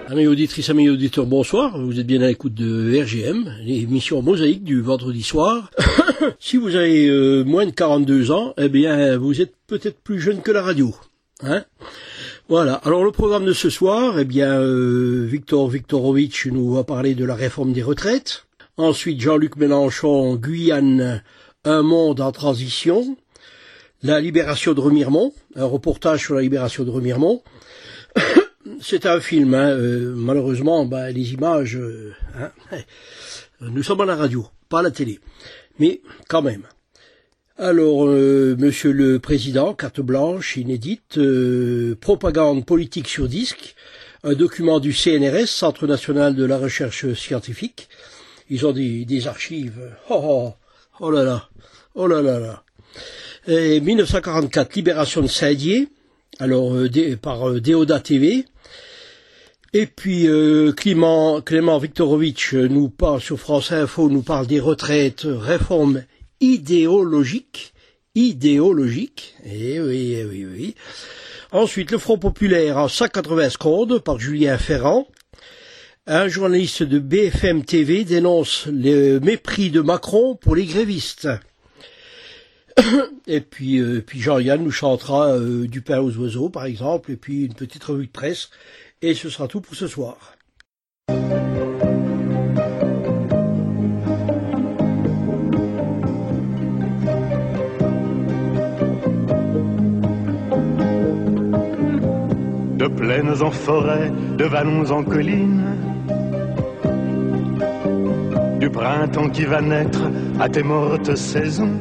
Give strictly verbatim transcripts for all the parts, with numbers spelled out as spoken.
Amis auditrices, amis auditeurs, bonsoir. Vous êtes bien à l'écoute de R G M, l'émission Mosaïque du vendredi soir. Si vous avez euh, moins de quarante-deux ans, eh bien, vous êtes peut-être plus jeune que la radio. Hein? Voilà. Alors, le programme de ce soir, eh bien, euh, Victor Viktorovitch nous va parler de la réforme des retraites. Ensuite, Jean-Luc Mélenchon, Guyane, un monde en transition. La libération de Remiremont, un reportage sur la libération de Remiremont. C'est un film, hein, euh, malheureusement, bah, les images, euh, hein, nous sommes à la radio, pas à la télé, mais quand même. Alors, euh, Monsieur le Président, carte blanche, inédite, euh, propagande politique sur disque, un document du C N R S, Centre National de la Recherche Scientifique. Ils ont des, des archives, oh, oh, oh là là, oh là là là. Et mille neuf cent quarante-quatre, libération de Saint-Dié, alors euh, dé, par euh, Déodat T V. Et puis euh, Clément, Clément Viktorovitch nous parle sur France Info, nous parle des retraites, réforme idéologique, idéologique. Eh oui, eh oui, oui. Ensuite, le Front populaire en cent quatre-vingts secondes par Julien Ferrand. Un journaliste de B F M T V dénonce le mépris de Macron pour les grévistes. Et puis, euh, puis Jean-Yann nous chantera euh, du pain aux oiseaux, par exemple, et puis une petite revue de presse. Et ce sera tout pour ce soir. De plaines en forêt, de vallons en collines, du printemps qui va naître à tes mortes saisons,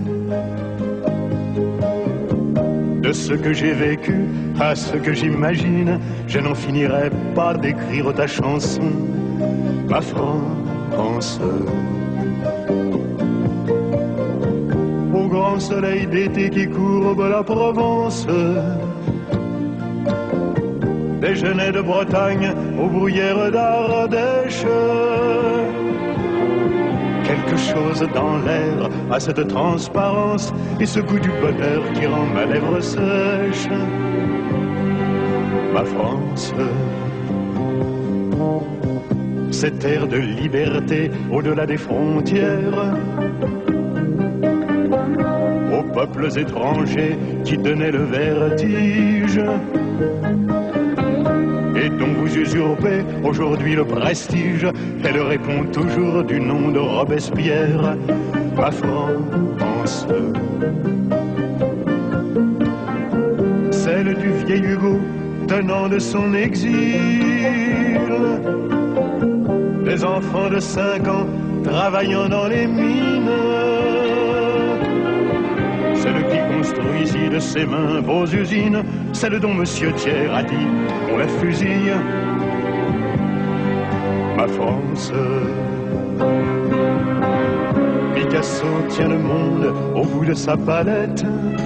de ce que j'ai vécu à ce que j'imagine, je n'en finirai pas d'écrire ta chanson, ma France. Au grand soleil d'été qui courbe la Provence, des genêts de Bretagne aux bruyères d'Ardèche, quelque chose dans l'air a cette transparence et ce goût du bonheur qui rend ma lèvre sèche. Ma France, cette air de liberté au-delà des frontières, aux peuples étrangers qui donnaient le vertige et dont vous usurpez aujourd'hui le prestige. Elle répond toujours du nom de Robespierre, ma France. Celle du vieil Hugo tenant de son exil, des enfants de cinq ans travaillant dans les mines, celle qui construit ici de ses mains vos usines, celle dont Monsieur Thiers a dit on la fusille, ma France. Picasso tient le monde au bout de sa palette,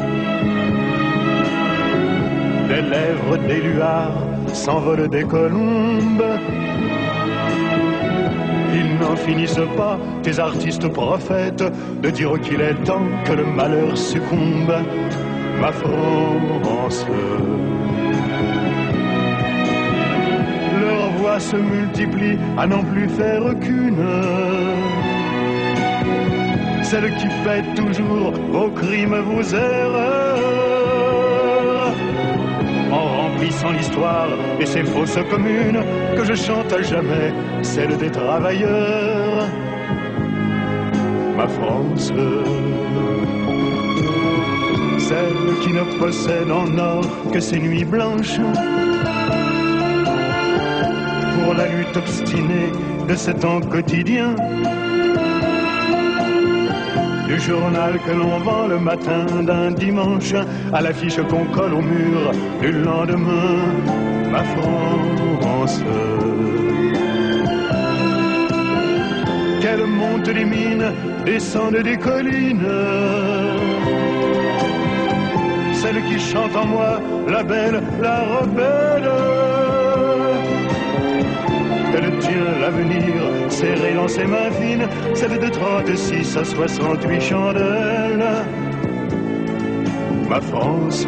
des lèvres d'éluard s'envolent des colombes. Ils n'en finissent pas, tes artistes prophètes, de dire qu'il est temps que le malheur succombe, ma France. Leurs voix se multiplient à n'en plus faire qu'une, celle qui fait toujours vos crimes, vos erreurs, en remplissant l'histoire et ses fausses communes, que je chante à jamais, celle des travailleurs, ma France. Celle qui ne possède en or que ses nuits blanches, pour la lutte obstinée de ce temps quotidien, du journal que l'on vend le matin d'un dimanche à l'affiche qu'on colle au mur du lendemain, ma France. Qu'elle monte des mines, descende des collines, celle qui chante en moi, la belle, la rebelle. Elle tient l'avenir serré dans ses mains fines, celle de trente-six à soixante-huit chandelles, ma France.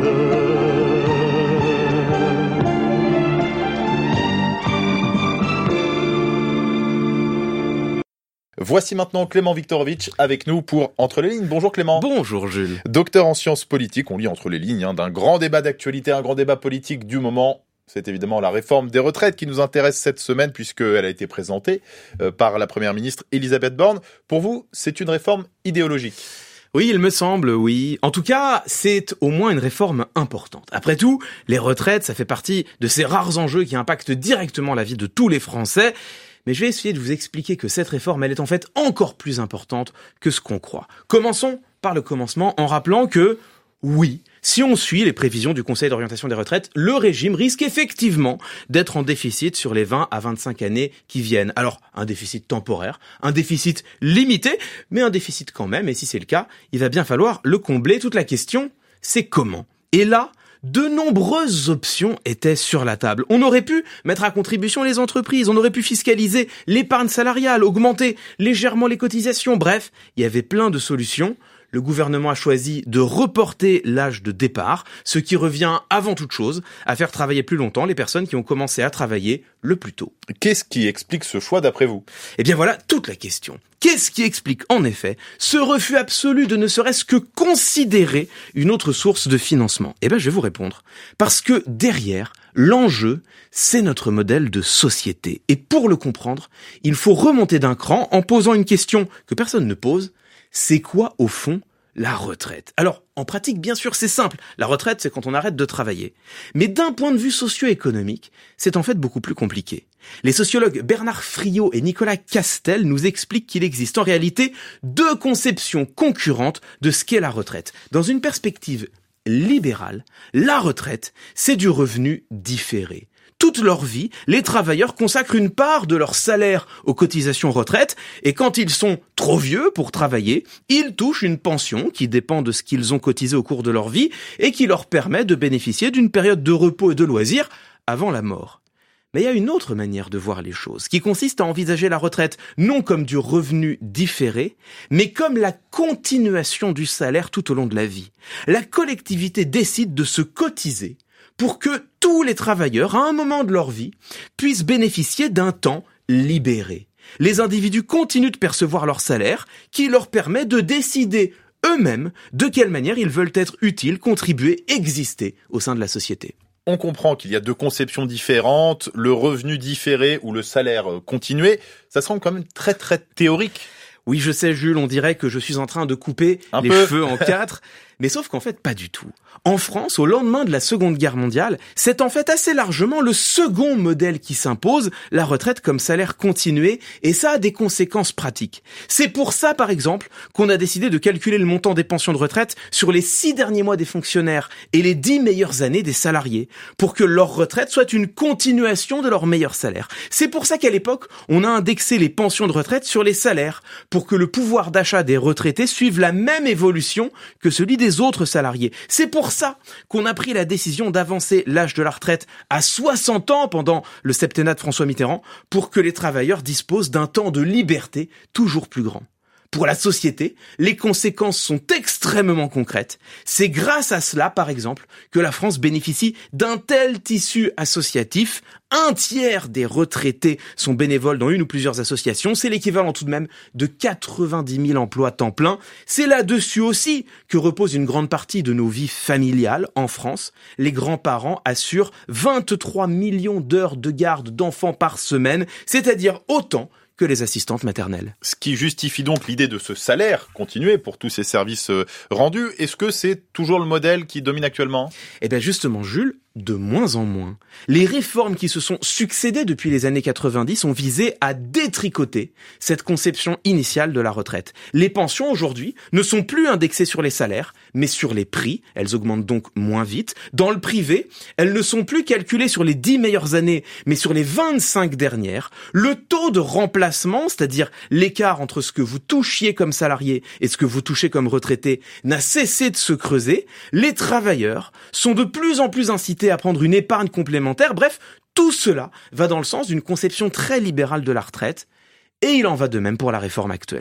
Voici maintenant Clément Viktorovitch avec nous pour Entre les lignes. Bonjour Clément. Bonjour Jules. Docteur en sciences politiques, on lit entre les lignes hein, d'un grand débat d'actualité, un grand débat politique du moment. C'est évidemment la réforme des retraites qui nous intéresse cette semaine puisqu'elle a été présentée euh, par la première ministre Elisabeth Borne. Pour vous, c'est une réforme idéologique? Oui, il me semble, oui. En tout cas, c'est au moins une réforme importante. Après tout, les retraites, ça fait partie de ces rares enjeux qui impactent directement la vie de tous les Français. Mais je vais essayer de vous expliquer que cette réforme, elle est en fait encore plus importante que ce qu'on croit. Commençons par le commencement en rappelant que, oui, si on suit les prévisions du Conseil d'orientation des retraites, le régime risque effectivement d'être en déficit sur les vingt à vingt-cinq années qui viennent. Alors, un déficit temporaire, un déficit limité, mais un déficit quand même, et si c'est le cas, il va bien falloir le combler. Toute la question, c'est comment. Et là, de nombreuses options étaient sur la table. On aurait pu mettre à contribution les entreprises, on aurait pu fiscaliser l'épargne salariale, augmenter légèrement les cotisations. Bref, il y avait plein de solutions. Le gouvernement a choisi de reporter l'âge de départ, ce qui revient avant toute chose à faire travailler plus longtemps les personnes qui ont commencé à travailler le plus tôt. Qu'est-ce qui explique ce choix d'après vous? Eh bien voilà toute la question. Qu'est-ce qui explique en effet ce refus absolu de ne serait-ce que considérer une autre source de financement? Eh bien je vais vous répondre. Parce que derrière, l'enjeu, c'est notre modèle de société. Et pour le comprendre, il faut remonter d'un cran en posant une question que personne ne pose. C'est quoi, au fond, la retraite? Alors, en pratique, bien sûr, c'est simple. La retraite, c'est quand on arrête de travailler. Mais d'un point de vue socio-économique, c'est en fait beaucoup plus compliqué. Les sociologues Bernard Friot et Nicolas Castel nous expliquent qu'il existe en réalité deux conceptions concurrentes de ce qu'est la retraite. Dans une perspective libérale, la retraite, c'est du revenu différé. Toute leur vie, les travailleurs consacrent une part de leur salaire aux cotisations retraite et quand ils sont trop vieux pour travailler, ils touchent une pension qui dépend de ce qu'ils ont cotisé au cours de leur vie et qui leur permet de bénéficier d'une période de repos et de loisirs avant la mort. Mais il y a une autre manière de voir les choses, qui consiste à envisager la retraite non comme du revenu différé, mais comme la continuation du salaire tout au long de la vie. La collectivité décide de se cotiser pour que tous les travailleurs, à un moment de leur vie, puissent bénéficier d'un temps libéré. Les individus continuent de percevoir leur salaire, qui leur permet de décider eux-mêmes de quelle manière ils veulent être utiles, contribuer, exister au sein de la société. On comprend qu'il y a deux conceptions différentes, le revenu différé ou le salaire continué, ça semble quand même très très théorique. Oui, je sais Jules, on dirait que je suis en train de couper Un les peu. cheveux en quatre, mais sauf qu'en fait pas du tout. En France, au lendemain de la Seconde Guerre mondiale, c'est en fait assez largement le second modèle qui s'impose, la retraite comme salaire continué, et ça a des conséquences pratiques. C'est pour ça, par exemple, qu'on a décidé de calculer le montant des pensions de retraite sur les six derniers mois des fonctionnaires et les dix meilleures années des salariés, pour que leur retraite soit une continuation de leur meilleur salaire. C'est pour ça qu'à l'époque, on a indexé les pensions de retraite sur les salaires, pour que le pouvoir d'achat des retraités suive la même évolution que celui des autres salariés. C'est pour ça qu'on a pris la décision d'avancer l'âge de la retraite à soixante ans pendant le septennat de François Mitterrand pour que les travailleurs disposent d'un temps de liberté toujours plus grand. Pour la société, les conséquences sont extrêmement concrètes. C'est grâce à cela, par exemple, que la France bénéficie d'un tel tissu associatif. Un tiers des retraités sont bénévoles dans une ou plusieurs associations. C'est l'équivalent tout de même de quatre-vingt-dix mille emplois temps plein. C'est là-dessus aussi que repose une grande partie de nos vies familiales en France. Les grands-parents assurent vingt-trois millions d'heures de garde d'enfants par semaine, c'est-à-dire autant que les assistantes maternelles. Ce qui justifie donc l'idée de ce salaire continué pour tous ces services rendus. Est-ce que c'est toujours le modèle qui domine actuellement? Eh bien justement, Jules, de moins en moins. Les réformes qui se sont succédées depuis les années quatre-vingt-dix ont visé à détricoter cette conception initiale de la retraite. Les pensions aujourd'hui ne sont plus indexées sur les salaires, mais sur les prix. Elles augmentent donc moins vite. Dans le privé, elles ne sont plus calculées sur les dix meilleures années, mais sur les vingt-cinq dernières. Le taux de remplacement, c'est-à-dire l'écart entre ce que vous touchiez comme salarié et ce que vous touchez comme retraité, n'a cessé de se creuser. Les travailleurs sont de plus en plus incités à prendre une épargne complémentaire. Bref, tout cela va dans le sens d'une conception très libérale de la retraite, et il en va de même pour la réforme actuelle.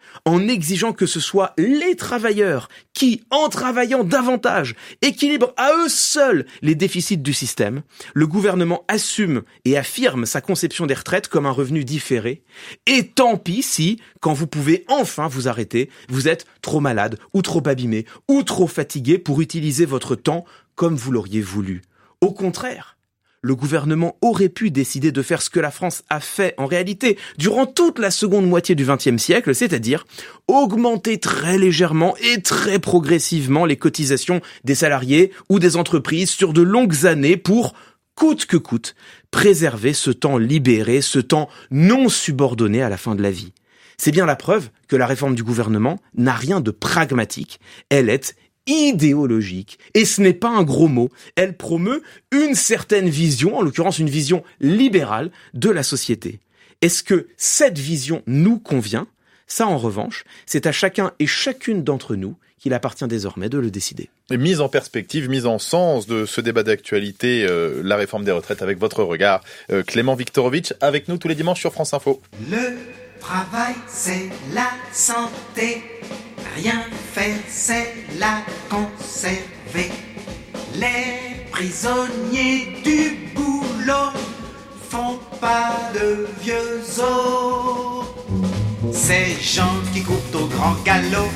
en exigeant que ce soit les travailleurs qui, en travaillant davantage, équilibrent à eux seuls les déficits du système, le gouvernement assume et affirme sa conception des retraites comme un revenu différé. Et tant pis si, quand vous pouvez enfin vous arrêter, vous êtes trop malade ou trop abîmé ou trop fatigué pour utiliser votre temps comme vous l'auriez voulu. Au contraire, le gouvernement aurait pu décider de faire ce que la France a fait en réalité durant toute la seconde moitié du vingtième siècle, c'est-à-dire augmenter très légèrement et très progressivement les cotisations des salariés ou des entreprises sur de longues années pour, coûte que coûte, préserver ce temps libéré, ce temps non subordonné à la fin de la vie. C'est bien la preuve que la réforme du gouvernement n'a rien de pragmatique, elle est idéologique. Et ce n'est pas un gros mot. Elle promeut une certaine vision, en l'occurrence une vision libérale de la société. Est-ce que cette vision nous convient ? Ça, en revanche, c'est à chacun et chacune d'entre nous qu'il appartient désormais de le décider. Et mise en perspective, mise en sens de ce débat d'actualité, euh, la réforme des retraites avec votre regard. Euh, Clément Viktorovitch, avec nous tous les dimanches sur France Info. Le travail, c'est la santé. Rien faire, c'est la conserver. Les prisonniers du boulot font pas de vieux os. Ces gens qui courent au grand galop,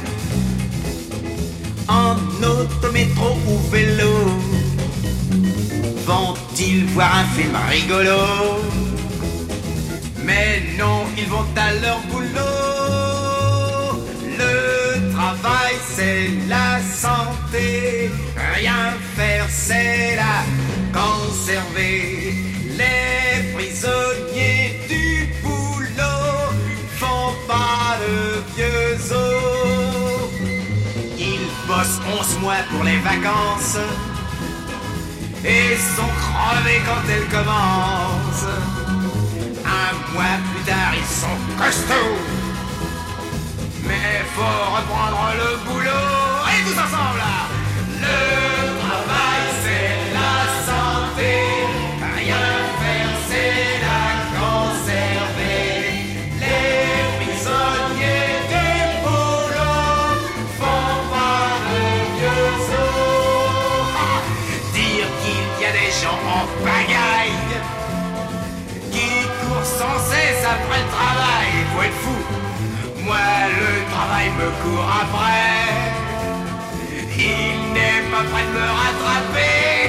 en auto, métro ou vélo, vont-ils voir un film rigolo? Mais non, ils vont à leur boulot. Le travail, c'est la santé. Rien faire, c'est la conserver. Les prisonniers du boulot font pas de vieux os. Ils bossent onze mois pour les vacances et sont crevés quand elles commencent. Un mois plus tard, ils sont costauds. Mais faut reprendre le boulot. Allez tous ensemble là. Le travail c'est la santé. Rien faire c'est la conserver. Les prisonniers du boulot font pas de vieux os. Dire qu'il y a des gens en pagaille qui courent sans cesse après le travail, faut être fou. Moi, le travail me court après. Il n'est pas prêt de me rattraper.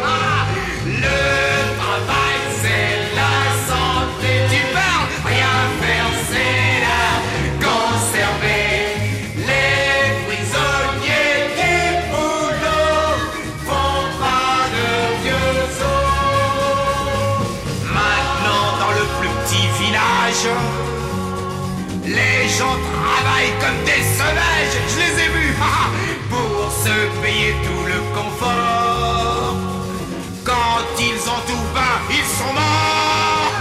Le travail, c'est la santé. Tu parles, rien faire, c'est la conserver. Les prisonniers du boulot font pas de vieux os. Maintenant, dans le plus petit village, les gens travaillent comme des sauvages, je les ai vus, pour se payer tout le confort. Quand ils ont tout faim, ils sont morts.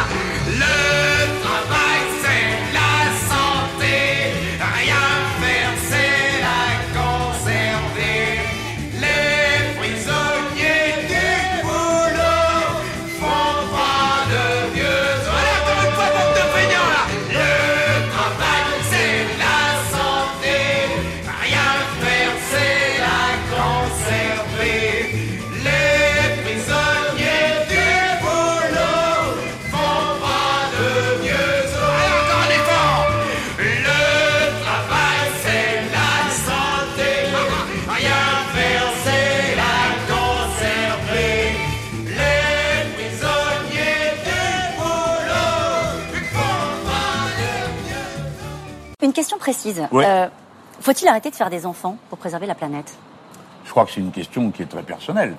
Le travail, c'est la santé. Rien faire, c'est la conserver. Les prisonniers du boulot font pas de vieux os. Allez, encore une fois, bande de feignants, là. Le travail, c'est la santé. Rien faire, c'est la conserver. Les prisonniers du boulot font pas de vieux os. Allez, encore un effort. Le travail, c'est la santé. Rien faire, c'est la conserver. Les prisonniers du boulot font pas de vieux os. Une question précise. Ouais. Euh, faut-il arrêter de faire des enfants pour préserver la planète ? Je crois que c'est une question qui est très personnelle.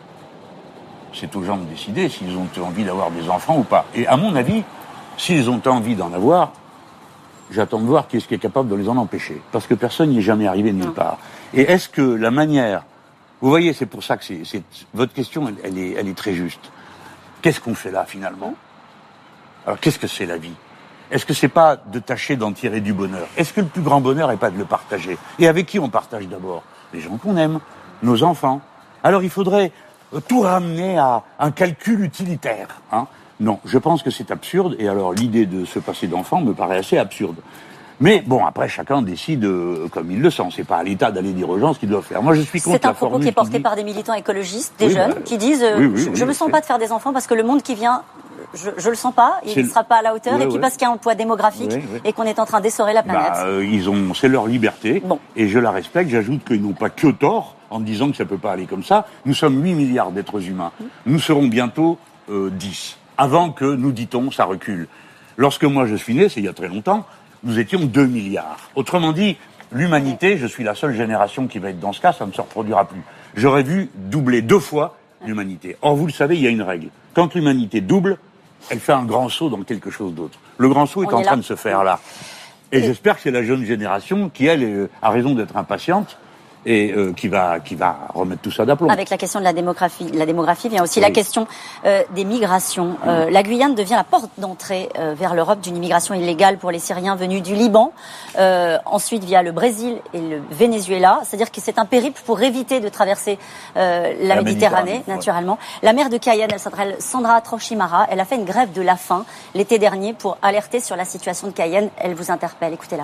C'est aux gens de décider s'ils ont envie d'avoir des enfants ou pas. Et à mon avis, s'ils ont envie d'en avoir, j'attends de voir qui est-ce qui est capable de les en empêcher. Parce que personne n'y est jamais arrivé nulle Non. part. Et est-ce que la manière... Vous voyez, c'est pour ça que c'est, c'est... votre question, elle, elle, est, elle est très juste. Qu'est-ce qu'on fait là, finalement ? Alors, qu'est-ce que c'est la vie ? Est-ce que c'est pas de tâcher d'en tirer du bonheur ? Est-ce que le plus grand bonheur n'est pas de le partager ? Et avec qui on partage d'abord ? Les gens qu'on aime, nos enfants. Alors il faudrait tout ramener à un calcul utilitaire. Hein ? Non, je pense que c'est absurde, et alors l'idée de se passer d'enfants me paraît assez absurde. Mais bon, après, chacun décide euh, comme il le sent. C'est pas à l'État d'aller dire aux gens ce qu'ils doivent faire. Moi, je suis contre C'est un la propos formule qui est porté qui dit... par des militants écologistes, des Oui, jeunes, bah, qui disent euh, oui, oui, je, oui, je me je sens sais. pas de faire des enfants parce que le monde qui vient, je, je le sens pas, il C'est ne le- sera pas à la hauteur, Ouais, et puis ouais. parce qu'il y a un poids démographique Ouais, ouais. et qu'on est en train d'essorer la planète. Bah, euh, ils ont, c'est leur liberté, Bon. et je la respecte. J'ajoute qu'ils n'ont pas que tort en disant que ça peut pas aller comme ça. Nous sommes huit milliards d'êtres humains. Nous serons bientôt euh, dix. Avant que, nous dit-on, ça recule. Lorsque moi je suis né, c'est il y a très longtemps, nous étions deux milliards. Autrement dit, l'humanité, je suis la seule génération qui va être dans ce cas, ça ne se reproduira plus. J'aurais vu doubler deux fois l'humanité. Or, vous le savez, il y a une règle. Quand l'humanité double, elle fait un grand saut dans quelque chose d'autre. Le grand saut est On en est train là. de se faire là. Et j'espère que c'est la jeune génération qui, elle, euh, a raison d'être impatiente et euh, qui va qui va remettre tout ça d'aplomb. Avec la question de la démographie, la démographie vient aussi Oui. la question euh, des migrations. Euh, la Guyane devient la porte d'entrée euh, vers l'Europe d'une immigration illégale pour les Syriens venus du Liban, euh, ensuite via le Brésil et le Venezuela. C'est-à-dire que c'est un périple pour éviter de traverser euh, la, La Méditerranée, Méditerranée, ouais. naturellement. La maire de Cayenne, elle s'appelle Sandra Trochimara. Elle a fait une grève de la faim l'été dernier pour alerter sur la situation de Cayenne. Elle vous interpelle. Écoutez-la.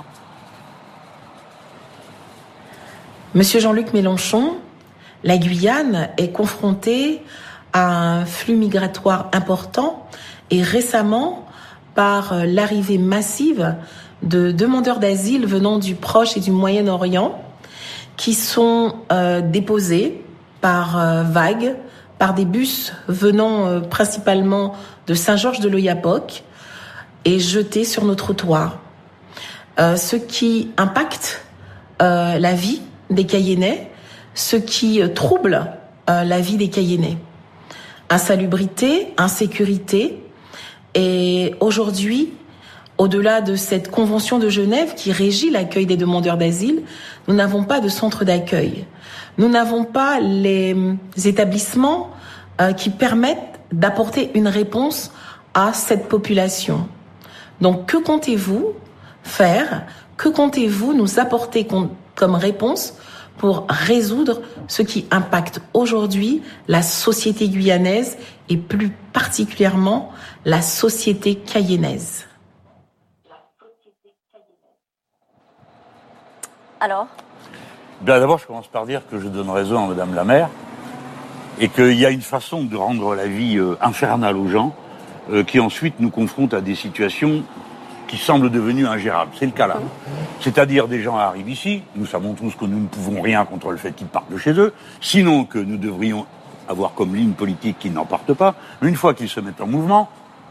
Monsieur Jean-Luc Mélenchon, la Guyane est confrontée à un flux migratoire important et récemment par euh, l'arrivée massive de demandeurs d'asile venant du Proche et du Moyen-Orient qui sont euh, déposés par euh, vagues, par des bus venant euh, principalement de Saint-Georges-de-l'Oyapock et jetés sur nos trottoirs. Euh, ce qui impacte euh, la vie des Cayennais, ce qui trouble euh, la vie des Cayennais. Insalubrité, insécurité, et aujourd'hui, au-delà de cette convention de Genève qui régit l'accueil des demandeurs d'asile, nous n'avons pas de centre d'accueil. Nous n'avons pas les établissements euh, qui permettent d'apporter une réponse à cette population. Donc, que comptez-vous faire? Que comptez-vous nous apporter com- comme réponse pour résoudre ce qui impacte aujourd'hui la société guyanaise et plus particulièrement la société cayennaise? Alors, Ben, d'abord, je commence par dire que je donne raison à Madame la maire et qu'il y a une façon de rendre la vie euh, infernale aux gens euh, qui ensuite nous confronte à des situations qui semblent devenues ingérables. C'est le cas là. C'est-à-dire des gens arrivent ici, nous savons tous que nous ne pouvons rien contre le fait qu'ils partent de chez eux, sinon que nous devrions avoir comme ligne politique qu'ils n'en partent pas. Mais une fois qu'ils se mettent en mouvement,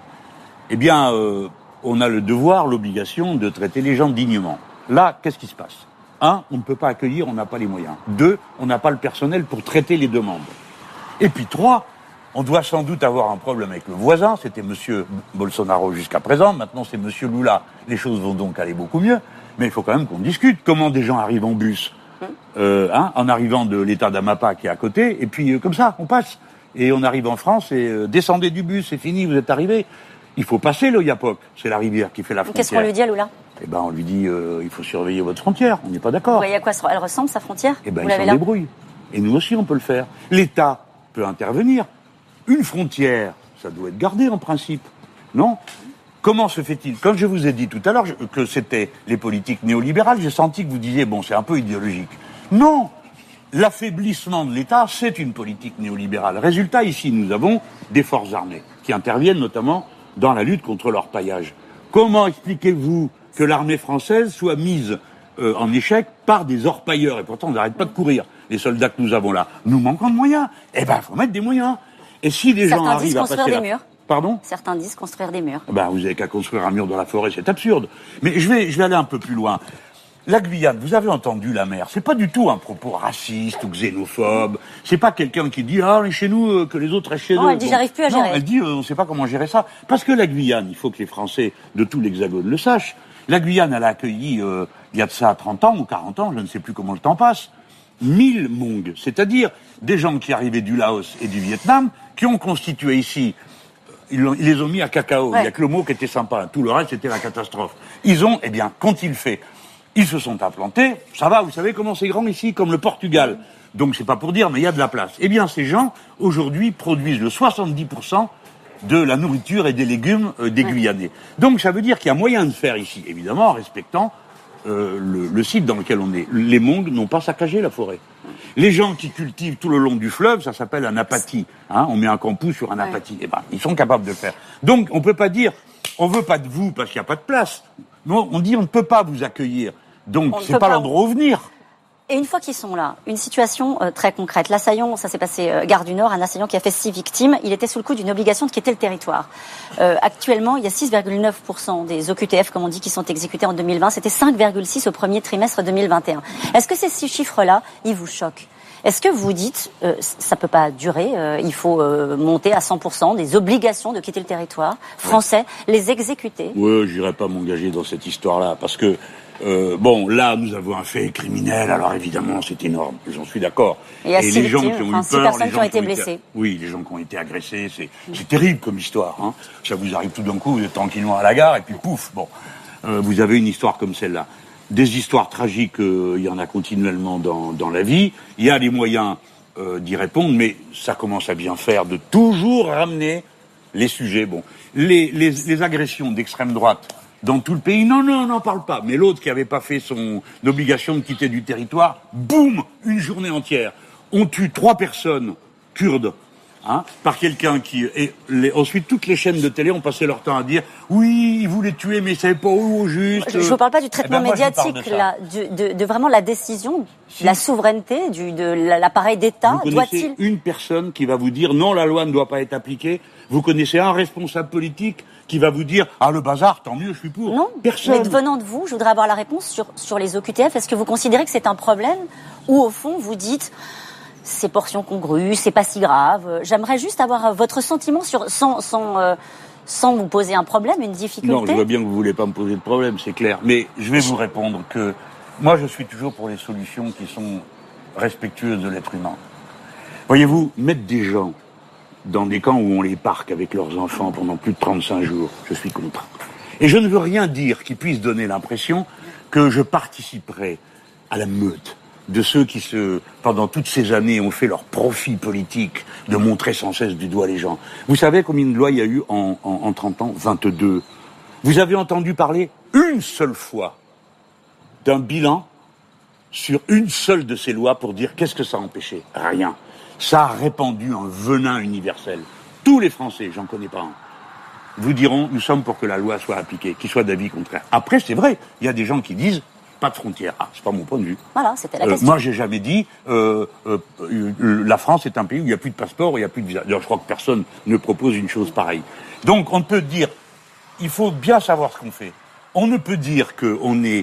eh bien, euh, on a le devoir, l'obligation de traiter les gens dignement. Là, qu'est-ce qui se passe? Un, on ne peut pas accueillir, on n'a pas les moyens. Deux, on n'a pas le personnel pour traiter les demandes. Et puis trois, on doit sans doute avoir un problème avec le voisin. C'était monsieur Bolsonaro jusqu'à présent. Maintenant, c'est monsieur Lula. Les choses vont donc aller beaucoup mieux. Mais il faut quand même qu'on discute. Comment des gens arrivent en bus, euh, hein, en arrivant de l'état d'Amapa qui est à côté, et puis euh, comme ça, on passe. Et on arrive en France et euh, descendez du bus, c'est fini, vous êtes arrivés. Il faut passer l'Oyapock. C'est la rivière qui fait la frontière. qu'est-ce qu'on lui dit à Lula? Eh ben, on lui dit, euh, il faut surveiller votre frontière. On n'est pas d'accord. Vous voyez à quoi elle ressemble, sa frontière? Eh ben, Vous ils l'avez s'en là? débrouillent. Et nous aussi, on peut le faire. L'État peut intervenir. Une frontière, ça doit être gardé en principe. Non? Comment se fait-il? Quand je vous ai dit tout à l'heure que c'était les politiques néolibérales, j'ai senti que vous disiez, bon, c'est un peu idéologique. Non! L'affaiblissement de l'État, c'est une politique néolibérale. Résultat, ici, nous avons des forces armées qui interviennent notamment dans la lutte contre l'orpaillage. Comment expliquez-vous que l'armée française soit mise euh, en échec par des orpailleurs? Et pourtant, on n'arrête pas de courir, les soldats que nous avons là. Nous manquons de moyens. Eh ben, il faut mettre des moyens. Et si des Certains gens arrivent disent à construire passer des la... murs. Pardon? Certains disent construire des murs. Ben, vous avez qu'à construire un mur dans la forêt, c'est absurde. Mais je vais, je vais aller un peu plus loin. La Guyane, vous avez entendu la maire, c'est pas du tout un propos raciste ou xénophobe. C'est pas quelqu'un qui dit, ah, on est chez nous, euh, que les autres restent chez eux. Non, elle dit, j'arrive plus à non, gérer. elle dit, euh, on sait pas comment gérer ça. Parce que la Guyane, il faut que les Français de tout l'Hexagone le sachent. La Guyane, elle a accueilli, euh, il y a de ça trente ans ou quarante ans, je ne sais plus comment le temps passe, mille Hmongs, c'est-à-dire des gens qui arrivaient du Laos et du Vietnam, qui ont constitué ici, ils, ils les ont mis à cacao. Ouais. Il y a que le mot qui était sympa, tout le reste c'était la catastrophe. Ils ont, eh bien, qu'ont-ils fait? Ils se sont implantés, ça va, vous savez comment c'est grand ici, comme le Portugal. Donc c'est pas pour dire, mais il y a de la place. Eh bien, ces gens, aujourd'hui, produisent le soixante-dix pour cent de la nourriture et des légumes euh, des Ouais. Guyanais. Donc ça veut dire qu'il y a moyen de faire ici, évidemment, en respectant euh, le, le site dans lequel on est. Les Mongs n'ont pas saccagé la forêt. Les gens qui cultivent tout le long du fleuve, ça s'appelle un apatis. Hein, on met un campus sur un apatis. Ouais. Eh ben, ils sont capables de le faire. Donc, on peut pas dire, on veut pas de vous parce qu'il n'y a pas de place. Non, on dit, on ne peut pas vous accueillir. Donc, on c'est pas, pas l'endroit où venir. Et une fois qu'ils sont là, une situation euh, très concrète. L'assaillant, ça s'est passé euh, Gare du Nord, un assaillant qui a fait six victimes. Il était sous le coup d'une obligation de quitter le territoire. Euh, actuellement, il y a six virgule neuf pour cent des O Q T F, comme on dit, qui sont exécutés en deux mille vingt. C'était cinq virgule six au premier trimestre deux mille vingt et un. Est-ce que ces six chiffres-là, ils vous choquent ? Est-ce que vous dites, euh, ça peut pas durer, euh, il faut euh, monter à cent pour cent des obligations de quitter le territoire français, ouais. les exécuter ? Oui, j'irai pas m'engager dans cette histoire-là, parce que Euh, bon, là, nous avons un fait criminel, alors évidemment, c'est énorme, j'en suis d'accord. Et, et les gens qui ont enfin, eu six peur, personnes les gens qui ont été qui ont blessées. Été, oui, les gens qui ont été agressés, c'est, c'est terrible comme histoire. Hein. Ça vous arrive tout d'un coup, vous êtes tranquillement à la gare, et puis pouf, bon, euh, vous avez une histoire comme celle-là. Des histoires tragiques, euh, il y en a continuellement dans, dans la vie. Il y a les moyens euh, d'y répondre, mais ça commence à bien faire de toujours ramener les sujets. Bon, les, les, les agressions d'extrême droite dans tout le pays, non, non, on n'en parle pas. Mais l'autre qui n'avait pas fait son obligation de quitter du territoire, boum, une journée entière. On tue trois personnes kurdes, hein, par quelqu'un qui... Et les, ensuite, toutes les chaînes de télé ont passé leur temps à dire « Oui, ils voulaient tuer, mais ils ne savaient pas où au juste. » Je ne vous parle pas du traitement eh ben, médiatique, de, là, de, de, de vraiment la décision, si. la souveraineté du, de l'appareil d'État. Vous connaissez une personne qui va vous dire « Non, la loi ne doit pas être appliquée ». Vous connaissez un responsable politique qui va vous dire « Ah, le bazar, tant mieux, je suis pour ». Non, personne. Mais venant de vous, je voudrais avoir la réponse sur, sur les O Q T F. Est-ce que vous considérez que c'est un problème ou, au fond, vous dites « C'est portion congrue, c'est pas si grave ». J'aimerais juste avoir votre sentiment sur, sans, sans, euh, sans vous poser un problème, une difficulté. Non, je vois bien que vous voulez pas me poser de problème, c'est clair. Mais je vais vous répondre que moi, je suis toujours pour les solutions qui sont respectueuses de l'être humain. Voyez-vous, mettre des gens dans des camps où on les parque avec leurs enfants pendant plus de trente-cinq jours, je suis contre. Et je ne veux rien dire qui puisse donner l'impression que je participerai à la meute de ceux qui, se, pendant toutes ces années, ont fait leur profit politique de montrer sans cesse du doigt les gens. Vous savez combien de lois il y a eu en, en, en trente ans ? vingt-deux. Vous avez entendu parler une seule fois d'un bilan sur une seule de ces lois pour dire qu'est-ce que ça a empêché ? Rien. Ça a répandu un venin universel. Tous les Français, j'en connais pas un, vous diront, nous sommes pour que la loi soit appliquée, qu'ils soient d'avis contraire. Après, c'est vrai, il y a des gens qui disent, pas de frontières. Ah, c'est pas mon point de vue. Voilà, c'était la euh, question. Moi, j'ai jamais dit, euh, euh, euh, la France est un pays où il n'y a plus de passeport, où il n'y a plus de visa. D'ailleurs, je crois que personne ne propose une chose pareille. Donc, on peut dire, il faut bien savoir ce qu'on fait. On ne peut dire qu'on est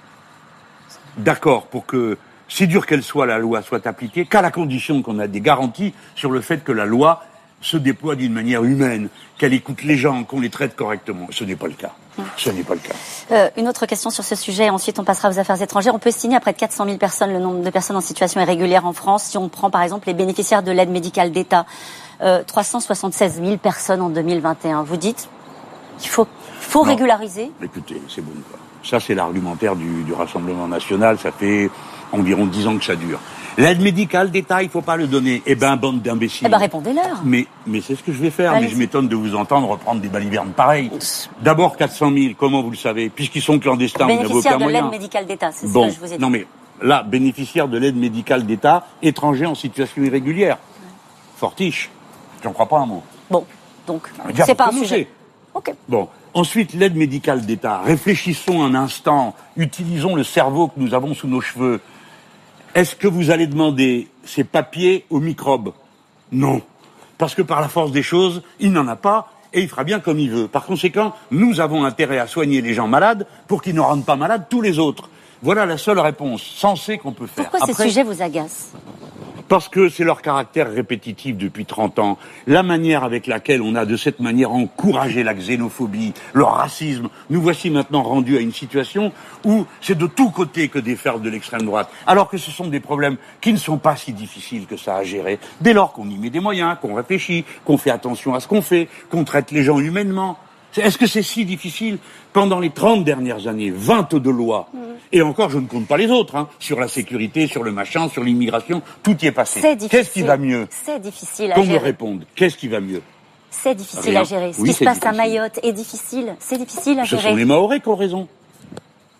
d'accord pour que, si dur qu'elle soit, la loi soit appliquée, qu'à la condition qu'on a des garanties sur le fait que la loi se déploie d'une manière humaine, qu'elle écoute les gens, qu'on les traite correctement. Ce n'est pas le cas. Ce n'est pas le cas. Euh, une autre question sur ce sujet, ensuite on passera aux affaires étrangères. On peut estimer à près de quatre cent mille personnes le nombre de personnes en situation irrégulière en France. Si on prend par exemple les bénéficiaires de l'aide médicale d'État, euh, trois cent soixante-seize mille personnes en deux mille vingt et un. Vous dites qu'il faut, faut non. régulariser ? Écoutez, c'est bon. Ça, c'est l'argumentaire du, du Rassemblement National. Ça fait environ dix ans que ça dure. L'aide médicale d'État, il faut pas le donner. Eh ben, bande d'imbéciles. Eh ben, répondez-leur. Mais, mais c'est ce que je vais faire. Allez-y. Mais je m'étonne de vous entendre reprendre des balivernes pareilles. D'abord, quatre cent mille, comment vous le savez? Puisqu'ils sont clandestins, vous n'avez aucun moyen. Bénéficiaires de l'aide médicale d'État, c'est bon, ce que je vous ai dit. Non mais, là, bénéficiaires de l'aide médicale d'État, étrangers en situation irrégulière. Fortiche. J'en crois pas un mot. Bon, donc, Dire, c'est pas un commencer. sujet. Ok. Bon. Ensuite, l'aide médicale d'État. Réfléchissons un instant. Utilisons le cerveau que nous avons sous nos cheveux. Est-ce que vous allez demander ces papiers aux microbes? Non. Parce que par la force des choses, il n'en a pas et il fera bien comme il veut. Par conséquent, nous avons intérêt à soigner les gens malades pour qu'ils ne rendent pas malades tous les autres. Voilà la seule réponse sensée qu'on peut faire. Pourquoi Après, ces sujets vous agacent? Parce que c'est leur caractère répétitif depuis trente ans. La manière avec laquelle on a de cette manière encouragé la xénophobie, le racisme. Nous voici maintenant rendus à une situation où c'est de tous côtés que déferle de l'extrême droite. Alors que ce sont des problèmes qui ne sont pas si difficiles que ça à gérer. Dès lors qu'on y met des moyens, qu'on réfléchit, qu'on fait attention à ce qu'on fait, qu'on traite les gens humainement. Est-ce que c'est si difficile? Pendant les trente dernières années, vingt-deux lois, mmh. et encore je ne compte pas les autres, hein, sur la sécurité, sur le machin, sur l'immigration, tout y est passé. C'est difficile. Qu'est-ce qui va mieux? C'est difficile à Qu'on gérer. me réponde, qu'est-ce qui va mieux? C'est difficile Rien. à gérer. Ce oui, qui se passe difficile. à Mayotte est difficile. C'est difficile à Ce gérer. sont les Mahorais qui ont raison.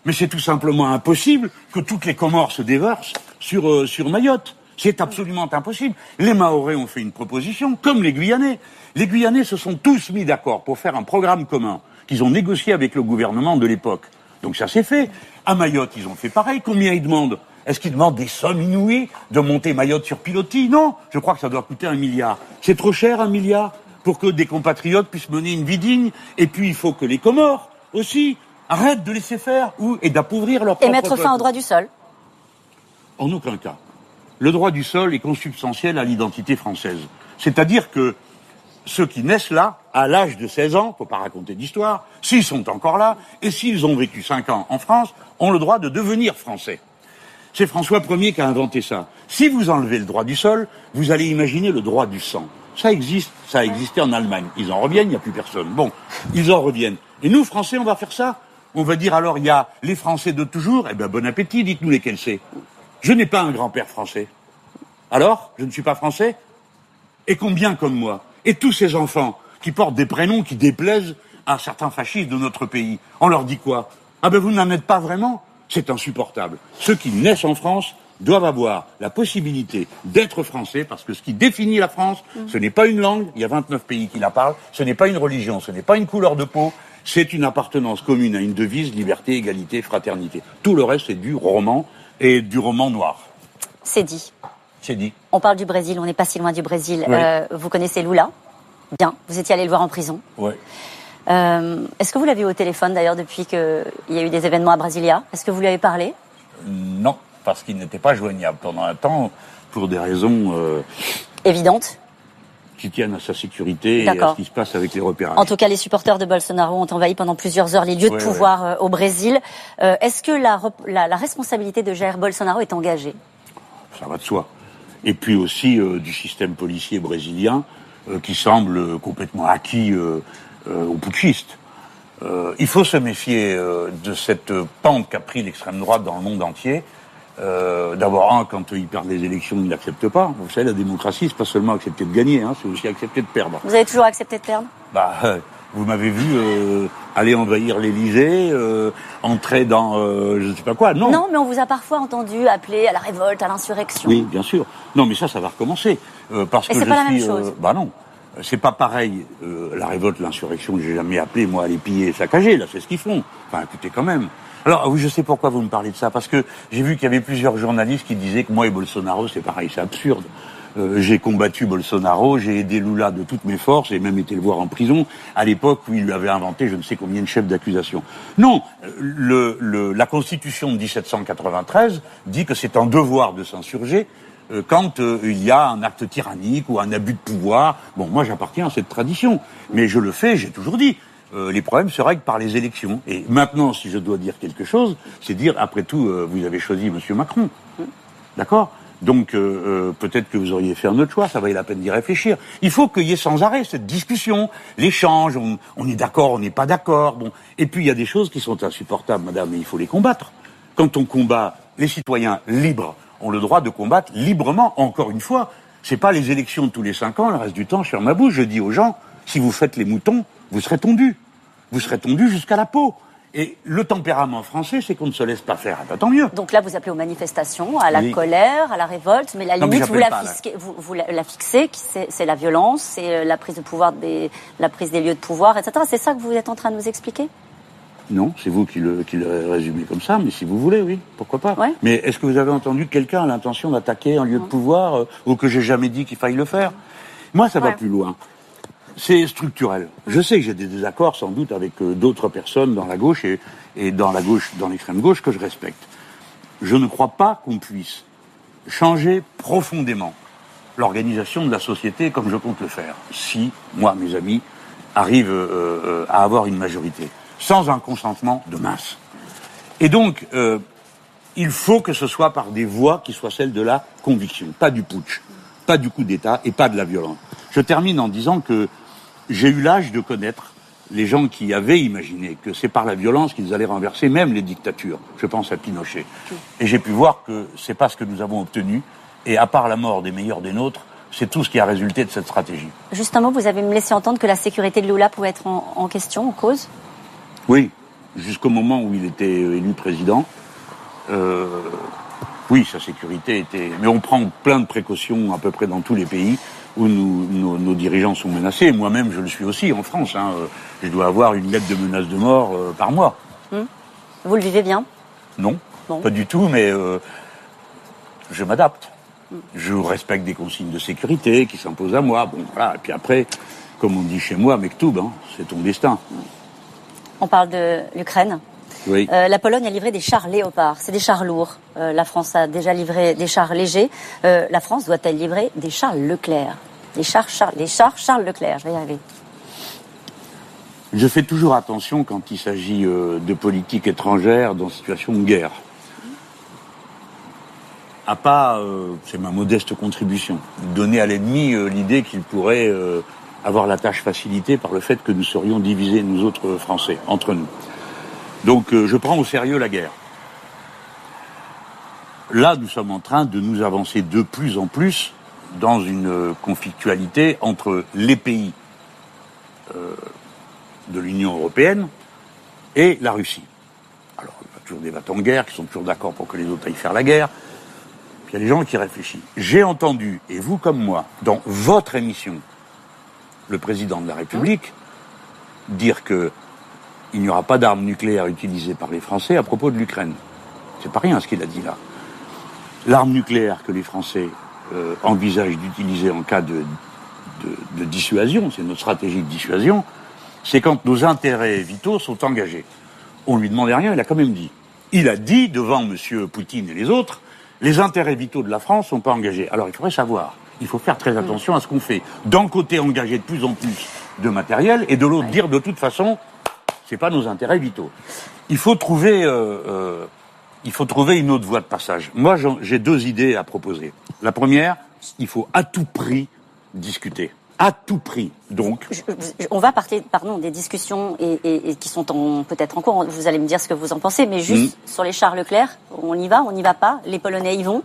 Mais c'est tout simplement impossible que toutes les Comores se déversent sur, euh, sur Mayotte. C'est absolument impossible. Les Mahorais ont fait une proposition, comme les Guyanais. Les Guyanais se sont tous mis d'accord pour faire un programme commun qu'ils ont négocié avec le gouvernement de l'époque. Donc ça s'est fait. À Mayotte, ils ont fait pareil. Combien ils demandent ? Est-ce qu'ils demandent des sommes inouïes de monter Mayotte sur pilotis ? Non, je crois que ça doit coûter un milliard. C'est trop cher, un milliard, pour que des compatriotes puissent mener une vie digne. Et puis, il faut que les Comores, aussi, arrêtent de laisser faire ou, et d'appauvrir leur propre Et mettre peuple. fin au droit du sol ? En aucun cas. Le droit du sol est consubstantiel à l'identité française. C'est-à-dire que ceux qui naissent là, à l'âge de seize ans, faut pas raconter d'histoire, s'ils sont encore là, et s'ils ont vécu cinq ans en France, ont le droit de devenir français. C'est François Ier qui a inventé ça. Si vous enlevez le droit du sol, vous allez imaginer le droit du sang. Ça existe, ça a existé en Allemagne. Ils en reviennent, il n'y a plus personne. Bon, ils en reviennent. Et nous, Français, on va faire ça ? On va dire alors, il y a les Français de toujours, eh bien, bon appétit, dites-nous lesquels c'est. Je n'ai pas un grand-père français. Alors, je ne suis pas français ? Et combien comme moi ? Et tous ces enfants qui portent des prénoms qui déplaisent à certains fascistes de notre pays, on leur dit quoi ? Ah ben vous n'en êtes pas vraiment ? C'est insupportable. Ceux qui naissent en France doivent avoir la possibilité d'être français, parce que ce qui définit la France, ce n'est pas une langue, il y a vingt-neuf pays qui la parlent, ce n'est pas une religion, ce n'est pas une couleur de peau, c'est une appartenance commune à une devise, liberté, égalité, fraternité. Tout le reste, c'est du roman, et du roman noir. C'est dit. C'est dit. On parle du Brésil, on n'est pas si loin du Brésil. Oui. Euh, vous connaissez Lula ? Bien, vous étiez allé le voir en prison. Oui. Euh, est-ce que vous l'avez eu au téléphone d'ailleurs depuis qu'il y a eu des événements à Brasilia ? Est-ce que vous lui avez parlé ? Non, parce qu'il n'était pas joignable pendant un temps, pour des raisons euh, évidentes, qui tiennent à sa sécurité et D'accord. à ce qui se passe avec les repérages. En tout cas, les supporters de Bolsonaro ont envahi pendant plusieurs heures les lieux Oui, de pouvoir oui. au Brésil. Euh, est-ce que la, la, la responsabilité de Jair Bolsonaro est engagée ? Ça va de soi. Et puis aussi euh, du système policier brésilien euh, qui semble complètement acquis euh, euh, aux putschistes. Euh, il faut se méfier euh, de cette pente qu'a pris l'extrême droite dans le monde entier. Euh, d'abord, un, quand ils perdent les élections, ils n'acceptent pas. Vous savez, la démocratie, c'est pas seulement accepter de gagner, hein, c'est aussi accepter de perdre. Vous avez toujours accepté de perdre ? Bah, euh, vous m'avez vu euh, aller envahir l'Élysée, euh, entrer dans euh, je ne sais pas quoi. Non. Non, mais on vous a parfois entendu appeler à la révolte, à l'insurrection. Oui, bien sûr. Non, mais ça, ça va recommencer. Euh, parce Et que c'est je pas la suis, même chose. Euh, bah non. C'est pas pareil, euh, la révolte, l'insurrection, j'ai jamais appelé, moi, à les piller et saccager, là, c'est ce qu'ils font. Enfin, écoutez, quand même. Alors, oui, je sais pourquoi vous me parlez de ça, parce que j'ai vu qu'il y avait plusieurs journalistes qui disaient que moi et Bolsonaro, c'est pareil, c'est absurde. Euh, j'ai combattu Bolsonaro, j'ai aidé Lula de toutes mes forces, j'ai même été le voir en prison, à l'époque où il lui avait inventé je ne sais combien de chefs d'accusation. Non, le, le, la Constitution de dix-sept cent quatre-vingt-treize dit que c'est un devoir de s'insurger euh, quand euh, il y a un acte tyrannique ou un abus de pouvoir. Bon, moi j'appartiens à cette tradition, mais je le fais, j'ai toujours dit. Euh, les problèmes se règlent par les élections. Et maintenant, si je dois dire quelque chose, c'est dire, après tout, euh, vous avez choisi M. Macron. D'accord ? Donc, euh, euh, peut-être que vous auriez fait un autre choix, ça valait la peine d'y réfléchir. Il faut qu'il y ait sans arrêt cette discussion, l'échange, on, on est d'accord, on n'est pas d'accord. Bon. Et puis, il y a des choses qui sont insupportables, madame, et il faut les combattre. Quand on combat, les citoyens libres ont le droit de combattre librement, encore une fois. C'est pas les élections de tous les cinq ans, le reste du temps, je ferme ma bouche, je dis aux gens, si vous faites les moutons, vous serez tondus. Vous serez tondus jusqu'à la peau. Et le tempérament français, c'est qu'on ne se laisse pas faire. Ah ben, tant mieux. Donc là, vous appelez aux manifestations, à la oui. colère, à la révolte, mais la non, limite, mais vous la, pas, fisquez, vous, vous la, la fixez, c'est, c'est la violence, c'est la prise de pouvoir, des, la prise des lieux de pouvoir, et cetera. C'est ça que vous êtes en train de nous expliquer ? Non, c'est vous qui le, qui le résumez comme ça, mais si vous voulez, oui, pourquoi pas. Ouais. Mais est-ce que vous avez entendu que quelqu'un a l'intention d'attaquer un lieu de pouvoir, euh, ou que j'ai jamais dit qu'il faille le faire ? Moi, ça ouais. va plus loin. C'est structurel. Je sais que j'ai des désaccords sans doute avec euh, d'autres personnes dans la gauche et, et dans la gauche, dans l'extrême gauche que je respecte. Je ne crois pas qu'on puisse changer profondément l'organisation de la société comme je compte le faire. Si, moi, mes amis, arrivent euh, euh, à avoir une majorité, sans un consentement de masse. Et donc, euh, il faut que ce soit par des voies qui soient celles de la conviction, pas du putsch, pas du coup d'État et pas de la violence. Je termine en disant que j'ai eu l'âge de connaître les gens qui avaient imaginé que c'est par la violence qu'ils allaient renverser même les dictatures. Je pense à Pinochet. Et j'ai pu voir que c'est pas ce que nous avons obtenu. Et à part la mort des meilleurs des nôtres, c'est tout ce qui a résulté de cette stratégie. Justement, vous avez me laissé entendre que la sécurité de Lula pouvait être en, en question, en cause ? Oui, jusqu'au moment où il était élu président. Euh, oui, sa sécurité était... Mais on prend plein de précautions à peu près dans tous les pays où nous, nos, nos dirigeants sont menacés. Moi-même, je le suis aussi en France. Hein. Je dois avoir une lettre de menace de mort euh, par mois. Mmh. Vous le vivez bien ? Non, bon. Pas du tout, mais euh, je m'adapte. Mmh. Je respecte des consignes de sécurité qui s'imposent à moi. Bon, voilà. Et puis après, comme on dit chez moi, Mektoub, hein, c'est ton destin. On parle de l'Ukraine. Oui. Euh, la Pologne a livré des chars Léopard. C'est des chars lourds. Euh, la France a déjà livré des chars légers. Euh, la France doit-elle livrer des chars Leclerc ? Des chars, chars, les chars Charles Leclerc, je vais y arriver. Je fais toujours attention quand il s'agit euh, de politique étrangère dans situation de guerre. À pas, euh, c'est ma modeste contribution, donner à l'ennemi euh, l'idée qu'il pourrait euh, avoir la tâche facilitée par le fait que nous serions divisés, nous autres Français, entre nous. Donc euh, je prends au sérieux la guerre. Là, nous sommes en train de nous avancer de plus en plus dans une euh, conflictualité entre les pays euh, de l'Union européenne et la Russie. Alors, il y a toujours des battants de guerre qui sont toujours d'accord pour que les autres aillent faire la guerre. Puis il y a des gens qui réfléchissent. J'ai entendu, et vous comme moi, dans votre émission, le président de la République dire que il n'y aura pas d'armes nucléaires utilisées par les Français à propos de l'Ukraine. C'est pas rien ce qu'il a dit là. L'arme nucléaire que les Français euh, envisagent d'utiliser en cas de, de, de dissuasion, c'est notre stratégie de dissuasion, c'est quand nos intérêts vitaux sont engagés. On lui demandait rien, il a quand même dit. Il a dit devant M. Poutine et les autres, les intérêts vitaux de la France sont pas engagés. Alors il faudrait savoir, il faut faire très attention à ce qu'on fait. D'un côté, engager de plus en plus de matériel, et de l'autre, dire de toute façon, c'est pas nos intérêts vitaux. Il faut trouver, euh, euh, il faut trouver une autre voie de passage. Moi, j'ai deux idées à proposer. La première, il faut à tout prix discuter. À tout prix, donc. Je, je, on va partir, pardon, des discussions et, et, et qui sont en, peut-être en cours. Vous allez me dire ce que vous en pensez, mais juste mmh. sur les chars Leclerc, on y va, on n'y va pas. Les Polonais y vont.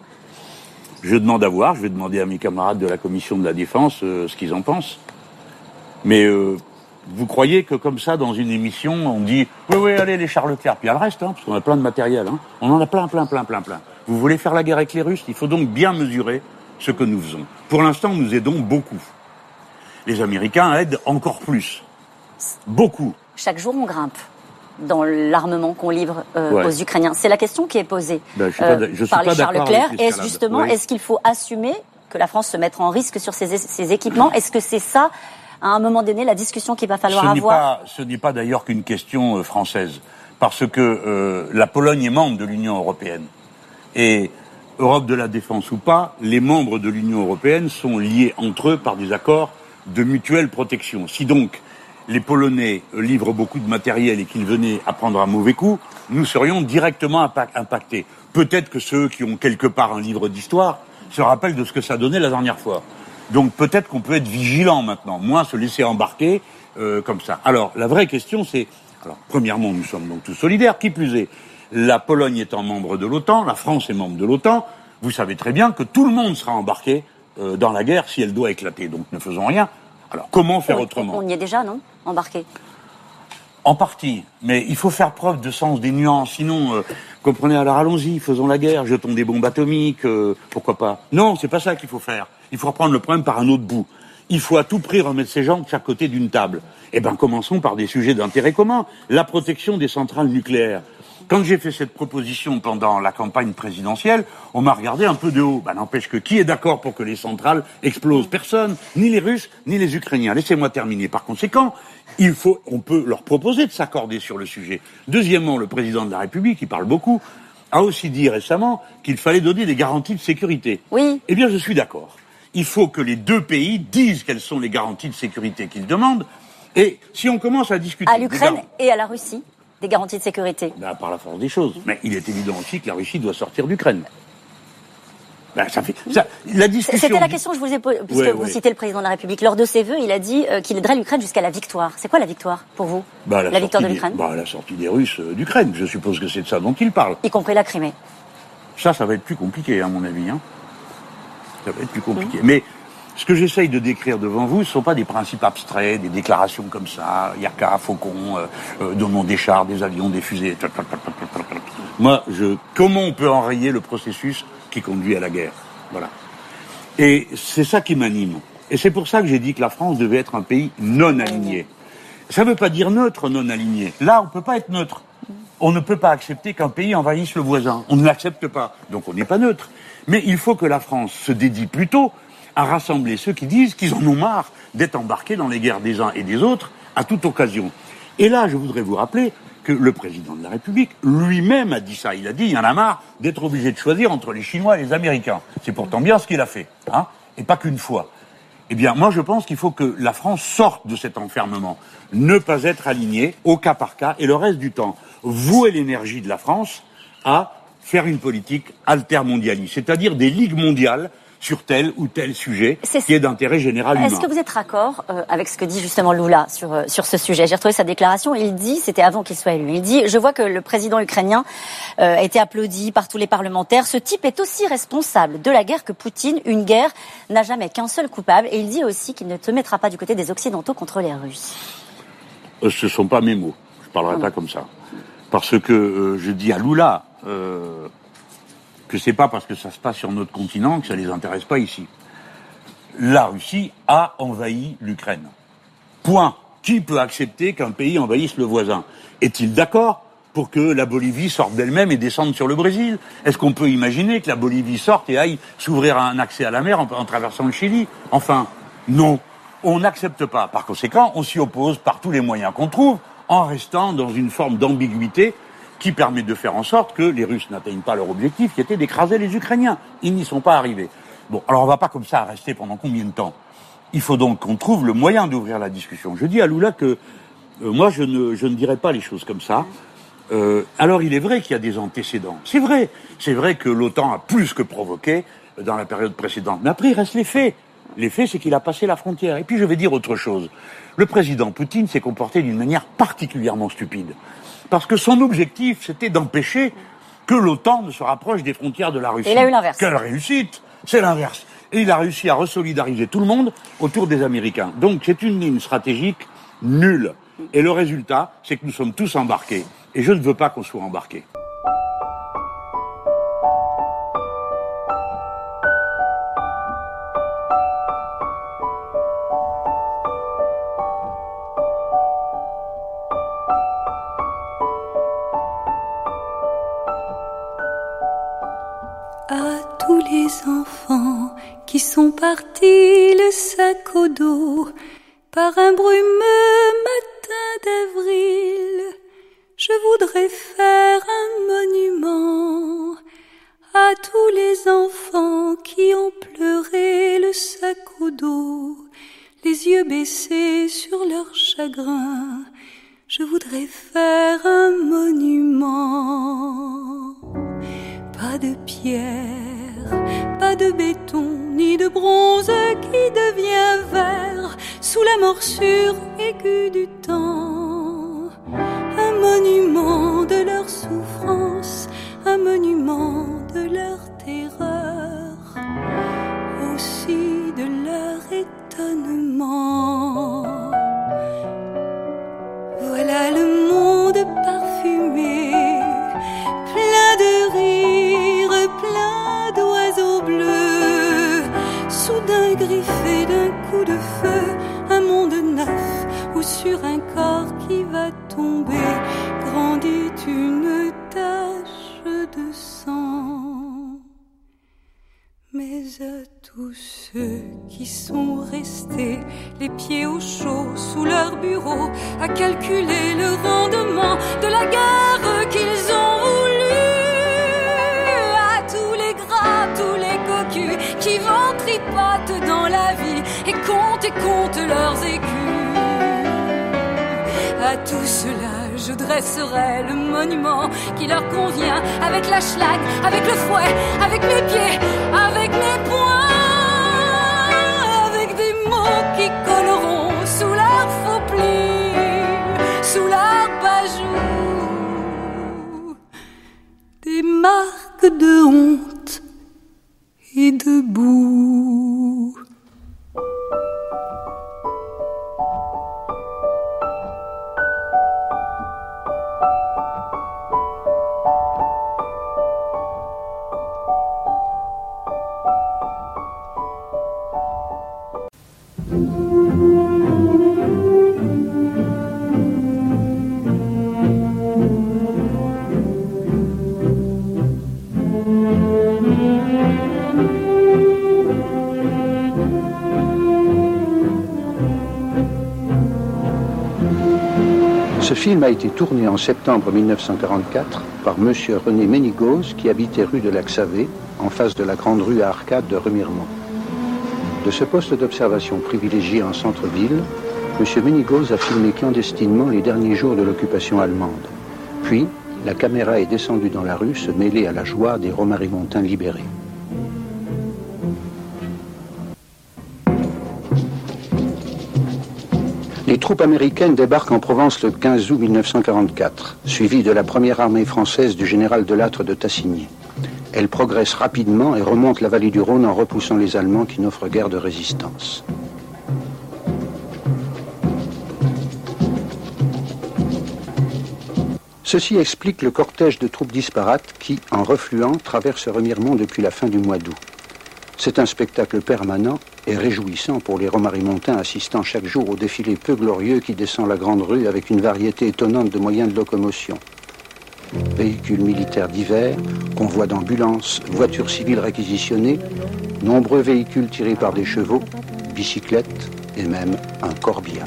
Je demande à voir. Je vais demander à mes camarades de la commission de la défense euh, ce qu'ils en pensent. Mais euh, vous croyez que comme ça, dans une émission, on dit oui, oui, allez les chars Leclerc, puis il y a le reste, hein, parce qu'on a plein de matériel. Hein. On en a plein, plein, plein, plein, plein. Vous voulez faire la guerre avec les Russes ? Il faut donc bien mesurer ce que nous faisons. Pour l'instant, nous aidons beaucoup. Les Américains aident encore plus. Beaucoup. Chaque jour, on grimpe dans l'armement qu'on livre euh, ouais. aux Ukrainiens. C'est la question qui est posée ben, je suis euh, pas, je par suis les pas chars Leclerc. Est-ce justement, oui. est-ce qu'il faut assumer que la France se mette en risque sur ses, ses équipements ? Est-ce que c'est ça, à un moment donné, la discussion qu'il va falloir ce avoir ? pas, Ce n'est pas d'ailleurs qu'une question euh, française, parce que euh, la Pologne est membre de l'Union européenne. Et Europe de la défense ou pas, les membres de l'Union européenne sont liés entre eux par des accords de mutuelle protection. Si donc les Polonais livrent beaucoup de matériel et qu'ils venaient à prendre un mauvais coup, nous serions directement impactés. Peut-être que ceux qui ont quelque part un livre d'histoire se rappellent de ce que ça donnait la dernière fois. Donc peut-être qu'on peut être vigilant maintenant, moins se laisser embarquer euh, comme ça. Alors la vraie question c'est, alors premièrement nous sommes donc tous solidaires, qui plus est, la Pologne étant membre de l'OTAN, la France est membre de l'OTAN, vous savez très bien que tout le monde sera embarqué euh, dans la guerre si elle doit éclater, donc ne faisons rien. Alors comment faire on, autrement ? On y est déjà, non ? Embarqué. En partie, mais il faut faire preuve de sens des nuances, sinon, euh, comprenez, alors allons-y, faisons la guerre, jetons des bombes atomiques, euh, pourquoi pas. Non, c'est pas ça qu'il faut faire. Il faut reprendre le problème par un autre bout. Il faut à tout prix remettre ces gens de chaque côté d'une table. Eh bien, commençons par des sujets d'intérêt commun. La protection des centrales nucléaires. Quand j'ai fait cette proposition pendant la campagne présidentielle, on m'a regardé un peu de haut. Ben, n'empêche que qui est d'accord pour que les centrales explosent ? Personne. Ni les Russes, ni les Ukrainiens. Laissez-moi terminer. Par conséquent, il faut, on peut leur proposer de s'accorder sur le sujet. Deuxièmement, le président de la République, qui parle beaucoup, a aussi dit récemment qu'il fallait donner des garanties de sécurité. Oui. Eh bien, je suis d'accord. Il faut que les deux pays disent quelles sont les garanties de sécurité qu'ils demandent. Et si on commence à discuter... À l'Ukraine gar- et à la Russie, des garanties de sécurité. Ben, par la force des choses. Mais il est évident aussi que la Russie doit sortir d'Ukraine. Ben, ça fait, ça, la discussion... C'était la question que je vous ai posée, puisque ouais, vous ouais. citez le président de la République. Lors de ses vœux, il a dit euh, qu'il aiderait l'Ukraine jusqu'à la victoire. C'est quoi la victoire, pour vous ? ben, la, la victoire de des, l'Ukraine ben, La sortie des Russes euh, d'Ukraine. Je suppose que c'est de ça dont il parle. Y compris la Crimée. Ça, ça va être plus compliqué, à mon avis. Hein. Ça va être plus compliqué. Mmh. Mais Ce que j'essaye de décrire devant vous, ce ne sont pas des principes abstraits, des déclarations comme ça, Yaka, Faucon, euh, euh, donnons des chars, des avions, des fusées. Moi, je, comment on peut enrayer le processus qui conduit à la guerre? Voilà. Et c'est ça qui m'anime. Et c'est pour ça que j'ai dit que la France devait être un pays non aligné. Ça ne veut pas dire neutre, non aligné. Là, on ne peut pas être neutre. On ne peut pas accepter qu'un pays envahisse le voisin. On ne l'accepte pas. Donc on n'est pas neutre. Mais il faut que la France se dédie plutôt à rassembler ceux qui disent qu'ils en ont marre d'être embarqués dans les guerres des uns et des autres à toute occasion. Et là, je voudrais vous rappeler que le président de la République lui-même a dit ça. Il a dit, il y en a marre d'être obligé de choisir entre les Chinois et les Américains. C'est pourtant bien ce qu'il a fait, hein, et pas qu'une fois. Eh bien, moi, je pense qu'il faut que la France sorte de cet enfermement. Ne pas être alignée au cas par cas, et le reste du temps, vouer l'énergie de la France à faire une politique altermondialiste, c'est-à-dire des ligues mondiales sur tel ou tel sujet c'est... qui est d'intérêt général humain. Est-ce que vous êtes raccord euh, avec ce que dit justement Lula sur, euh, sur ce sujet? J'ai retrouvé sa déclaration, il dit, c'était avant qu'il soit élu, il dit « Je vois que le président ukrainien euh, a été applaudi par tous les parlementaires. Ce type est aussi responsable de la guerre que Poutine. Une guerre n'a jamais qu'un seul coupable. » Et il dit aussi qu'il ne se mettra pas du côté des Occidentaux contre les Russes. Euh, ce ne sont pas mes mots. Je ne parlerai ah pas comme ça. Parce que euh, je dis à Lula... Euh, que c'est pas parce que ça se passe sur notre continent que ça les intéresse pas ici. La Russie a envahi l'Ukraine. Point. Qui peut accepter qu'un pays envahisse le voisin? Est-il d'accord pour que la Bolivie sorte d'elle-même et descende sur le Brésil? Est-ce qu'on peut imaginer que la Bolivie sorte et aille s'ouvrir un accès à la mer en, en traversant le Chili? Enfin, non. On n'accepte pas. Par conséquent, on s'y oppose par tous les moyens qu'on trouve, en restant dans une forme d'ambiguïté qui permet de faire en sorte que les Russes n'atteignent pas leur objectif, qui était d'écraser les Ukrainiens. Ils n'y sont pas arrivés. Bon, alors on va pas comme ça rester pendant combien de temps? Il faut donc qu'on trouve le moyen d'ouvrir la discussion. Je dis à Lula que euh, moi, je ne, je ne dirais pas les choses comme ça. Euh, alors il est vrai qu'il y a des antécédents. C'est vrai. C'est vrai que l'OTAN a plus que provoqué dans la période précédente. Mais après, il reste les faits. Les faits, c'est qu'il a passé la frontière. Et puis, je vais dire autre chose. Le président Poutine s'est comporté d'une manière particulièrement stupide. Parce que son objectif, c'était d'empêcher que l'OTAN ne se rapproche des frontières de la Russie. Et il a eu l'inverse. Quelle réussite! C'est l'inverse. Et il a réussi à resolidariser tout le monde autour des Américains. Donc c'est une ligne stratégique nulle. Et le résultat, c'est que nous sommes tous embarqués. Et je ne veux pas qu'on soit embarqués. Les enfants qui sont partis le sac au dos par un brumeux matin d'avril, je voudrais faire un monument à tous les enfants qui ont pleuré le sac au dos, les yeux baissés sur leur chagrin. Je voudrais faire un monument, pas de pierre, pas de béton, ni de bronze qui devient vert sous la morsure aiguë du temps. Un monument de leur souffrance, un monument de leur terreur, aussi de leur étonnement. Voilà le monde parfumé, plein de rires, plein d'oiseaux bleus, soudain griffé d'un coup de feu, un monde neuf où sur un corps qui va tomber grandit une tache de sang. Mais à tous ceux qui sont restés les pieds au chaud sous leur bureau à calculer le rendement de la guerre qu'ils ont voulu, à tous les gras, tous les cocus qui vont tripotent dans la vie et comptent et comptent leurs écus, à tout cela je dresserai le monument qui leur convient, avec la schlag, avec le fouet, avec mes pieds, avec mes poings, avec des mots qui colleront sous leurs faux plis, sous leurs bajoux, des marques de honte et de boue. film a été tourné en septembre mille neuf cent quarante-quatre par M. René Ménigoz, qui habitait rue de la Xavé, en face de la grande rue à arcades de Remiremont. De ce poste d'observation privilégié en centre-ville, M. Ménigoz a filmé clandestinement les derniers jours de l'occupation allemande. Puis, la caméra est descendue dans la rue se mêler à la joie des Romarimontains libérés. Les troupes américaines débarquent en Provence le quinze août mille neuf cent quarante-quatre, suivies de la première armée française du général Delattre de Tassigny. Elles progressent rapidement et remontent la vallée du Rhône en repoussant les Allemands qui n'offrent guère de résistance. Ceci explique le cortège de troupes disparates qui, en refluant, traverse Remiremont depuis la fin du mois d'août. C'est un spectacle permanent et réjouissant pour les Romarimontains assistant chaque jour au défilé peu glorieux qui descend la grande rue avec une variété étonnante de moyens de locomotion. Véhicules militaires divers, convois d'ambulances, voitures civiles réquisitionnées, nombreux véhicules tirés par des chevaux, bicyclettes et même un corbillard.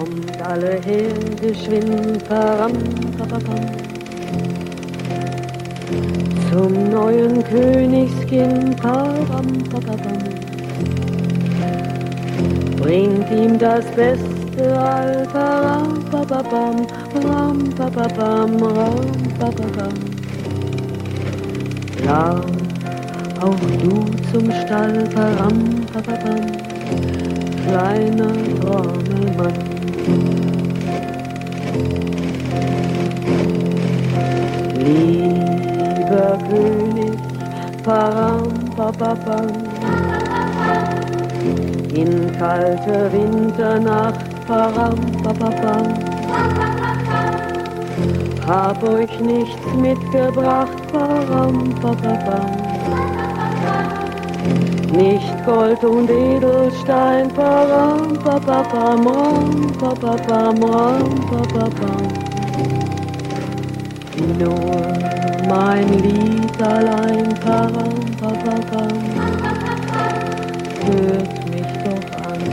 Zum neuen Königskind, param, papapam. Bringt ihm das Beste, all, param, papapam, ram, papapam, ram, papapam. Lauf auch du zum Stall, param, papapam, kleiner Trommelmann. Lieber König, param, papapam, in kalter Winternacht, param, papapam, hab euch nichts mitgebracht, param, papapam, nicht Gold und Edelstein, param, papapam, ram, papapam, ram, papapam. Nur mein Lied allein, param, papapam, hört mich doch an.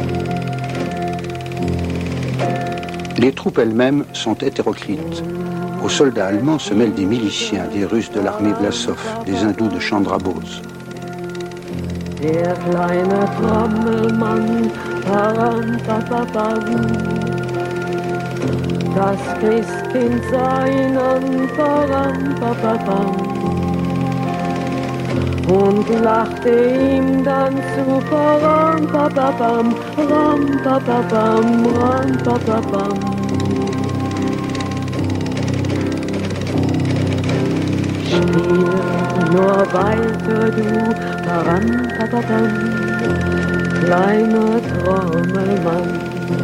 Les troupes elles-mêmes sont hétéroclites. Aux soldats allemands se mêlent des miliciens, des Russes de l'armée Vlasov, des hindous de Chandrabose. Der kleine Trommelmann, param, papapam, das Christkind sah ihn an, param, papapam, und lachte ihm dann zu, param, papapam, ram, papapam, ram, papapam. Spiel nur weiter du, param, papapam, kleiner Trommelmann.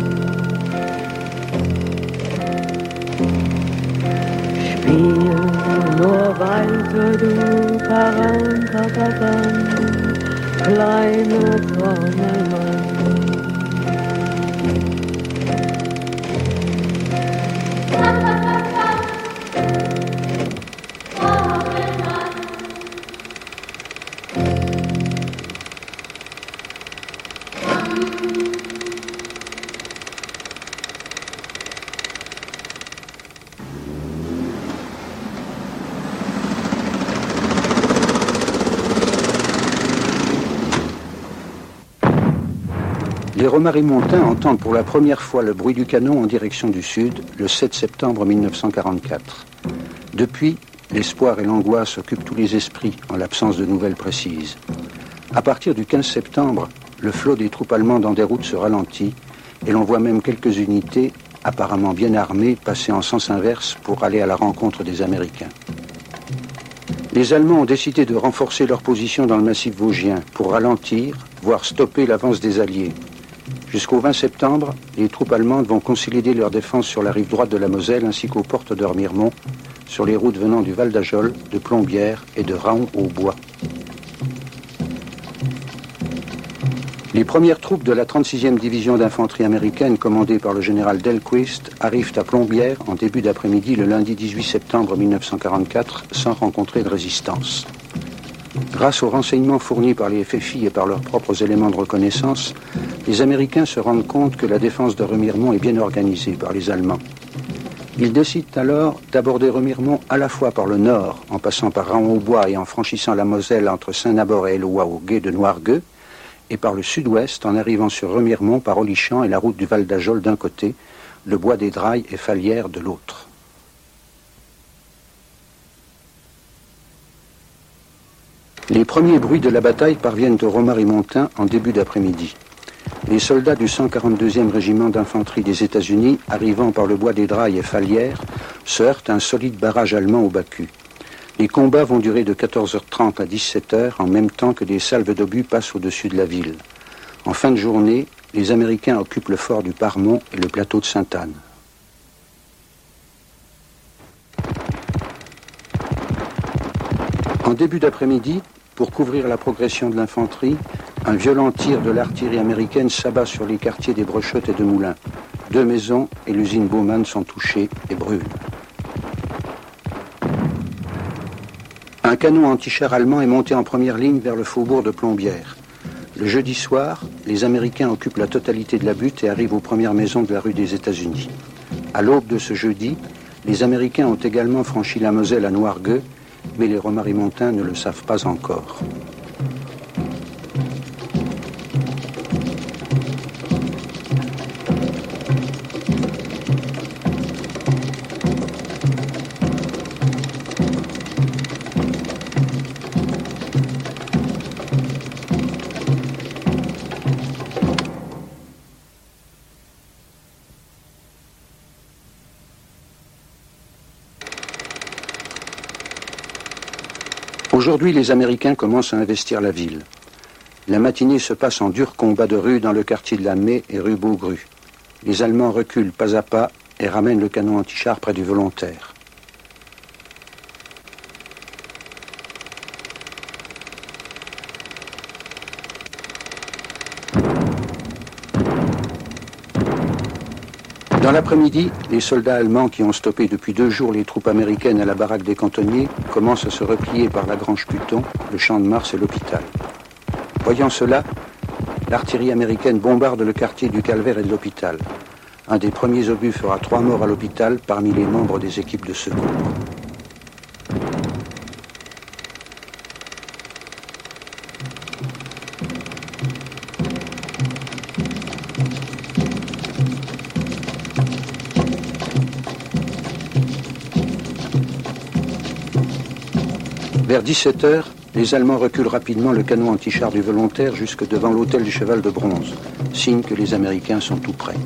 Spiel nur weiter du, param, papapam, kleiner Trommelmann. Les Romarimontains entendent pour la première fois le bruit du canon en direction du sud le sept septembre mille neuf cent quarante-quatre. Depuis, l'espoir et l'angoisse occupent tous les esprits en l'absence de nouvelles précises. À partir du quinze septembre, le flot des troupes allemandes en déroute se ralentit et l'on voit même quelques unités, apparemment bien armées, passer en sens inverse pour aller à la rencontre des Américains. Les Allemands ont décidé de renforcer leur position dans le massif vosgien pour ralentir, voire stopper l'avance des Alliés. Jusqu'au vingt septembre, les troupes allemandes vont consolider leur défense sur la rive droite de la Moselle ainsi qu'aux portes de Remiremont, sur les routes venant du Val d'Ajol, de Plombières et de Raon-au-Bois. Les premières troupes de la trente-sixième division d'infanterie américaine commandée par le général Delquist arrivent à Plombières en début d'après-midi le lundi dix-huit septembre mille neuf cent quarante-quatre sans rencontrer de résistance. Grâce aux renseignements fournis par les F F I et par leurs propres éléments de reconnaissance, les Américains se rendent compte que la défense de Remiremont est bien organisée par les Allemands. Ils décident alors d'aborder Remiremont à la fois par le nord, en passant par Raon-au-Bois et en franchissant la Moselle entre Saint-Nabord et Elloua au gué de Noirgueux, et par le sud-ouest en arrivant sur Remiremont par Olichamps et la route du Val d'Ajol d'un côté, le bois des Drailles et Falières de l'autre. Les premiers bruits de la bataille parviennent aux Romarimontains en début d'après-midi. Les soldats du cent quarante-deuxième régiment d'infanterie des États-Unis, arrivant par le bois des Drailles et Falières, se heurtent à un solide barrage allemand au Bacu. Les combats vont durer de quatorze heures trente à dix-sept heures, en même temps que des salves d'obus passent au-dessus de la ville. En fin de journée, les Américains occupent le fort du Parmont et le plateau de Sainte-Anne. En début d'après-midi, pour couvrir la progression de l'infanterie, un violent tir de l'artillerie américaine s'abat sur les quartiers des Brochettes et de Moulins. Deux maisons et l'usine Baumann sont touchées et brûlent. Un canon anti-char allemand est monté en première ligne vers le faubourg de Plombières. Le jeudi soir, les Américains occupent la totalité de la butte et arrivent aux premières maisons de la rue des États-Unis. À l'aube de ce jeudi, les Américains ont également franchi la Moselle à Noirgueux, mais les Romarimontains ne le savent pas encore. Aujourd'hui, les Américains commencent à investir la ville. La matinée se passe en dur combat de rue dans le quartier de la Mai et rue Beaugru. Les Allemands reculent pas à pas et ramènent le canon anti-char près du Volontaire. Dans l'après-midi, les soldats allemands qui ont stoppé depuis deux jours les troupes américaines à la baraque des cantonniers commencent à se replier par la Grange Puton, le champ de Mars et l'hôpital. Voyant cela, l'artillerie américaine bombarde le quartier du Calvaire et de l'hôpital. Un des premiers obus fera trois morts à l'hôpital parmi les membres des équipes de secours. Vers dix-sept heures, les Allemands reculent rapidement le canon anti-char du Volontaire jusque devant l'hôtel du Cheval de Bronze, signe que les Américains sont tout près.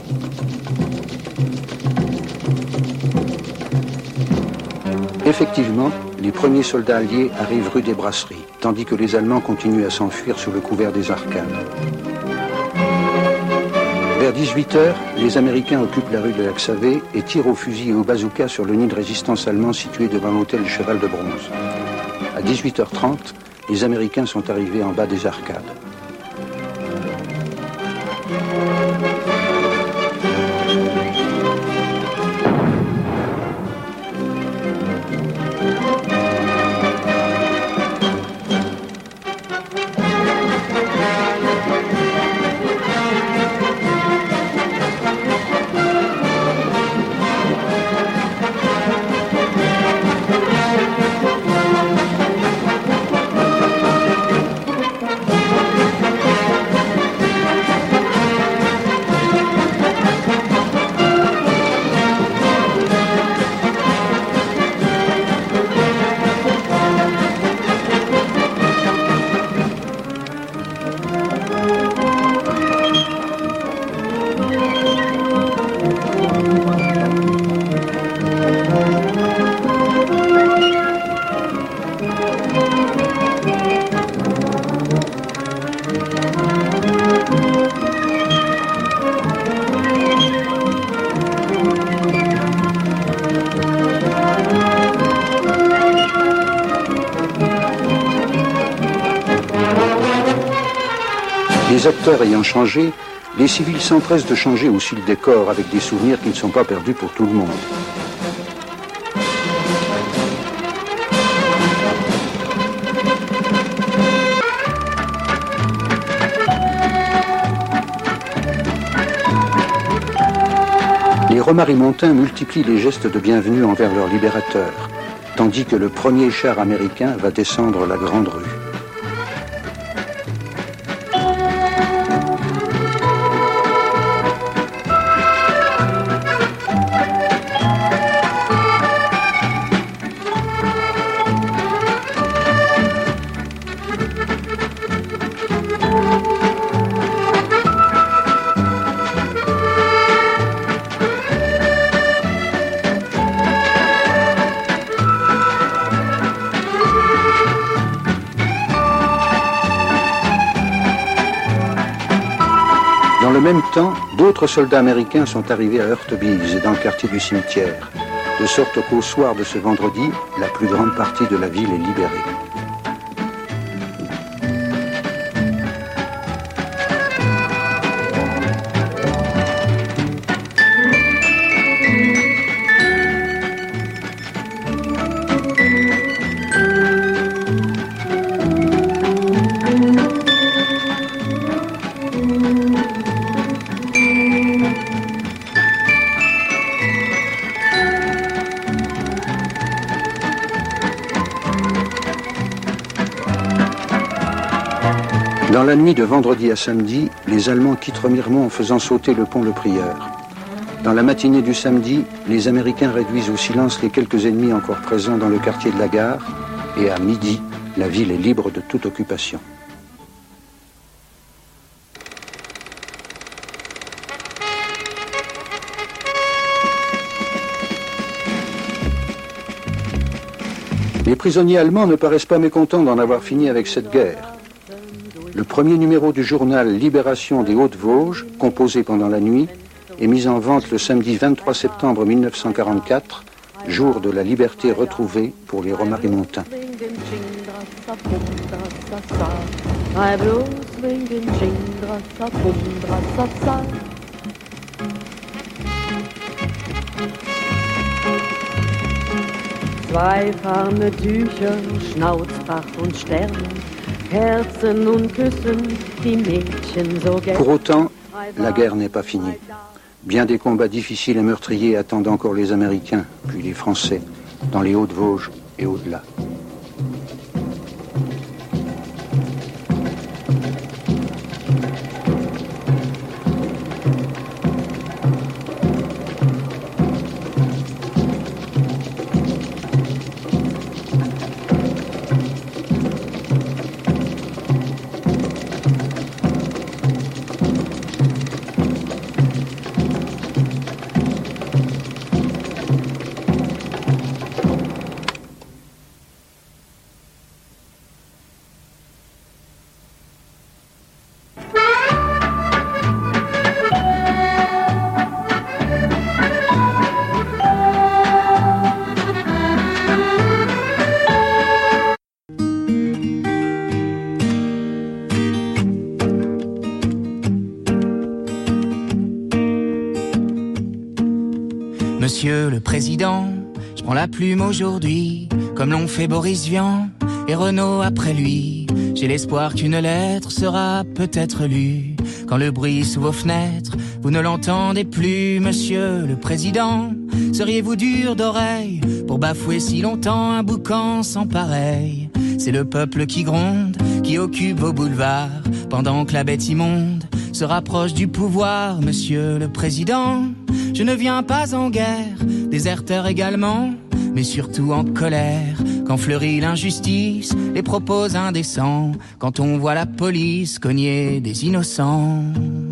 Effectivement, les premiers soldats alliés arrivent rue des Brasseries, tandis que les Allemands continuent à s'enfuir sous le couvert des arcades. Vers dix-huit heures, les Américains occupent la rue de l'Axavé et tirent au fusil et au bazooka sur le nid de résistance allemand situé devant l'hôtel du Cheval de Bronze. À dix-huit heures trente, les Américains sont arrivés en bas des arcades. Les acteurs ayant changé, les civils s'empressent de changer aussi le décor avec des souvenirs qui ne sont pas perdus pour tout le monde. Les Romaris-Montins multiplient les gestes de bienvenue envers leur libérateur, tandis que le premier char américain va descendre la grande rue. Dans le même temps, d'autres soldats américains sont arrivés à Heurtebise, dans le quartier du cimetière, de sorte qu'au soir de ce vendredi, la plus grande partie de la ville est libérée. Dans la nuit de vendredi à samedi, les Allemands quittent Remiremont en faisant sauter le pont Le Prieur. Dans la matinée du samedi, les Américains réduisent au silence les quelques ennemis encore présents dans le quartier de la gare, et à midi, la ville est libre de toute occupation. Les prisonniers allemands ne paraissent pas mécontents d'en avoir fini avec cette guerre. Le premier numéro du journal Libération des Hautes-Vosges, composé pendant la nuit, est mis en vente le samedi vingt-trois septembre mille neuf cent quarante-quatre, jour de la liberté retrouvée pour les Romaris-Montins. Zwei warme Tücher, Schnauzbart und Stern, Herzen und Küssen, die Mädchen so gern. Pour autant, la guerre n'est pas finie. Bien des combats difficiles et meurtriers attendent encore les Américains, puis les Français, dans les Hautes-Vosges et au-delà. Monsieur le Président, je prends la plume aujourd'hui, comme l'ont fait Boris Vian et Renaud après lui. J'ai l'espoir qu'une lettre sera peut-être lue. Quand le bruit sous vos fenêtres, vous ne l'entendez plus, Monsieur le Président. Seriez-vous dur d'oreille pour bafouer si longtemps un boucan sans pareil? C'est le peuple qui gronde, qui occupe vos boulevards, pendant que la bête immonde se rapproche du pouvoir, Monsieur le Président. Je ne viens pas en guerre, déserteur également, mais surtout en colère, quand fleurit l'injustice, les propos indécents, quand on voit la police cogner des innocents.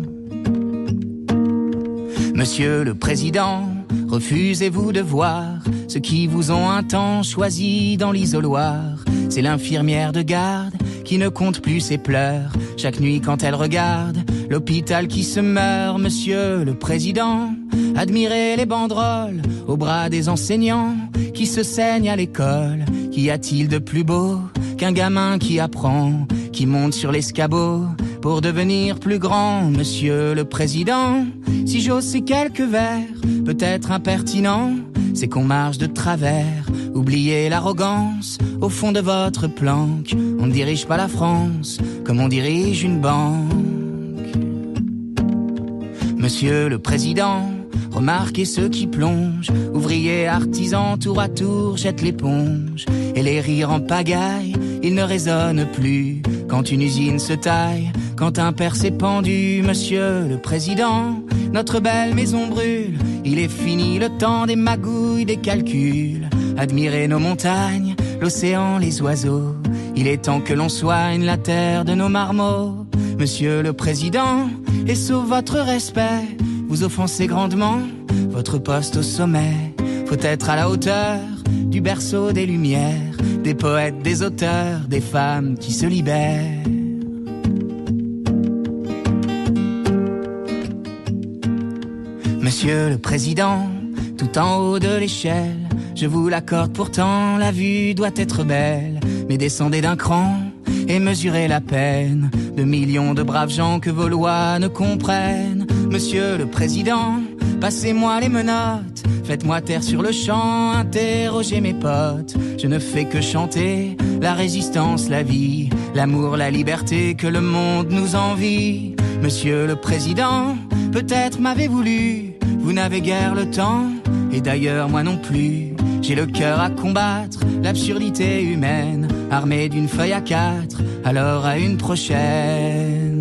Monsieur le Président, refusez-vous de voir ceux qui vous ont un temps choisi dans l'isoloir? C'est l'infirmière de garde qui ne compte plus ses pleurs, chaque nuit quand elle regarde l'hôpital qui se meurt, Monsieur le Président. Admirez les banderoles au bras des enseignants qui se saignent à l'école. Qu'y a-t-il de plus beau qu'un gamin qui apprend, qui monte sur l'escabeau pour devenir plus grand, Monsieur le Président? Si j'ose ces quelques vers, peut-être impertinents, c'est qu'on marche de travers. Oubliez l'arrogance au fond de votre planque. On ne dirige pas la France comme on dirige une banque. Monsieur le Président, Remarquez ceux qui plongent, ouvriers, artisans, tour à tour jettent l'éponge. Et les rires en pagaille, ils ne résonnent plus. Quand une usine se taille, quand un père s'est pendu, monsieur le président, notre belle maison brûle. Il est fini le temps des magouilles, des calculs. Admirez nos montagnes, l'océan, les oiseaux. Il est temps que l'on soigne la terre de nos marmots. Monsieur le président, et sauf votre respect, vous offensez grandement votre poste au sommet. Faut être à la hauteur du berceau des lumières, des poètes, des auteurs, des femmes qui se libèrent. Monsieur le président, tout en haut de l'échelle, je vous l'accorde pourtant, la vue doit être belle. Mais descendez d'un cran et mesurez la peine de millions de braves gens que vos lois ne comprennent. Monsieur le président, passez-moi les menottes, faites-moi taire sur le champ, interrogez mes potes. Je ne fais que chanter la résistance, la vie, l'amour, la liberté que le monde nous envie. Monsieur le président, peut-être m'avez-vous lu, vous n'avez guère le temps, et d'ailleurs moi non plus. J'ai le cœur à combattre l'absurdité humaine, armé d'une feuille à quatre, alors à une prochaine.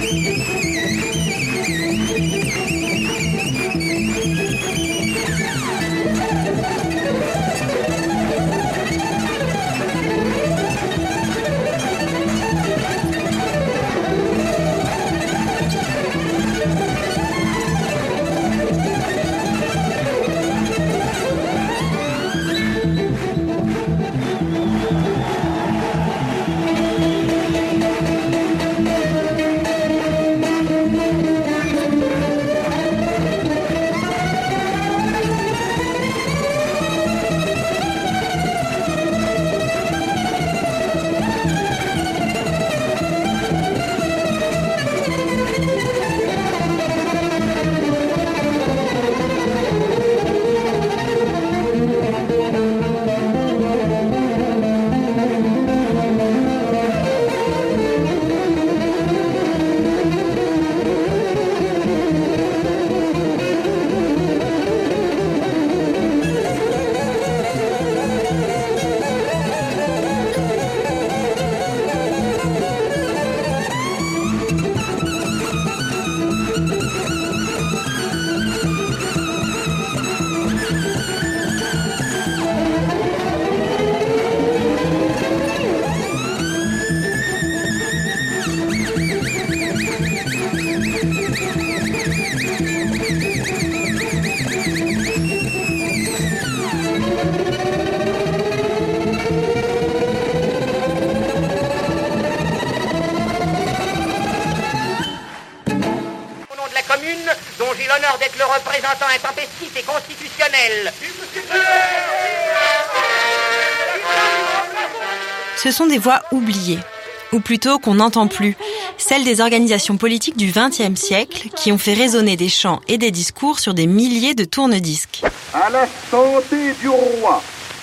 d'être le représentant intempestif et constitutionnel. Ce sont des voix oubliées, ou plutôt qu'on n'entend plus, celles des organisations politiques du vingtième siècle qui ont fait résonner des chants et des discours sur des milliers de tourne-disques. À la santé du roi.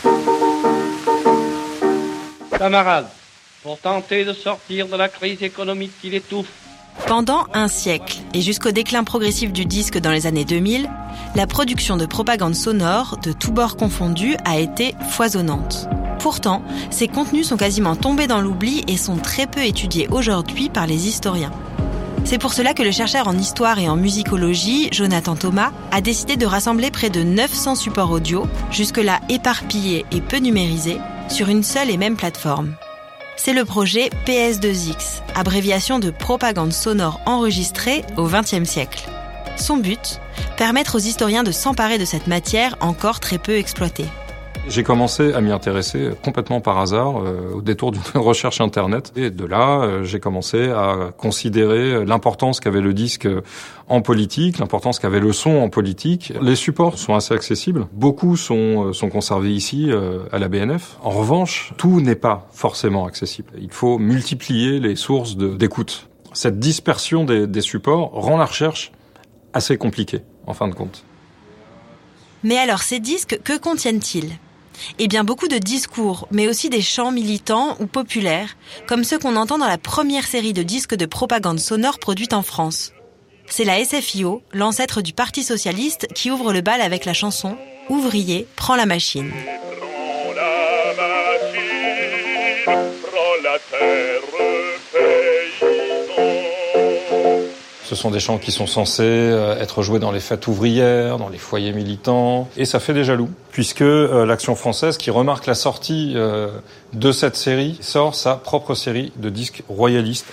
Camarades, pour tenter de sortir de la crise économique qui l'étouffe. Pendant un siècle, et jusqu'au déclin progressif du disque dans les années deux mille, la production de propagande sonore, de tous bords confondus, a été foisonnante. Pourtant, ces contenus sont quasiment tombés dans l'oubli et sont très peu étudiés aujourd'hui par les historiens. C'est pour cela que le chercheur en histoire et en musicologie, Jonathan Thomas, a décidé de rassembler près de neuf cents supports audio, jusque-là éparpillés et peu numérisés, sur une seule et même plateforme. C'est le projet P S deux X, abréviation de propagande sonore enregistrée au vingtième siècle. Son but, permettre aux historiens de s'emparer de cette matière encore très peu exploitée. J'ai commencé à m'y intéresser complètement par hasard, euh, au détour d'une recherche internet. Et de là, euh, j'ai commencé à considérer l'importance qu'avait le disque en politique, l'importance qu'avait le son en politique. Les supports sont assez accessibles. Beaucoup sont, sont conservés ici, euh, à la B N F. En revanche, tout n'est pas forcément accessible. Il faut multiplier les sources de, d'écoute. Cette dispersion des, des supports rend la recherche assez compliquée, en fin de compte. Mais alors, ces disques, que contiennent-ils ? Eh bien, beaucoup de discours, mais aussi des chants militants ou populaires, comme ceux qu'on entend dans la première série de disques de propagande sonore produite en France. C'est la S F I O, l'ancêtre du Parti socialiste, qui ouvre le bal avec la chanson « Ouvrier, prends la machine ». Prends la machine, prends la terre, paysan. Ce sont des chants qui sont censés être joués dans les fêtes ouvrières, dans les foyers militants, et ça fait des jaloux, puisque euh, l'Action française, qui remarque la sortie euh, de cette série, sort sa propre série de disques royalistes.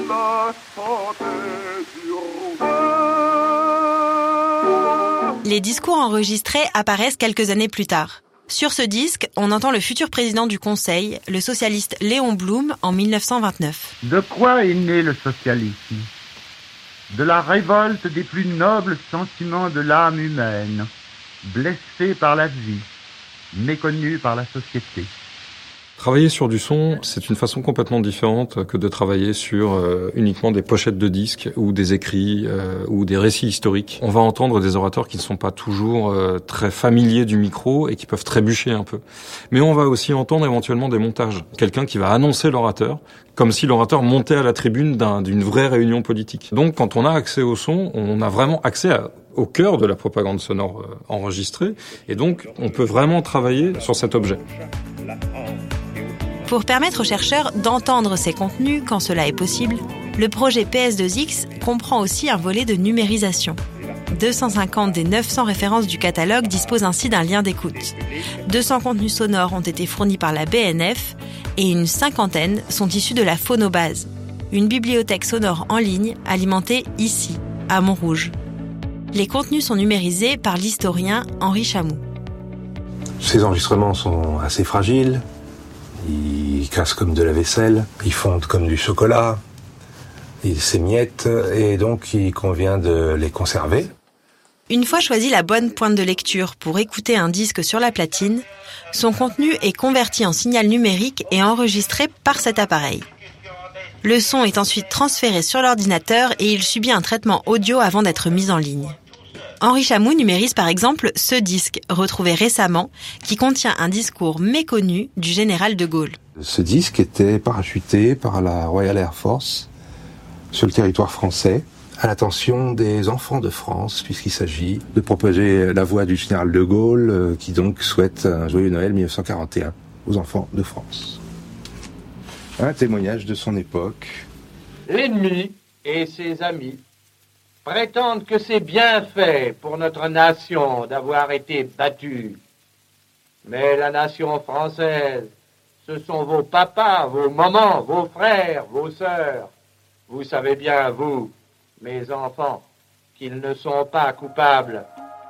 Les discours enregistrés apparaissent quelques années plus tard. Sur ce disque, on entend le futur président du Conseil, le socialiste Léon Blum, en dix-neuf cent vingt-neuf. De quoi est né le socialisme ? De la révolte des plus nobles sentiments de l'âme humaine, blessée par la vie, méconnue par la société. Travailler sur du son, c'est une façon complètement différente que de travailler sur euh, uniquement des pochettes de disques ou des écrits euh, ou des récits historiques. On va entendre des orateurs qui ne sont pas toujours euh, très familiers du micro et qui peuvent trébucher un peu. Mais on va aussi entendre éventuellement des montages. Quelqu'un qui va annoncer l'orateur, comme si l'orateur montait à la tribune d'un, d'une vraie réunion politique. Donc quand on a accès au son, on a vraiment accès à, au cœur de la propagande sonore euh, enregistrée. Et donc on peut vraiment travailler sur cet objet. Pour permettre aux chercheurs d'entendre ces contenus quand cela est possible, Le projet P S deux X comprend aussi un volet de numérisation. deux cent cinquante des neuf cents références du catalogue disposent ainsi d'un lien d'écoute. deux cents contenus sonores ont été fournis par la B N F et une cinquantaine sont issus de la Phonobase, une bibliothèque sonore en ligne alimentée ici, à Montrouge. Les contenus sont numérisés par l'historien Henri Chamou. Ces enregistrements sont assez fragiles, ils cassent comme de la vaisselle, ils fondent comme du chocolat, ils s'émiettent et donc il convient de les conserver. Une fois choisi la bonne pointe de lecture pour écouter un disque sur la platine, son contenu est converti en signal numérique et enregistré par cet appareil. Le son est ensuite transféré sur l'ordinateur et il subit un traitement audio avant d'être mis en ligne. Henri Chamou numérise par exemple ce disque, retrouvé récemment, qui contient un discours méconnu du général de Gaulle. Ce disque était parachuté par la Royal Air Force sur le territoire français, à l'attention des enfants de France, puisqu'il s'agit de proposer la voix du général de Gaulle, euh, qui donc souhaite un joyeux Noël mille neuf cent quarante et un aux enfants de France. Un témoignage de son époque. L'ennemi et ses amis prétendent que c'est bien fait pour notre nation d'avoir été battue. Mais la nation française, ce sont vos papas, vos mamans, vos frères, vos sœurs. Vous savez bien, vous, mes enfants, qu'ils ne sont pas coupables.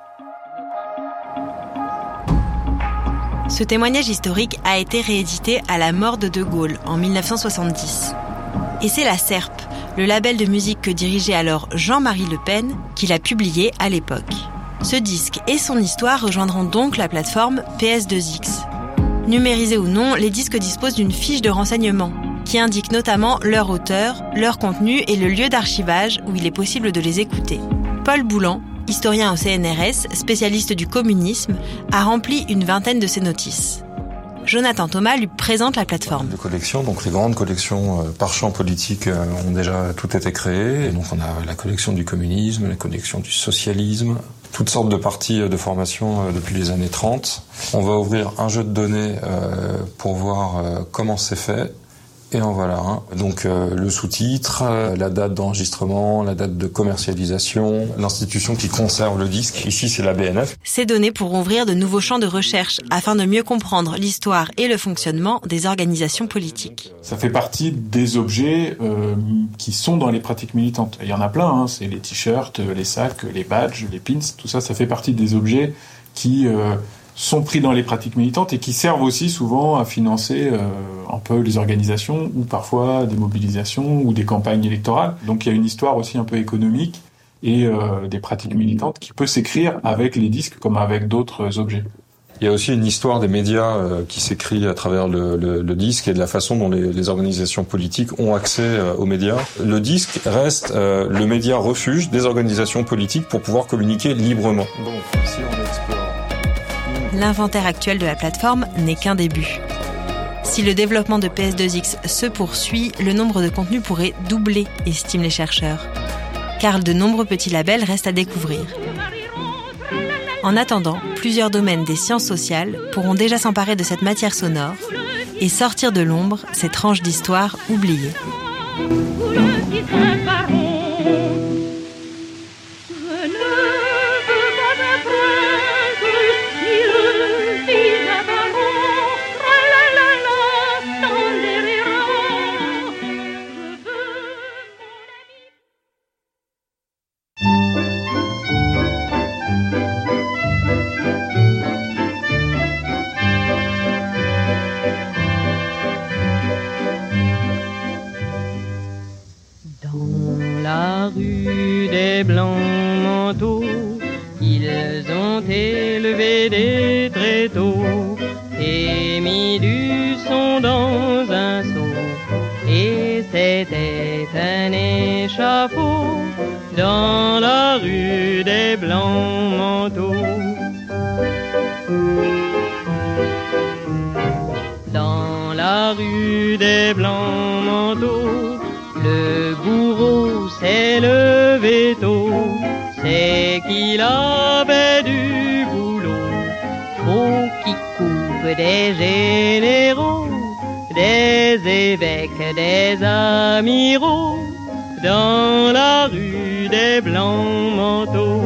Ce témoignage historique a été réédité à la mort de De Gaulle en mille neuf cent soixante-dix. Et c'est la S E R P, le label de musique que dirigeait alors Jean-Marie Le Pen, qui l'a publié à l'époque. Ce disque et son histoire rejoindront donc la plateforme P S deux X. Numérisés ou non, les disques disposent d'une fiche de renseignement qui indique notamment leur auteur, leur contenu et le lieu d'archivage où il est possible de les écouter. Paul Boulan, historien au C N R S, spécialiste du communisme, a rempli une vingtaine de ces notices. Jonathan Thomas lui présente la plateforme. Les collections, donc les grandes collections euh, par champ politique euh, ont déjà tout été créées. Et donc on a la collection du communisme, la collection du socialisme, toutes sortes de parties de formation euh, depuis les années trente. On va ouvrir un jeu de données euh, pour voir euh, comment c'est fait. Et en voilà un. Donc euh, le sous-titre, euh, la date d'enregistrement, la date de commercialisation, l'institution qui conserve le disque. Ici, c'est la B N F. Ces données pourront ouvrir de nouveaux champs de recherche afin de mieux comprendre l'histoire et le fonctionnement des organisations politiques. Ça fait partie des objets euh, qui sont dans les pratiques militantes. Il y en a plein, hein. C'est les t-shirts, les sacs, les badges, les pins, tout ça, ça fait partie des objets qui... Euh, sont pris dans les pratiques militantes et qui servent aussi souvent à financer euh, un peu les organisations ou parfois des mobilisations ou des campagnes électorales. Donc il y a une histoire aussi un peu économique et euh, des pratiques militantes qui peut s'écrire avec les disques comme avec d'autres objets. Il y a aussi une histoire des médias euh, qui s'écrit à travers le, le, le disque et de la façon dont les, les organisations politiques ont accès euh, aux médias. Le disque reste euh, le média refuge des organisations politiques pour pouvoir communiquer librement. Donc si on explore... L'inventaire actuel de la plateforme n'est qu'un début. Si le développement de P S deux X se poursuit, le nombre de contenus pourrait doubler, estiment les chercheurs. Car de nombreux petits labels restent à découvrir. En attendant, plusieurs domaines des sciences sociales pourront déjà s'emparer de cette matière sonore et sortir de l'ombre ces tranches d'histoire oubliées. Blancs manteaux, ils ont élevé des tréteaux et mis du son dans un seau. Et c'était un échafaud dans la rue des Blancs manteaux. Dans la rue des Blancs manteaux, le bourreau s'est levé tôt, c'est qu'il avait du boulot. Faut qu'il coupe des généraux, des évêques, des amiraux, dans la rue des blancs manteaux.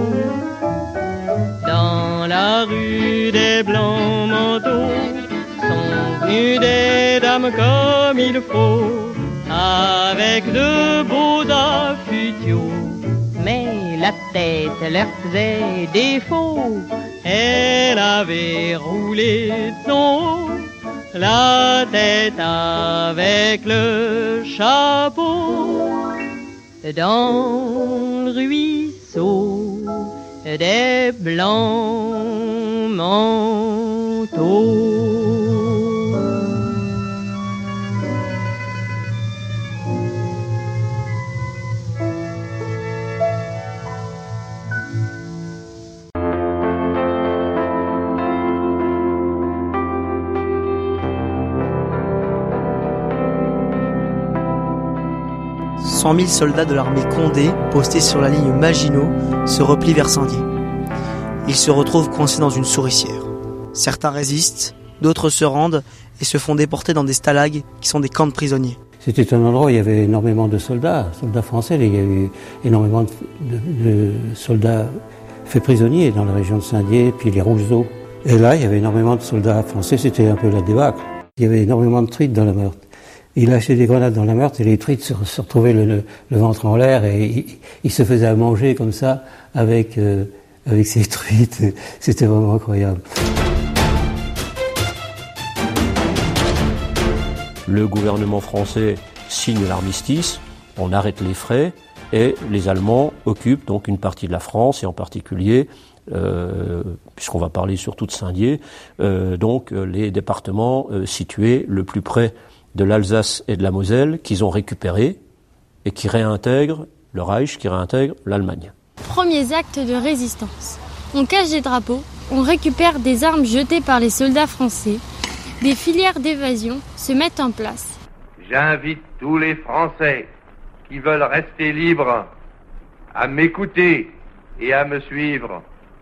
Dans la rue des blancs manteaux sont venues des dames comme il faut, avec de beaux affûtiaux. Mais la tête leur faisait défaut, elle avait roulé de son haut la tête avec le chapeau. Dans le ruisseau des blancs manteaux. cent mille soldats de l'armée Condé, postés sur la ligne Maginot, se replient vers Saint-Dié. Ils se retrouvent coincés dans une souricière. Certains résistent, d'autres se rendent et se font déporter dans des stalags qui sont des camps de prisonniers. C'était un endroit où il y avait énormément de soldats, soldats français. Il y a eu énormément de, de, de soldats faits prisonniers dans la région de Saint-Dié, puis les Rougeaux. Et là, il y avait énormément de soldats français, c'était un peu la débâcle. Il y avait énormément de truites dans la Meurthe. Il lâchait des grenades dans la Meurthe et les truites se, se retrouvaient le, le, le ventre en l'air et il, il se faisait à manger comme ça avec, euh, avec ces truites. C'était vraiment incroyable. Le gouvernement français signe l'armistice, on arrête les frais et les Allemands occupent donc une partie de la France et en particulier, euh, puisqu'on va parler surtout de Saint-Dié, euh, donc euh, les départements euh, situés le plus près de l'Alsace et de la Moselle qu'ils ont récupérés et qui réintègrent le Reich, qui réintègrent l'Allemagne. Premiers actes de résistance. On cache des drapeaux, on récupère des armes jetées par les soldats français, des filières d'évasion se mettent en place. J'invite tous les Français qui veulent rester libres à m'écouter et à me suivre.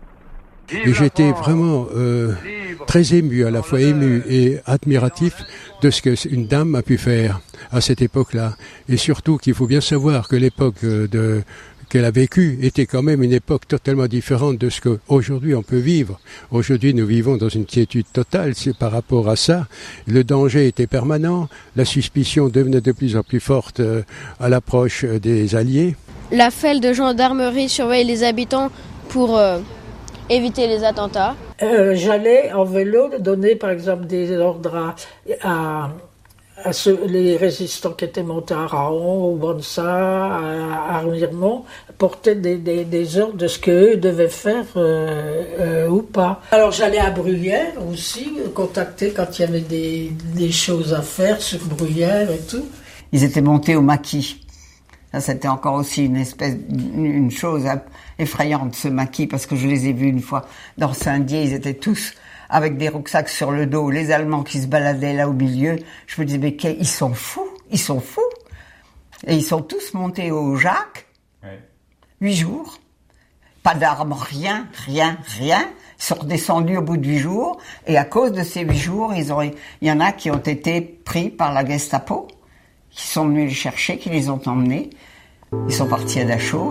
Et j'étais vraiment euh, très ému, à la fois ému et admiratif de ce qu'une dame a pu faire à cette époque-là. Et surtout qu'il faut bien savoir que l'époque de, qu'elle a vécue était quand même une époque totalement différente de ce qu'aujourd'hui on peut vivre. Aujourd'hui nous vivons dans une quiétude totale, c'est par rapport à ça. Le danger était permanent, la suspicion devenait de plus en plus forte euh, à l'approche des Alliés. La file de gendarmerie surveille les habitants pour... Euh éviter les attentats. Euh, j'allais en vélo donner par exemple des ordres à, à, à ceux, les résistants qui étaient montés à Raon, au Bonsa, à, à Remiremont, porter des, des, des ordres de ce qu'eux devaient faire euh, euh, ou pas. Alors j'allais à Bruyères aussi, contacter quand il y avait des, des choses à faire sur Bruyères et tout. Ils étaient montés au maquis. Ça, c'était encore aussi une espèce, une chose effrayante, ce maquis, parce que je les ai vus une fois dans Saint-Dié, ils étaient tous avec des rucksacks sur le dos, les Allemands qui se baladaient là au milieu. Je me disais, mais ils sont fous, ils sont fous. Et ils sont tous montés au Jacques, ouais. Huit jours, pas d'armes, rien, rien, rien. Ils sont redescendus au bout de huit jours, et à cause de ces huit jours, ils ont, il y en a qui ont été pris par la Gestapo, qui sont venus les chercher, qui les ont emmenés. Ils sont partis à Dachau.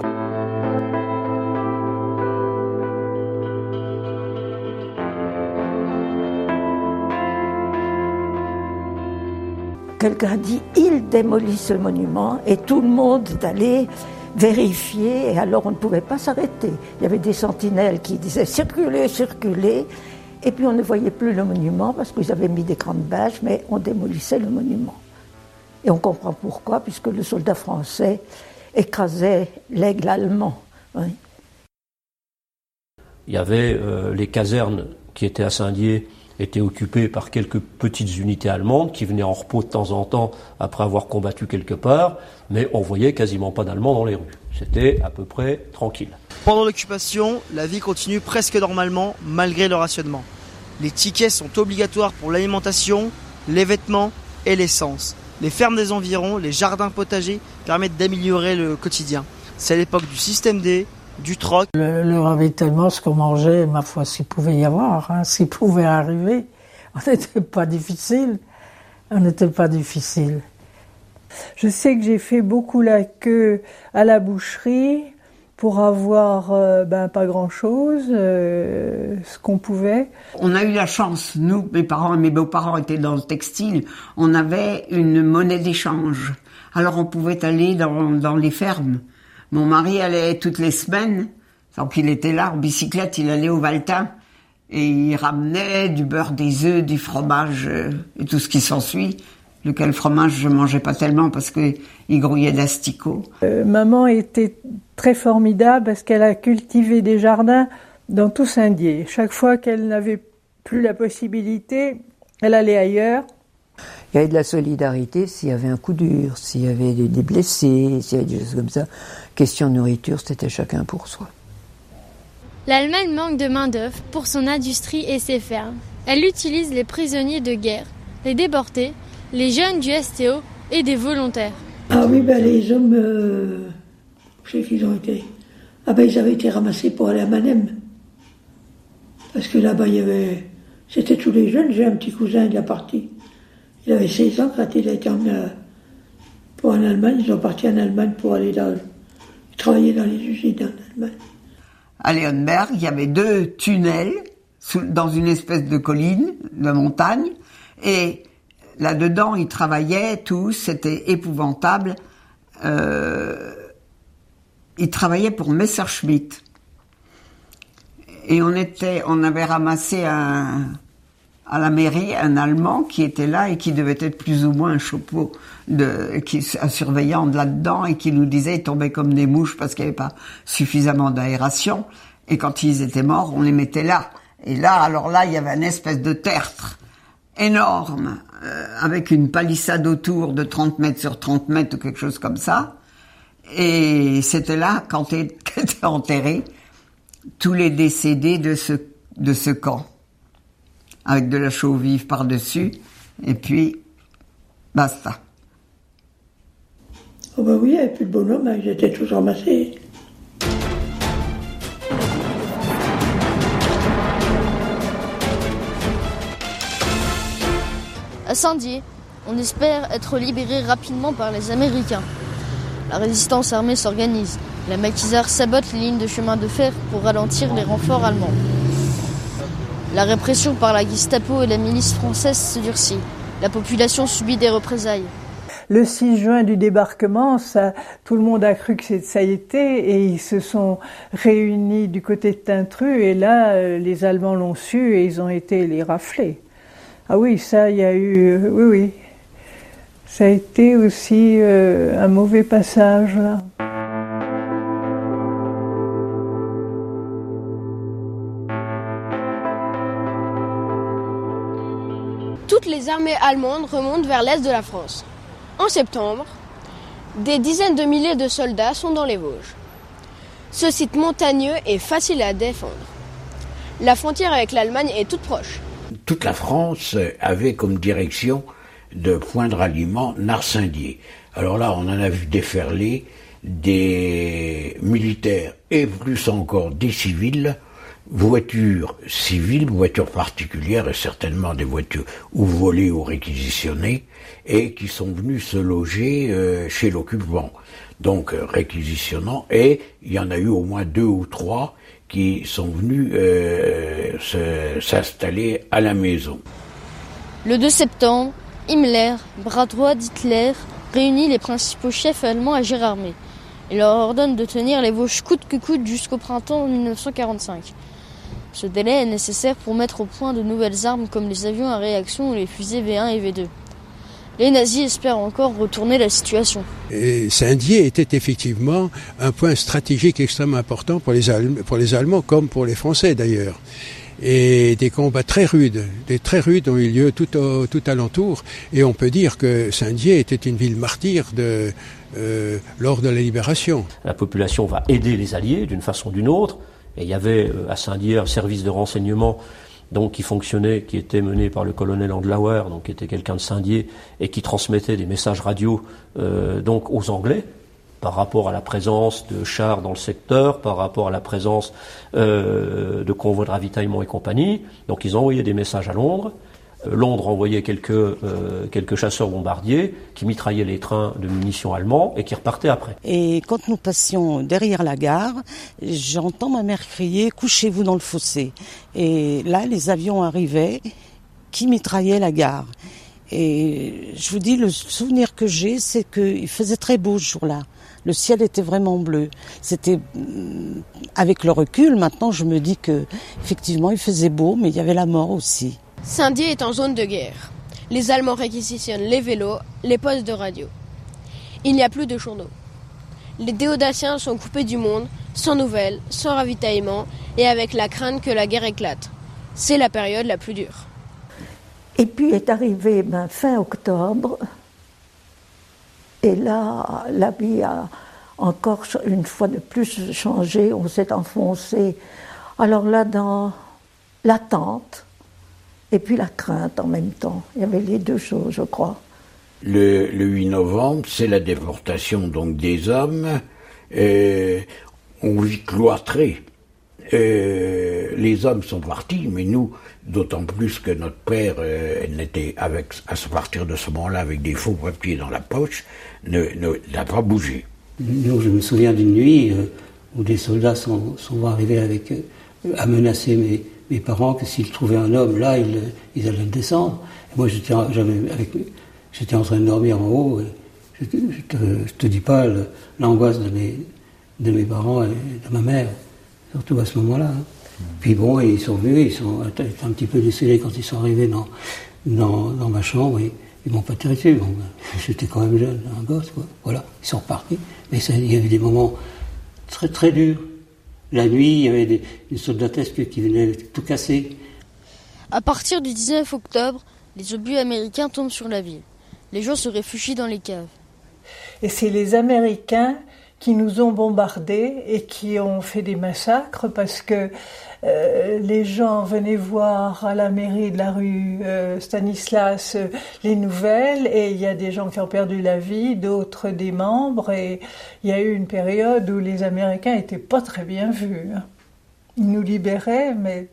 Quelqu'un a dit, il démolit ce monument et tout le monde est allé vérifier et alors on ne pouvait pas s'arrêter. Il y avait des sentinelles qui disaient circulez, circulez et puis on ne voyait plus le monument parce qu'ils avaient mis des grandes bâches mais on démolissait le monument. Et on comprend pourquoi, puisque le soldat français écrasait l'aigle allemand. Oui. Il y avait euh, les casernes qui étaient à Saint-Dié, étaient occupées par quelques petites unités allemandes qui venaient en repos de temps en temps après avoir combattu quelque part, mais on voyait quasiment pas d'Allemands dans les rues. C'était à peu près tranquille. Pendant l'occupation, la vie continue presque normalement, malgré le rationnement. Les tickets sont obligatoires pour l'alimentation, les vêtements et l'essence. Les fermes des environs, les jardins potagers permettent d'améliorer le quotidien. C'est l'époque du système D, du troc. Le, le ravitaillement, ce qu'on mangeait, ma foi, s'il pouvait y avoir, hein, s'il pouvait arriver, on n'était pas difficile. On n'était pas difficile. Je sais que j'ai fait beaucoup la queue à la boucherie pour avoir euh, ben, pas grand-chose, euh, ce qu'on pouvait. On a eu la chance, nous, mes parents et mes beaux-parents étaient dans le textile, on avait une monnaie d'échange. Alors on pouvait aller dans, dans les fermes. Mon mari allait toutes les semaines, donc il était là en bicyclette, il allait au Valtin et il ramenait du beurre, des œufs, du fromage euh, et tout ce qui s'ensuit. Lequel fromage je mangeais pas tellement parce que il grouillait d'asticots. Euh, maman était très formidable parce qu'elle a cultivé des jardins dans tout Saint-Dié. Chaque fois qu'elle n'avait plus la possibilité, elle allait ailleurs. Il y avait de la solidarité s'il y avait un coup dur, s'il y avait des blessés, s'il y avait des choses comme ça. Question de nourriture, c'était chacun pour soi. L'Allemagne manque de main-d'œuvre pour son industrie et ses fermes. Elle utilise les prisonniers de guerre, les déportés, les jeunes du S T O et des volontaires. Ah oui, ben les hommes, euh, je sais qu'ils ont été. Ah ben ils avaient été ramassés pour aller à Manem. Parce que là-bas, il y avait. C'était tous les jeunes. J'ai un petit cousin de la partie. Il avait seize ans quand il a été emmené pour en Allemagne. Ils sont partis en Allemagne pour aller dans. travailler dans les usines en Allemagne. À Leonberg, il y avait deux tunnels sous, dans une espèce de colline, de montagne, et là-dedans, ils travaillaient tous, c'était épouvantable. Euh, ils travaillaient pour Messerschmitt. Et on était, on avait ramassé un, à la mairie un Allemand qui était là et qui devait être plus ou moins un chapeau de, qui, un surveillant de là-dedans et qui nous disait, ils tombaient comme des mouches parce qu'il n'y avait pas suffisamment d'aération. Et quand ils étaient morts, on les mettait là. Et là, alors là, il y avait une espèce de tertre énorme, euh, avec une palissade autour de trente mètres sur trente mètres ou quelque chose comme ça. Et c'était là quand étaient enterrés tous les décédés de ce, de ce camp. Avec de la chaux vive par-dessus. Et puis, basta. Oh ben oui, il n'y avait plus de bonhomme, ils étaient tous ramassés. À Saint-Dié, on espère être libéré rapidement par les Américains. La résistance armée s'organise. La maquisards sabote les lignes de chemin de fer pour ralentir les renforts allemands. La répression par la Gestapo et la milice française se durcit. La population subit des représailles. Le six juin du débarquement, ça, tout le monde a cru que ça y était et ils se sont réunis du côté de Tintru et là, les Allemands l'ont su et ils ont été les rafler. Ah oui, ça, il y a eu... Oui, oui. Ça a été aussi euh, un mauvais passage, là. Toutes les armées allemandes remontent vers l'est de la France. En septembre, des dizaines de milliers de soldats sont dans les Vosges. Ce site montagneux est facile à défendre. La frontière avec l'Allemagne est toute proche. Toute la France avait comme direction de point de ralliement Nars-Saint-Dié. Alors là, on en a vu déferler des militaires et plus encore des civils, voitures civiles, voitures particulières et certainement des voitures ou volées ou réquisitionnées et qui sont venus se loger euh, chez l'occupant. Donc euh, réquisitionnant, et il y en a eu au moins deux ou trois qui sont venus euh, se, s'installer à la maison. Le deux septembre, Himmler, bras droit d'Hitler, réunit les principaux chefs allemands à Gérardmer. Il leur ordonne de tenir les Vosges coûte que coûte jusqu'au printemps mille neuf cent quarante-cinq. Ce délai est nécessaire pour mettre au point de nouvelles armes comme les avions à réaction ou les fusées V un et V deux. Les nazis espèrent encore retourner la situation. Et Saint-Dié était effectivement un point stratégique extrêmement important pour les, Allemands, pour les Allemands comme pour les Français d'ailleurs. Et des combats très rudes, des très rudes ont eu lieu tout, au, tout alentour. Et on peut dire que Saint-Dié était une ville martyre de, euh, lors de la libération. La population va aider les Alliés d'une façon ou d'une autre. Et il y avait à Saint-Dié un service de renseignement donc qui fonctionnait, qui était mené par le colonel Andlauer, donc qui était quelqu'un de Saint-Dié, et qui transmettait des messages radio euh, donc aux Anglais par rapport à la présence de chars dans le secteur, par rapport à la présence euh, de convois de ravitaillement et compagnie. Donc ils envoyaient des messages à Londres. Londres envoyait quelques, euh, quelques chasseurs bombardiers qui mitraillaient les trains de munitions allemands et qui repartaient après. Et quand nous passions derrière la gare, j'entends ma mère crier « Couchez-vous dans le fossé ». Et là, les avions arrivaient qui mitraillaient la gare. Et je vous dis, le souvenir que j'ai, c'est qu'il faisait très beau ce jour-là. Le ciel était vraiment bleu. C'était, avec le recul, maintenant je me dis que effectivement il faisait beau, mais il y avait la mort aussi. Saint-Dié est en zone de guerre. Les Allemands réquisitionnent les vélos, les postes de radio. Il n'y a plus de journaux. Les Déodaciens sont coupés du monde, sans nouvelles, sans ravitaillement, et avec la crainte que la guerre éclate. C'est la période la plus dure. Et puis est arrivé ben, fin octobre. Et là, la vie a encore une fois de plus changé, on s'est enfoncé. Alors là, dans l'attente et puis la crainte en même temps. Il y avait les deux choses, je crois. Le, le huit novembre, c'est la déportation donc des hommes. Euh, on vit cloîtrés. Euh, les hommes sont partis, mais nous, d'autant plus que notre père, euh, elle n'était avec, à partir de ce moment-là, avec des faux papiers dans la poche, ne, ne, n'a pas bougé. Nous, je me souviens d'une nuit euh, où des soldats sont, sont arrivés avec, euh, à menacer mes, mes parents que s'ils trouvaient un homme là, ils, ils allaient le descendre. Et moi, j'étais, j'avais, avec, j'étais en train de dormir en haut. Et je, je, te, je te dis pas le, l'angoisse de mes, de mes parents et de ma mère. Surtout à ce moment-là. Hein. Puis bon, ils sont venus, ils sont un petit peu décédés quand ils sont arrivés dans, dans, dans ma chambre, et ils m'ont pas terrifié. Bon, j'étais quand même jeune, un gosse, quoi. Voilà, ils sont repartis. Mais ça, il y avait des moments très très durs. La nuit, il y avait des, des soldatesques qui venaient tout casser. À partir du dix-neuf octobre, les obus américains tombent sur la ville. Les gens se réfugient dans les caves. Et c'est les Américains qui nous ont bombardés et qui ont fait des massacres parce que euh, les gens venaient voir à la mairie de la rue euh, Stanislas euh, les nouvelles, et il y a des gens qui ont perdu la vie, d'autres des membres, et il y a eu une période où les Américains n'étaient pas très bien vus. Ils nous libéraient, mais...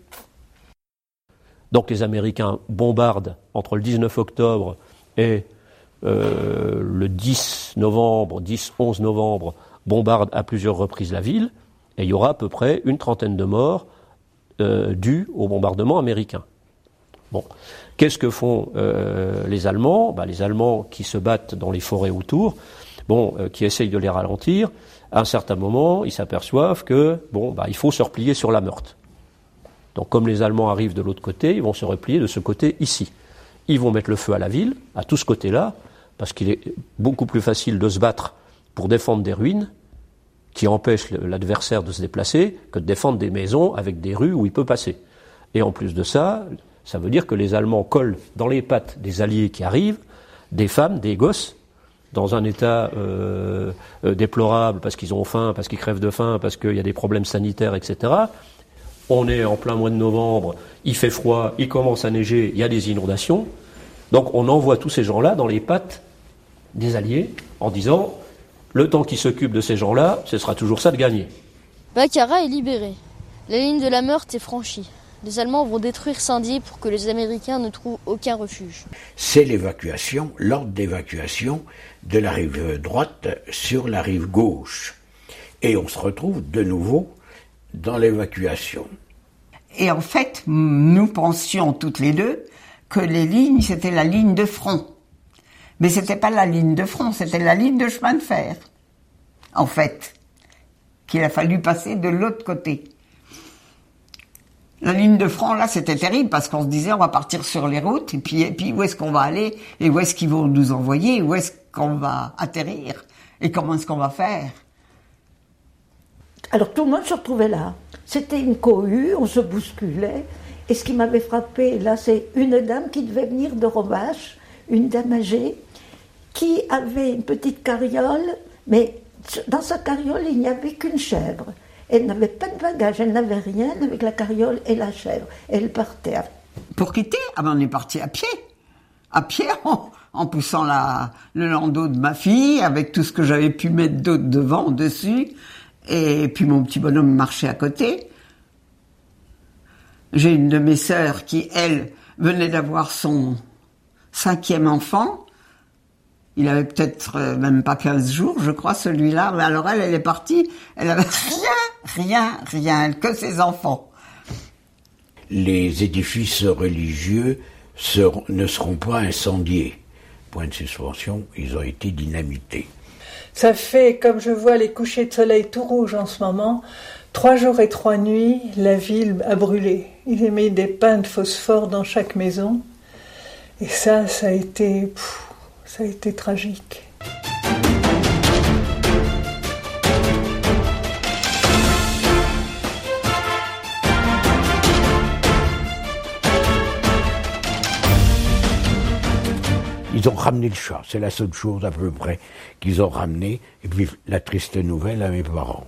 Donc les Américains bombardent entre le dix-neuf octobre et euh, le dix novembre, dix onze novembre, bombardent à plusieurs reprises la ville, et il y aura à peu près une trentaine de morts euh, dus au bombardement américain. Bon, qu'est-ce que font euh, les Allemands ? Ben, les Allemands qui se battent dans les forêts autour, bon, euh, qui essayent de les ralentir, à un certain moment, ils s'aperçoivent que bon, ben, il faut se replier sur la Meurthe. Donc comme les Allemands arrivent de l'autre côté, ils vont se replier de ce côté ici. Ils vont mettre le feu à la ville, à tout ce côté-là, parce qu'il est beaucoup plus facile de se battre pour défendre des ruines qui empêchent l'adversaire de se déplacer que de défendre des maisons avec des rues où il peut passer. Et en plus de ça, ça veut dire que les Allemands collent dans les pattes des alliés qui arrivent des femmes, des gosses, dans un état euh, euh, déplorable parce qu'ils ont faim, parce qu'ils crèvent de faim, parce qu'il y a des problèmes sanitaires, et cetera. On est en plein mois de novembre, il fait froid, il commence à neiger, il y a des inondations. Donc on envoie tous ces gens-là dans les pattes des alliés en disant... Le temps qui s'occupe de ces gens-là, ce sera toujours ça de gagner. Baccarat est libéré. La ligne de la Meurthe est franchie. Les Allemands vont détruire Saint-Dié pour que les Américains ne trouvent aucun refuge. C'est l'évacuation, l'ordre d'évacuation de la rive droite sur la rive gauche. Et on se retrouve de nouveau dans l'évacuation. Et en fait, nous pensions toutes les deux que les lignes, c'était la ligne de front. Mais c'était pas la ligne de front, c'était la ligne de chemin de fer, en fait, qu'il a fallu passer de l'autre côté. La ligne de front, là, c'était terrible, parce qu'on se disait, on va partir sur les routes, et puis, et puis où est-ce qu'on va aller, et où est-ce qu'ils vont nous envoyer, où est-ce qu'on va atterrir, et comment est-ce qu'on va faire. Alors tout le monde se retrouvait là. C'était une cohue, on se bousculait, et ce qui m'avait frappé, là, c'est une dame qui devait venir de Rovache, une dame âgée, qui avait une petite carriole, mais dans sa carriole, il n'y avait qu'une chèvre. Elle n'avait pas de bagages, elle n'avait rien avec la carriole et la chèvre. Elle partait. À... Pour quitter, ah ben on est parti à pied. À pied, en, en poussant la, le landau de ma fille, avec tout ce que j'avais pu mettre d'autre devant, dessus. Et puis mon petit bonhomme marchait à côté. J'ai une de mes sœurs qui, elle, venait d'avoir son cinquième enfant. Il avait peut-être euh, même pas quinze jours, je crois, celui-là. Mais alors elle, elle est partie, elle avait rien, rien, rien, que ses enfants. Les édifices religieux seront, ne seront pas incendiés. Point de suspension, ils ont été dynamités. Ça fait, comme je vois les couchers de soleil tout rouges en ce moment, trois jours et trois nuits, la ville a brûlé. Ils ont mis des pains de phosphore dans chaque maison. Et ça, ça a été, pff, ça a été tragique. Ils ont ramené le chat, c'est la seule chose à peu près qu'ils ont ramené. Et puis la triste nouvelle à mes parents.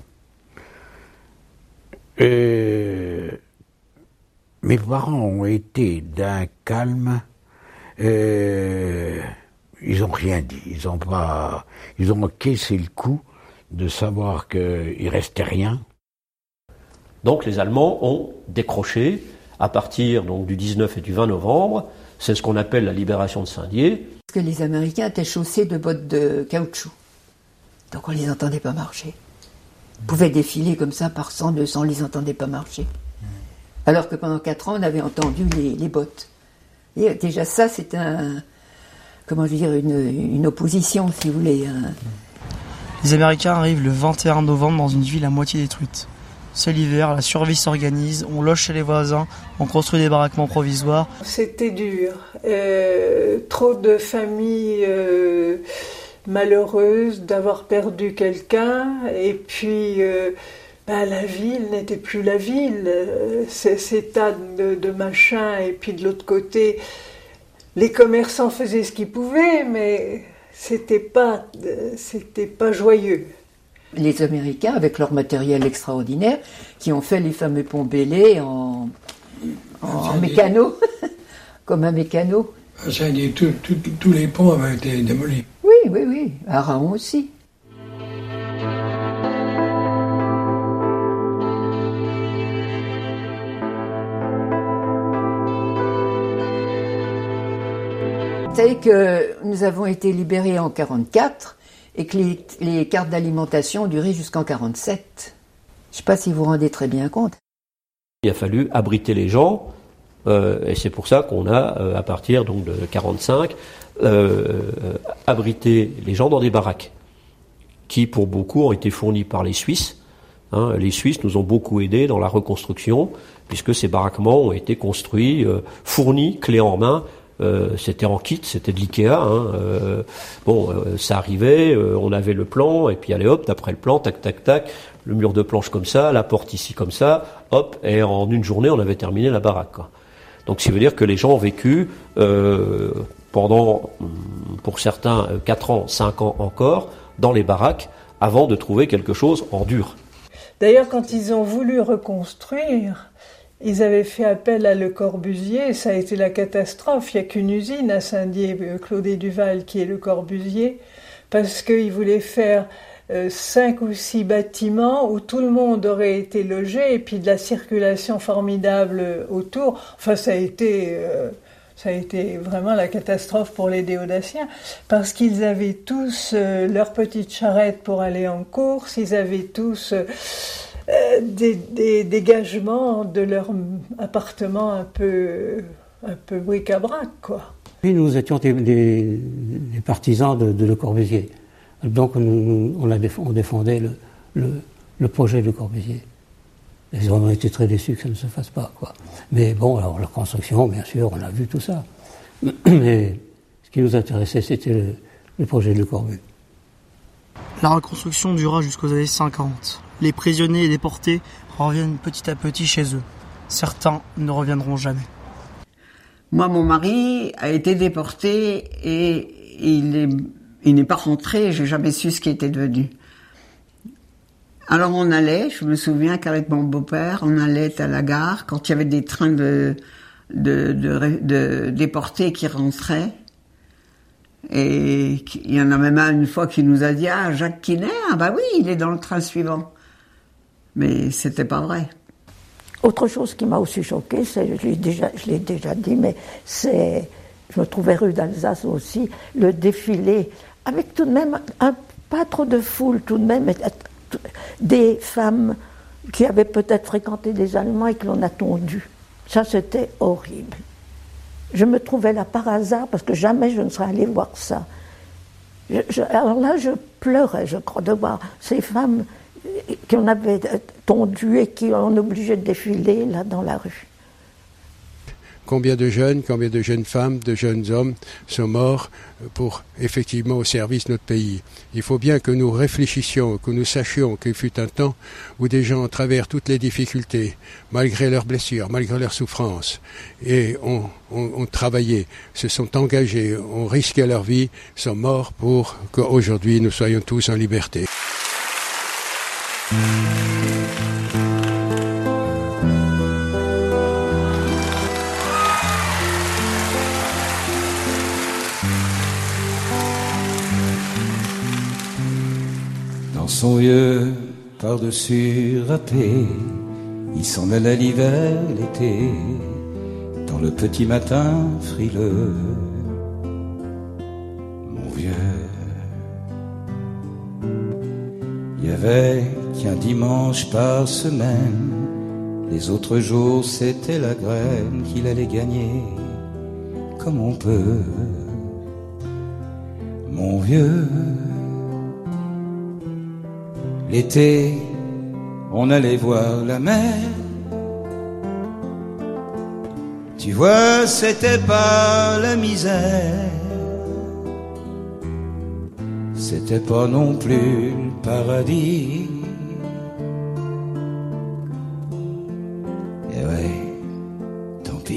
Euh, mes parents ont été d'un calme. Euh, ils n'ont rien dit. Ils ont pas. Ils ont encaissé le coup de savoir qu'il restait rien. Donc les Allemands ont décroché à partir donc du dix-neuf et du vingt novembre. C'est ce qu'on appelle la libération de Saint-Dié. Parce que les Américains étaient chaussés de bottes de caoutchouc. Donc on ne les entendait pas marcher. Ils pouvaient défiler comme ça par cent, deux cents, on ne les entendait pas marcher. Alors que pendant quatre ans, on avait entendu les, les bottes. Et déjà ça, c'est un... Comment dire, une, une opposition, si vous voulez. Un... Les Américains arrivent le vingt et un novembre dans une ville à moitié détruite. C'est l'hiver, la survie s'organise, on loge chez les voisins, on construit des baraquements provisoires. C'était dur. Euh, trop de familles euh, malheureuses d'avoir perdu quelqu'un. Et puis, euh, ben, la ville n'était plus la ville. Ces, ces tas de, de machins. Et puis de l'autre côté, les commerçants faisaient ce qu'ils pouvaient, mais c'était pas, c'était pas joyeux. Les Américains, avec leur matériel extraordinaire, qui ont fait les fameux ponts Bélé en, en, en mécano, comme un mécano. À Saint-Dié, tous les ponts avaient été démolis. Oui, oui, oui. À Raon aussi. Vous savez que nous avons été libérés en quarante-quatre et que les, les cartes d'alimentation ont duré jusqu'en quarante-sept. Je ne sais pas si vous vous rendez très bien compte. Il a fallu abriter les gens, euh, et c'est pour ça qu'on a, euh, à partir donc de quarante-cinq, euh, abrité les gens dans des baraques, qui pour beaucoup ont été fournies par les Suisses. Hein, les Suisses nous ont beaucoup aidés dans la reconstruction, puisque ces baraquements ont été construits, euh, fournis, clés en main. Euh, c'était en kit, c'était de l'Ikea. Hein, euh, bon, euh, ça arrivait, euh, on avait le plan, et puis allez hop, d'après le plan, tac, tac, tac, le mur de planche comme ça, la porte ici comme ça, hop, et en une journée, on avait terminé la baraque. Quoi. Donc, ça veut dire que les gens ont vécu euh, pendant, pour certains, quatre ans, cinq ans encore, dans les baraques, avant de trouver quelque chose en dur. D'ailleurs, quand ils ont voulu reconstruire, ils avaient fait appel à Le Corbusier, ça a été la catastrophe. Il n'y a qu'une usine à Saint-Dié, Claudet Duval, qui est Le Corbusier, parce qu'ils voulaient faire euh, cinq ou six bâtiments où tout le monde aurait été logé, et puis de la circulation formidable autour. Enfin, ça a été, euh, ça a été vraiment la catastrophe pour les Déodatiens, parce qu'ils avaient tous euh, leur petite charrette pour aller en course, ils avaient tous... Euh, Euh, des, des dégagements de leur appartement un peu, un peu bric-à-brac, quoi. Puis nous étions des, des, des partisans de, de Le Corbusier. Donc nous, on, a déf- on défendait le, le, le projet de Le Corbusier. Ils ont été très déçus que ça ne se fasse pas, quoi. Mais bon, alors la construction, bien sûr, on a vu tout ça. Mais ce qui nous intéressait, c'était le, le projet de Le Corbusier. La reconstruction dura jusqu'aux années cinquante. Les prisonniers et déportés reviennent petit à petit chez eux. Certains ne reviendront jamais. Moi, mon mari a été déporté et il, est, il n'est pas rentré. J'ai jamais su ce qui était devenu. Alors on allait, je me souviens qu'avec mon beau-père, on allait à la gare quand il y avait des trains de, de, de, de déportés qui rentraient. Et il y en a même un une fois qui nous a dit « Ah, Jacques Quinet, ah bah oui, il est dans le train suivant ». Mais c'était pas vrai. autre chose qui m'a aussi choquée, c'est, je l'ai déjà, je l'ai déjà dit, mais c'est, je me trouvais rue d'Alsace aussi, le défilé, avec tout de même un, pas trop de foule, tout de même, des femmes qui avaient peut-être fréquenté des Allemands et que l'on a tondu. Ça, c'était horrible. Je me trouvais là par hasard, parce que jamais je ne serais allée voir ça. Je, je, alors là, je pleurais, je crois, de voir ces femmes qui en avaient tondu et qui en obligé de défiler là dans la rue. Combien de jeunes, combien de jeunes femmes, de jeunes hommes sont morts pour effectivement au service de notre pays. Il faut bien que nous réfléchissions, que nous sachions qu'il fut un temps où des gens, à travers toutes les difficultés, malgré leurs blessures, malgré leurs souffrances, et ont, ont, ont travaillé, se sont engagés, ont risqué leur vie, sont morts pour qu'aujourd'hui nous soyons tous en liberté. Dans son vieux par-dessus râpé, il s'en allait l'hiver, l'été, dans le petit matin frileux. Mon vieux, il y avait qu'un dimanche par semaine, les autres jours c'était la graine qu'il allait gagner, comme on peut. Mon vieux, l'été, on allait voir la mer. Tu vois, c'était pas la misère, c'était pas non plus le paradis. Et ouais, tant pis.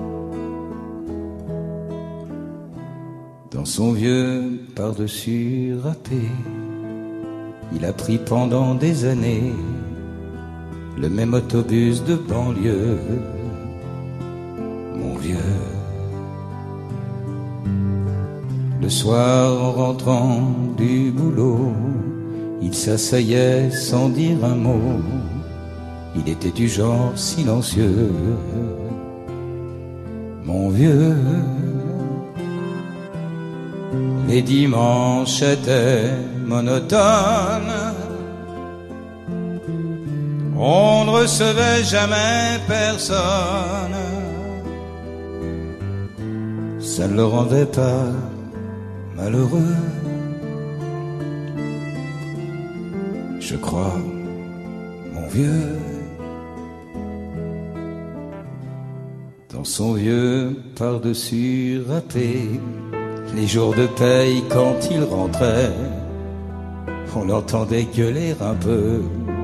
Dans son vieux par-dessus râpé, il a pris pendant des années le même autobus de banlieue. Mon vieux, le soir en rentrant du boulot, il s'asseyait sans dire un mot. Il était du genre silencieux. Mon vieux, les dimanches étaient monotones. On ne recevait jamais personne. Ça ne le rendait pas malheureux, je crois, mon vieux. Dans son vieux par-dessus râpé, les jours de paye quand il rentrait, on l'entendait gueuler un peu.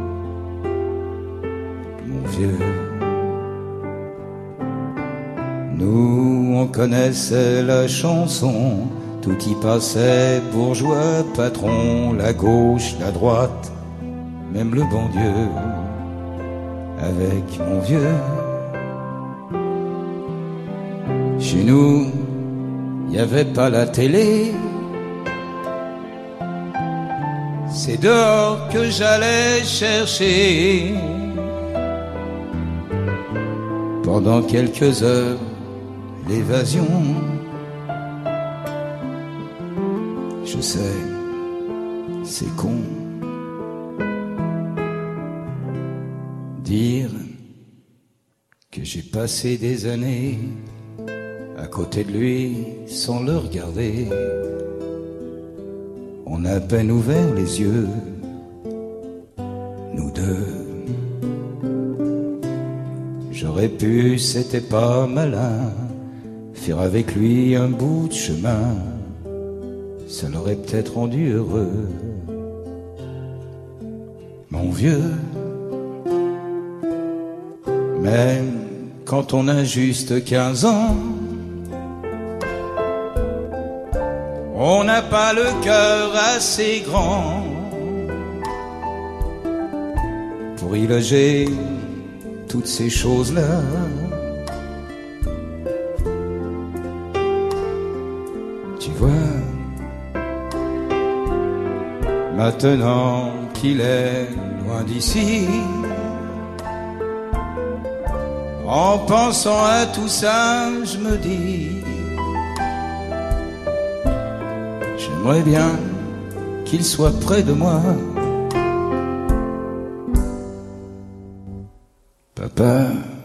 Mon vieux, nous on connaissait la chanson, tout y passait, bourgeois, patron, la gauche, la droite, même le bon Dieu. Avec mon vieux, chez nous, il n'y avait pas la télé. C'est dehors que j'allais chercher. Pendant quelques heures, l'évasion. Je sais, c'est con. Dire que j'ai passé des années à côté de lui sans le regarder. On a à peine ouvert les yeux, nous deux. J'aurais pu, c'était pas malin, faire avec lui un bout de chemin. Ça l'aurait peut-être rendu heureux. Mon vieux, même quand on a juste quinze ans, on n'a pas le cœur assez grand pour y loger toutes ces choses-là. Tu vois, maintenant qu'il est loin d'ici, En pensant à tout ça, je me dis, j'aimerais bien qu'il soit près de moi. Papa.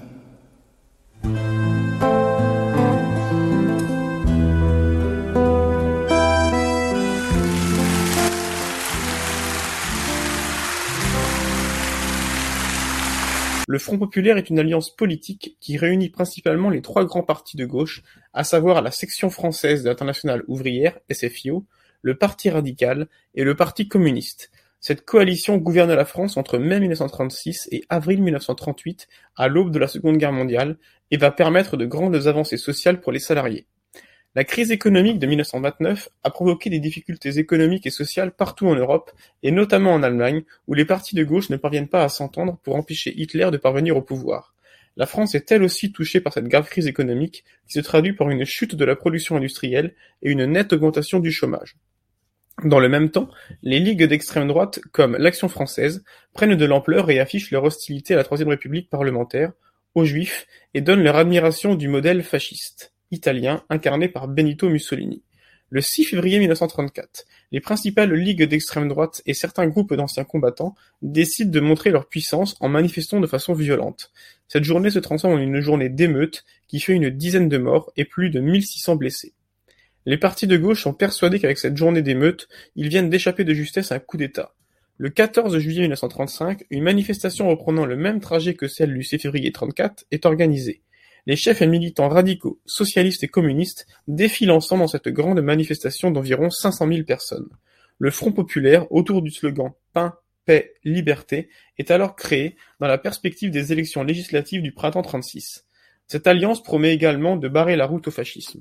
Le Front populaire est une alliance politique qui réunit principalement les trois grands partis de gauche, à savoir la section française de l'Internationale ouvrière, S F I O, le Parti radical et le Parti communiste. Cette coalition gouverne la France entre mai mille neuf cent trente-six et avril mille neuf cent trente-huit, à l'aube de la Seconde Guerre mondiale, et va permettre de grandes avancées sociales pour les salariés. La crise économique de mille neuf cent vingt-neuf a provoqué des difficultés économiques et sociales partout en Europe, et notamment en Allemagne, où les partis de gauche ne parviennent pas à s'entendre pour empêcher Hitler de parvenir au pouvoir. La France est elle aussi touchée par cette grave crise économique, qui se traduit par une chute de la production industrielle et une nette augmentation du chômage. Dans le même temps, les ligues d'extrême droite, comme l'Action française, prennent de l'ampleur et affichent leur hostilité à la Troisième République parlementaire, aux Juifs, et donnent leur admiration du modèle fasciste italien incarné par Benito Mussolini. Le six février mille neuf cent trente-quatre, les principales ligues d'extrême droite et certains groupes d'anciens combattants décident de montrer leur puissance en manifestant de façon violente. Cette journée se transforme en une journée d'émeute qui fait une dizaine de morts et plus de mille six cents blessés. Les partis de gauche sont persuadés qu'avec cette journée d'émeute, ils viennent d'échapper de justesse à un coup d'État. Le quatorze juillet mille neuf cent trente-cinq, une manifestation reprenant le même trajet que celle du six février trente-quatre est organisée. Les chefs et militants radicaux, socialistes et communistes défilent ensemble dans cette grande manifestation d'environ cinq cent mille personnes. Le Front populaire, autour du slogan « Pain, paix, liberté », est alors créé dans la perspective des élections législatives du printemps trente-six. Cette alliance promet également de barrer la route au fascisme.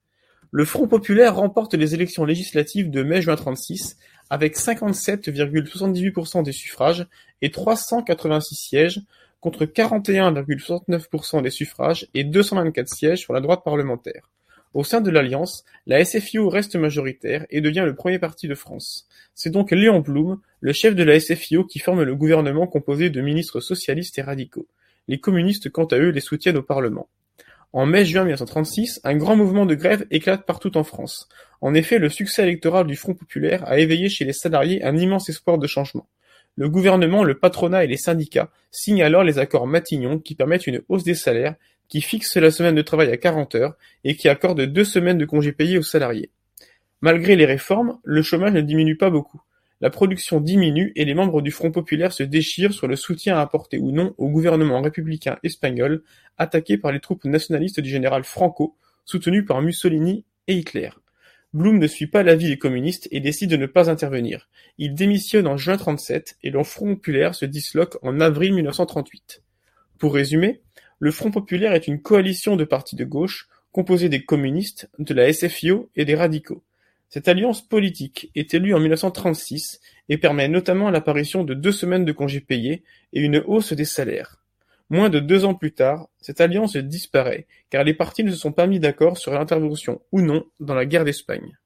Le Front populaire remporte les élections législatives de mai-juin trente-six avec cinquante-sept virgule soixante-dix-huit pour cent des suffrages et trois cent quatre-vingt-six sièges, contre quarante et un virgule soixante-neuf pour cent des suffrages et deux cent vingt-quatre sièges sur la droite parlementaire. Au sein de l'Alliance, la S F I O reste majoritaire et devient le premier parti de France. C'est donc Léon Blum, le chef de la S F I O, qui forme le gouvernement composé de ministres socialistes et radicaux. Les communistes, quant à eux, les soutiennent au Parlement. En mai-juin mille neuf cent trente-six, un grand mouvement de grève éclate partout en France. En effet, le succès électoral du Front populaire a éveillé chez les salariés un immense espoir de changement. Le gouvernement, le patronat et les syndicats signent alors les accords Matignon qui permettent une hausse des salaires, qui fixent la semaine de travail à quarante heures et qui accordent deux semaines de congés payés aux salariés. Malgré les réformes, le chômage ne diminue pas beaucoup. La production diminue et les membres du Front populaire se déchirent sur le soutien à apporter ou non au gouvernement républicain espagnol attaqué par les troupes nationalistes du général Franco, soutenu par Mussolini et Hitler. Blum ne suit pas l'avis des communistes et décide de ne pas intervenir. Il démissionne en juin trente-sept et le Front populaire se disloque en avril mille neuf cent trente-huit. Pour résumer, le Front populaire est une coalition de partis de gauche composée des communistes, de la S F I O et des radicaux. Cette alliance politique est élue en mille neuf cent trente-six et permet notamment l'apparition de deux semaines de congés payés et une hausse des salaires. Moins de deux ans plus tard, cette alliance disparaît, car les partis ne se sont pas mis d'accord sur l'intervention ou non dans la guerre d'Espagne.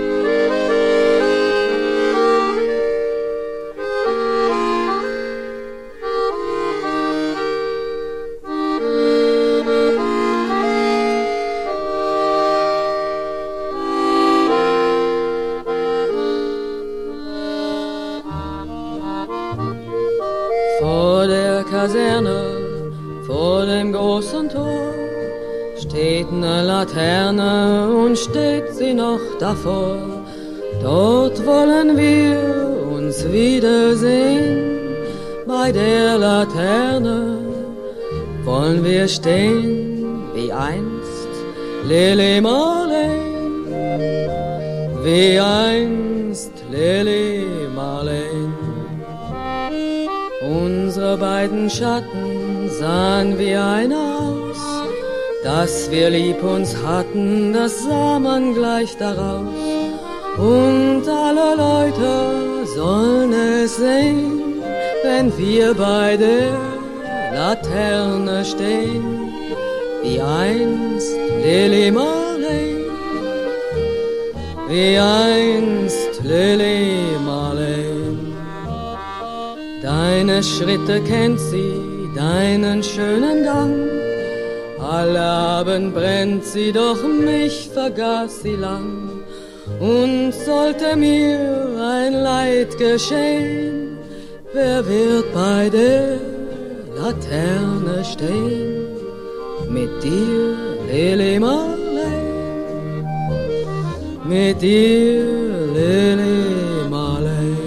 Vor der Kaserne, vor dem großen Tor, steht eine Laterne und steht sie noch davor. Dort wollen wir uns wiedersehen, bei der Laterne wollen wir stehen, wie einst Lili Marleen, wie einst Lili Marleen. Unsere beiden Schatten sahen wie einer aus, dass wir lieb uns hatten, das sah man gleich daraus. Und alle Leute sollen es sehen, wenn wir bei der Laterne stehen, wie einst Lili Marleen, wie einst Lili Marleen. Deine Schritte kennt sie, deinen schönen Gang, Allabend brennt sie, doch mich vergaß sie lang. Und sollte mir ein Leid geschehen, wer wird bei der Laterne stehen? Mit dir, Lili Marleen, mit dir, Lili Marleen.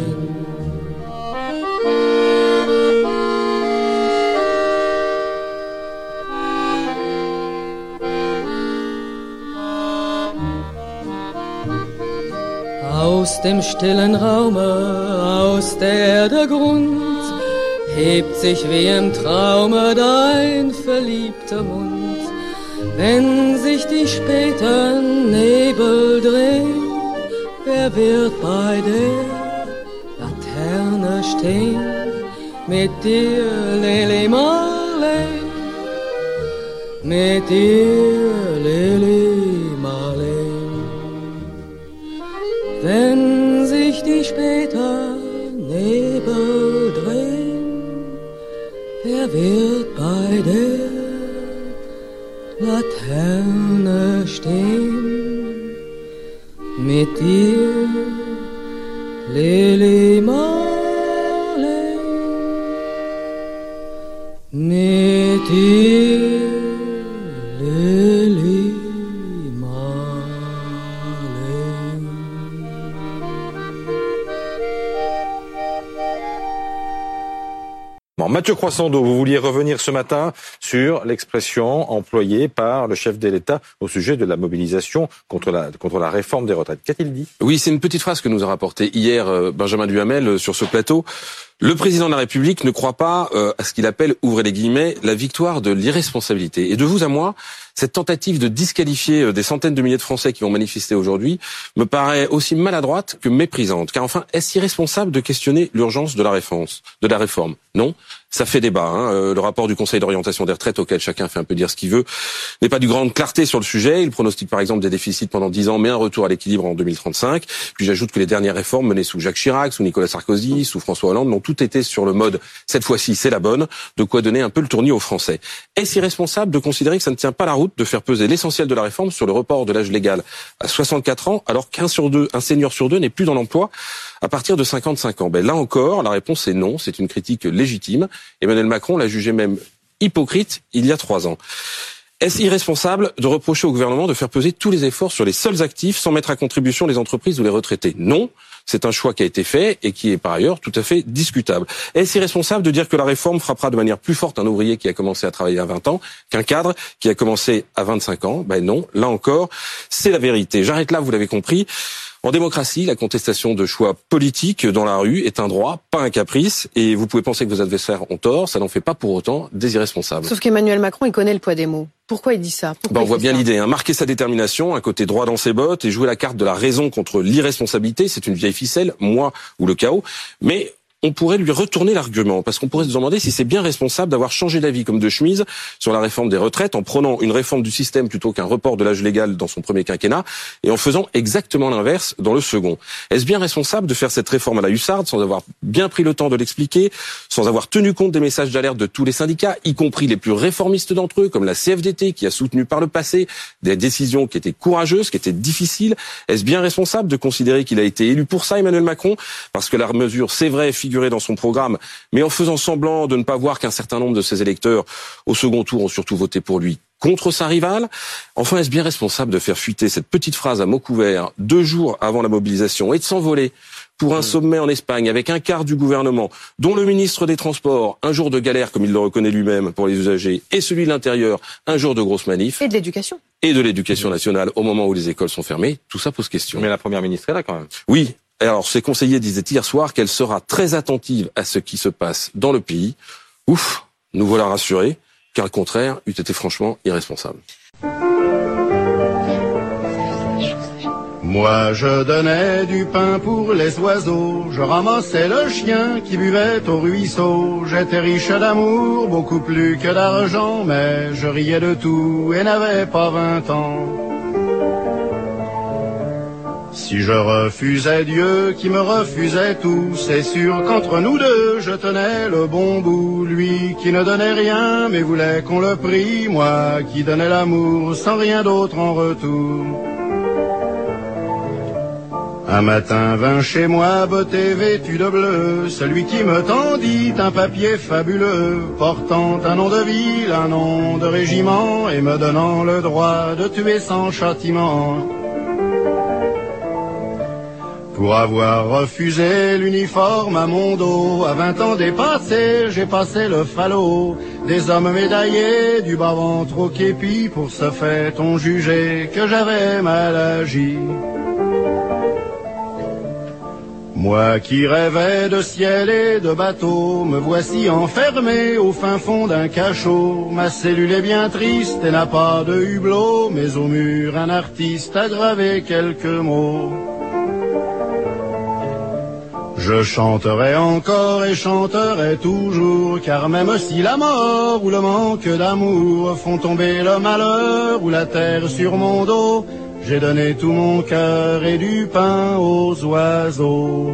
Aus dem stillen Raume, aus der Erde Grund, hebt sich wie im Traume dein verliebter Mund. Wenn sich die späten Nebel drehen, wer wird bei der Laterne stehen? Mit dir, Lili Marleen, mit dir, Lili Marleen. Wenn sich die späten Nebel drehen, wer wird bei der Laterne stehen? Mit dir, Lili Marleen, mit dir, Lili Mathieu Croissando, vous vouliez revenir ce matin sur l'expression employée par le chef de l'État au sujet de la mobilisation contre la, contre la réforme des retraites. Qu'a-t-il dit ? Oui, c'est une petite phrase que nous a rapportée hier Benjamin Duhamel sur ce plateau. Le président de la République ne croit pas euh, à ce qu'il appelle, ouvrez les guillemets, la victoire de l'irresponsabilité. Et de vous à moi, cette tentative de disqualifier des centaines de milliers de Français qui vont manifester aujourd'hui me paraît aussi maladroite que méprisante. Car enfin, est-ce irresponsable de questionner l'urgence de la réforme, de la réforme ? Non, ça fait débat. Hein. Euh, le rapport du Conseil d'orientation des retraites, auquel chacun fait un peu dire ce qu'il veut, n'est pas d'une grande clarté sur le sujet. Il pronostique par exemple des déficits pendant dix ans, mais un retour à l'équilibre en deux mille trente-cinq. Puis j'ajoute que les dernières réformes menées sous Jacques Chirac, sous Nicolas Sarkozy, sous François Hollande n'ont tout été sur le mode « cette fois-ci, c'est la bonne », de quoi donner un peu le tournis aux Français. Est-ce irresponsable de considérer que ça ne tient pas la route de faire peser l'essentiel de la réforme sur le report de l'âge légal à soixante-quatre ans, alors qu'un sur deux, un senior sur deux n'est plus dans l'emploi à partir de cinquante-cinq ans? Ben là encore, la réponse est non, c'est une critique légitime. Emmanuel Macron l'a jugé même hypocrite il y a trois ans. Est-ce irresponsable de reprocher au gouvernement de faire peser tous les efforts sur les seuls actifs sans mettre à contribution les entreprises ou les retraités? Non, c'est un choix qui a été fait et qui est par ailleurs tout à fait discutable. Est-ce irresponsable de dire que la réforme frappera de manière plus forte un ouvrier qui a commencé à travailler à vingt ans qu'un cadre qui a commencé à vingt-cinq ans? Ben non, là encore, c'est la vérité. J'arrête là, vous l'avez compris. En démocratie, la contestation de choix politiques dans la rue est un droit, pas un caprice. Et vous pouvez penser que vos adversaires ont tort, ça n'en fait pas pour autant des irresponsables. Sauf qu'Emmanuel Macron, il connaît le poids des mots. Pourquoi il dit ça? Pourquoi ben, On voit bien ça l'idée. Hein. Marquer sa détermination, un côté droit dans ses bottes, et jouer la carte de la raison contre l'irresponsabilité, c'est une vieille ficelle, moi ou le chaos. Mais on pourrait lui retourner l'argument, parce qu'on pourrait se demander si c'est bien responsable d'avoir changé d'avis comme de chemise sur la réforme des retraites en prenant une réforme du système plutôt qu'un report de l'âge légal dans son premier quinquennat et en faisant exactement l'inverse dans le second. Est-ce bien responsable de faire cette réforme à la hussarde sans avoir bien pris le temps de l'expliquer, sans avoir tenu compte des messages d'alerte de tous les syndicats, y compris les plus réformistes d'entre eux, comme la C F D T qui a soutenu par le passé des décisions qui étaient courageuses, qui étaient difficiles? Est-ce bien responsable de considérer qu'il a été élu pour ça, Emmanuel Macron, parce que la mesure, c'est vrai, figurait dans son programme, mais en faisant semblant de ne pas voir qu'un certain nombre de ses électeurs, au second tour, ont surtout voté pour lui contre sa rivale? Enfin, est-ce bien responsable de faire fuiter cette petite phrase à mots couverts deux jours avant la mobilisation et de s'envoler pour un sommet en Espagne avec un quart du gouvernement, dont le ministre des Transports, un jour de galère, comme il le reconnaît lui-même pour les usagers, et celui de l'Intérieur, un jour de grosse manif? Et de l'éducation. Et de l'éducation nationale au moment où les écoles sont fermées, tout ça pose question. Mais la première ministre est là quand même. Oui. Alors, ses conseillers disaient hier soir qu'elle sera très attentive à ce qui se passe dans le pays. Ouf, nous voilà rassurés, car le contraire eût été franchement irresponsable. Moi je donnais du pain pour les oiseaux, je ramassais le chien qui buvait au ruisseau. J'étais riche d'amour, beaucoup plus que d'argent, mais je riais de tout et n'avais pas vingt ans. Si je refusais Dieu qui me refusait tout, c'est sûr qu'entre nous deux je tenais le bon bout. Lui qui ne donnait rien mais voulait qu'on le prie, moi qui donnais l'amour sans rien d'autre en retour. Un matin vint chez moi, botté vêtu de bleu, celui qui me tendit un papier fabuleux, portant un nom de ville, un nom de régiment, et me donnant le droit de tuer sans châtiment. Pour avoir refusé l'uniforme à mon dos, à vingt ans dépassés, j'ai passé le falot. Des hommes médaillés, du bas-ventre au képi, pour ce fait on jugeait que j'avais mal agi. Moi qui rêvais de ciel et de bateau, me voici enfermé au fin fond d'un cachot. Ma cellule est bien triste et n'a pas de hublot, mais au mur un artiste a gravé quelques mots. Je chanterai encore et chanterai toujours, car même si la mort ou le manque d'amour font tomber le malheur ou la terre sur mon dos, j'ai donné tout mon cœur et du pain aux oiseaux.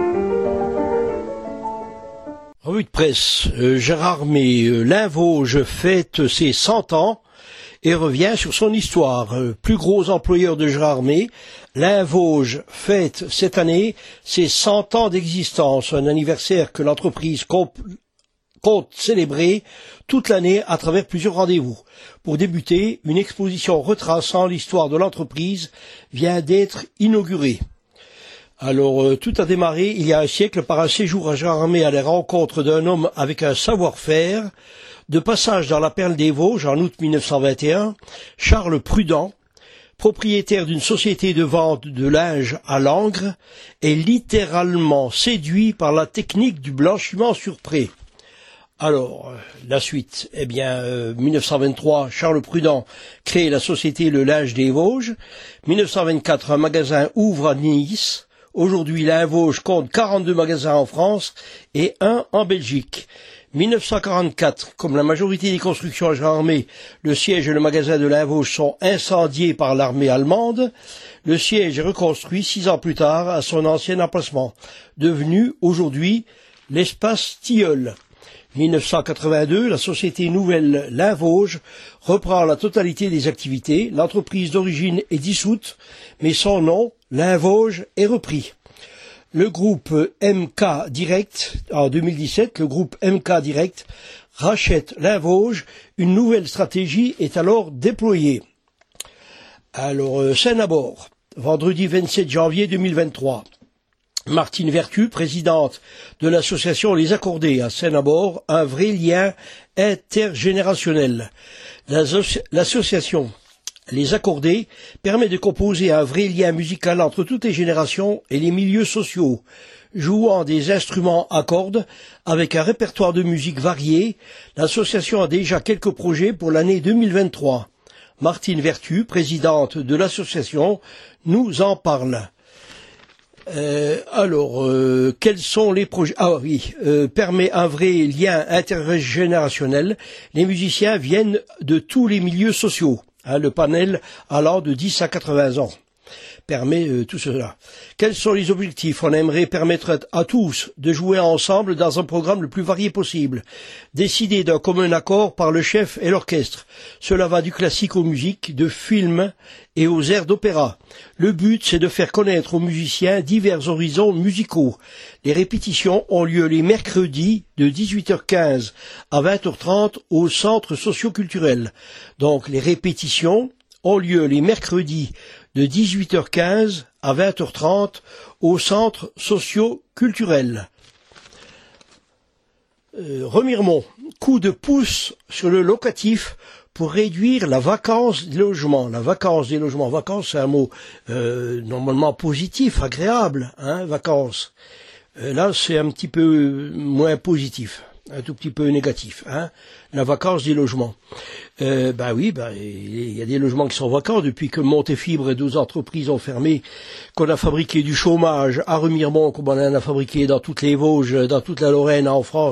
Revue de presse, euh, Gérard May, euh, l'Ain Vosges fête ses cent ans et revient sur son histoire. Euh, plus gros employeur de Gérard May, l'Ain Vosges fête cette année ses cent ans d'existence, un anniversaire que l'entreprise compte, compte célébrer toute l'année à travers plusieurs rendez-vous. Pour débuter, une exposition retraçant l'histoire de l'entreprise vient d'être inaugurée. Alors, euh, tout a démarré il y a un siècle par un séjour à Gérard May à la rencontre d'un homme avec un savoir-faire. De passage dans la Perle des Vosges en août mille neuf cent vingt et un, Charles Prudent, propriétaire d'une société de vente de linge à Langres, est littéralement séduit par la technique du blanchiment sur prêt. Alors, la suite, eh bien, euh, mille neuf cent vingt-trois, Charles Prudent crée la société Le Linge des Vosges. mille neuf cent vingt-quatre, un magasin ouvre à Nice. Aujourd'hui, l'Ain Vosges compte quarante-deux magasins en France et un en Belgique. mille neuf cent quarante-quatre, comme la majorité des constructions à Gérard May, le siège et le magasin de l'Ain Vosges sont incendiés par l'armée allemande. Le siège est reconstruit six ans plus tard à son ancien emplacement, devenu aujourd'hui l'espace Tilleul. mille neuf cent quatre-vingt-deux, la société nouvelle l'Ain Vosges reprend la totalité des activités. L'entreprise d'origine est dissoute, mais son nom, l'Ain Vosges, est repris. Le groupe M K Direct, en deux mille dix-sept, le groupe M K Direct rachète l'Ain Vosges. Une nouvelle stratégie est alors déployée. Alors, euh, Saint-Nabord, vendredi vingt-sept janvier deux mille vingt-trois. Martine Vertu, présidente de l'association Les Accordés à Saint-Nabord, un vrai lien intergénérationnel. L'association Les Accordés permet de composer un vrai lien musical entre toutes les générations et les milieux sociaux, jouant des instruments à cordes avec un répertoire de musique varié. L'association a déjà quelques projets pour l'année deux mille vingt-trois. Martine Vertu, présidente de l'association, nous en parle. Euh, alors, euh, quels sont les projets? Ah oui, euh, permet un vrai lien intergénérationnel. Les musiciens viennent de tous les milieux sociaux, hein, le panel allant de dix à quatre-vingts ans. Permet euh, tout cela. Quels sont les objectifs? On aimerait permettre à tous de jouer ensemble dans un programme le plus varié possible, décidé d'un commun accord par le chef et l'orchestre. Cela va du classique aux musiques, de films et aux airs d'opéra. Le but, c'est de faire connaître aux musiciens divers horizons musicaux. Les répétitions ont lieu les mercredis de dix-huit heures quinze à vingt heures trente au centre socio-culturel. Donc, les répétitions ont lieu les mercredis de dix-huit heures quinze à vingt heures trente au centre socio-culturel. Euh, Remiremont, coup de pouce sur le locatif pour réduire la vacance des logements. La vacance des logements, vacance c'est un mot euh, normalement positif, agréable, hein, vacances. Euh, là c'est un petit peu moins positif, un tout petit peu négatif, hein, la vacance des logements. Euh, bah oui, bah il y a des logements qui sont vacants depuis que Montefibre et d'autres entreprises ont fermé, qu'on a fabriqué du chômage à Remiremont, comme on en a fabriqué dans toutes les Vosges, dans toute la Lorraine, en France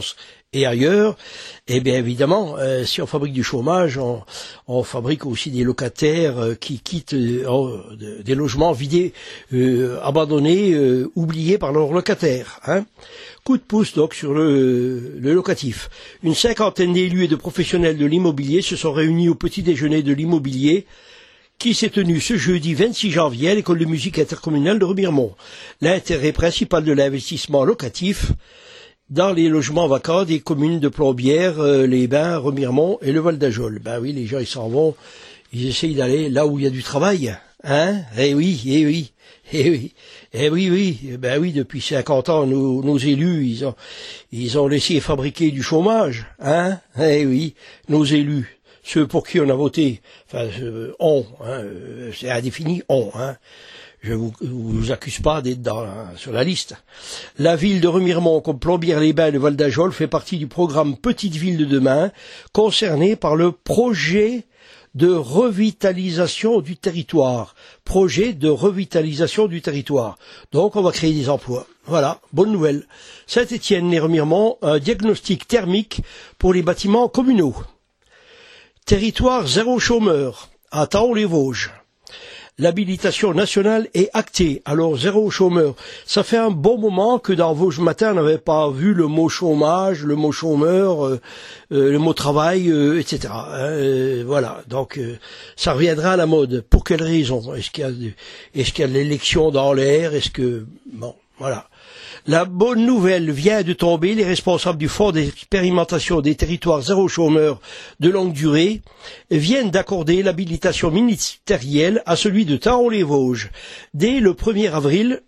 et ailleurs, eh bien évidemment, euh, si on fabrique du chômage, on, on fabrique aussi des locataires euh, qui quittent euh, des logements vidés, euh, abandonnés, euh, oubliés par leurs locataires. Hein. Coup de pouce donc sur le, le locatif. Une cinquantaine d'élus et de professionnels de l'immobilier se sont réunis au petit déjeuner de l'immobilier qui s'est tenu ce jeudi vingt-six janvier à l'école de musique intercommunale de Remiremont. L'intérêt principal de l'investissement locatif dans les logements vacants des communes de Plombières, euh, les Bains, Remiremont et le Val d'Ajol. Ben oui, les gens ils s'en vont, ils essayent d'aller là où il y a du travail. Hein? Eh oui, eh oui, eh oui, eh oui, oui. Ben oui, depuis cinquante ans, nos, nos élus, ils ont, ils ont laissé fabriquer du chômage. Hein? Eh oui, nos élus, ceux pour qui on a voté, enfin, euh, on, hein, c'est indéfini, on, hein. Je vous, vous accuse pas d'être dans, hein, sur la liste. La ville de Remiremont, comme Plombières-les-Bains et le Val d'Ajol, fait partie du programme Petite Ville de demain, concerné par le projet de revitalisation du territoire. Projet de revitalisation du territoire. Donc, on va créer des emplois. Voilà, bonne nouvelle. Saint-Étienne et Remiremont, un diagnostic thermique pour les bâtiments communaux. Territoire zéro chômeur, à Thaon-les-Vosges. L'habilitation nationale est actée, alors zéro chômeur. Ça fait un bon moment que dans Vosges Matin, on n'avait pas vu le mot chômage, le mot chômeur, euh, euh, le mot travail, euh, et cetera. Euh, voilà, donc euh, ça reviendra à la mode. Pour quelle raison? Est-ce qu'il y a, est-ce qu'il y a de l'élection dans l'air? Est-ce que... Bon, voilà. La bonne nouvelle vient de tomber. Les responsables du Fonds d'expérimentation des territoires zéro chômeur de longue durée viennent d'accorder l'habilitation ministérielle à celui de Thaon-les-Vosges. Dès le premier avril,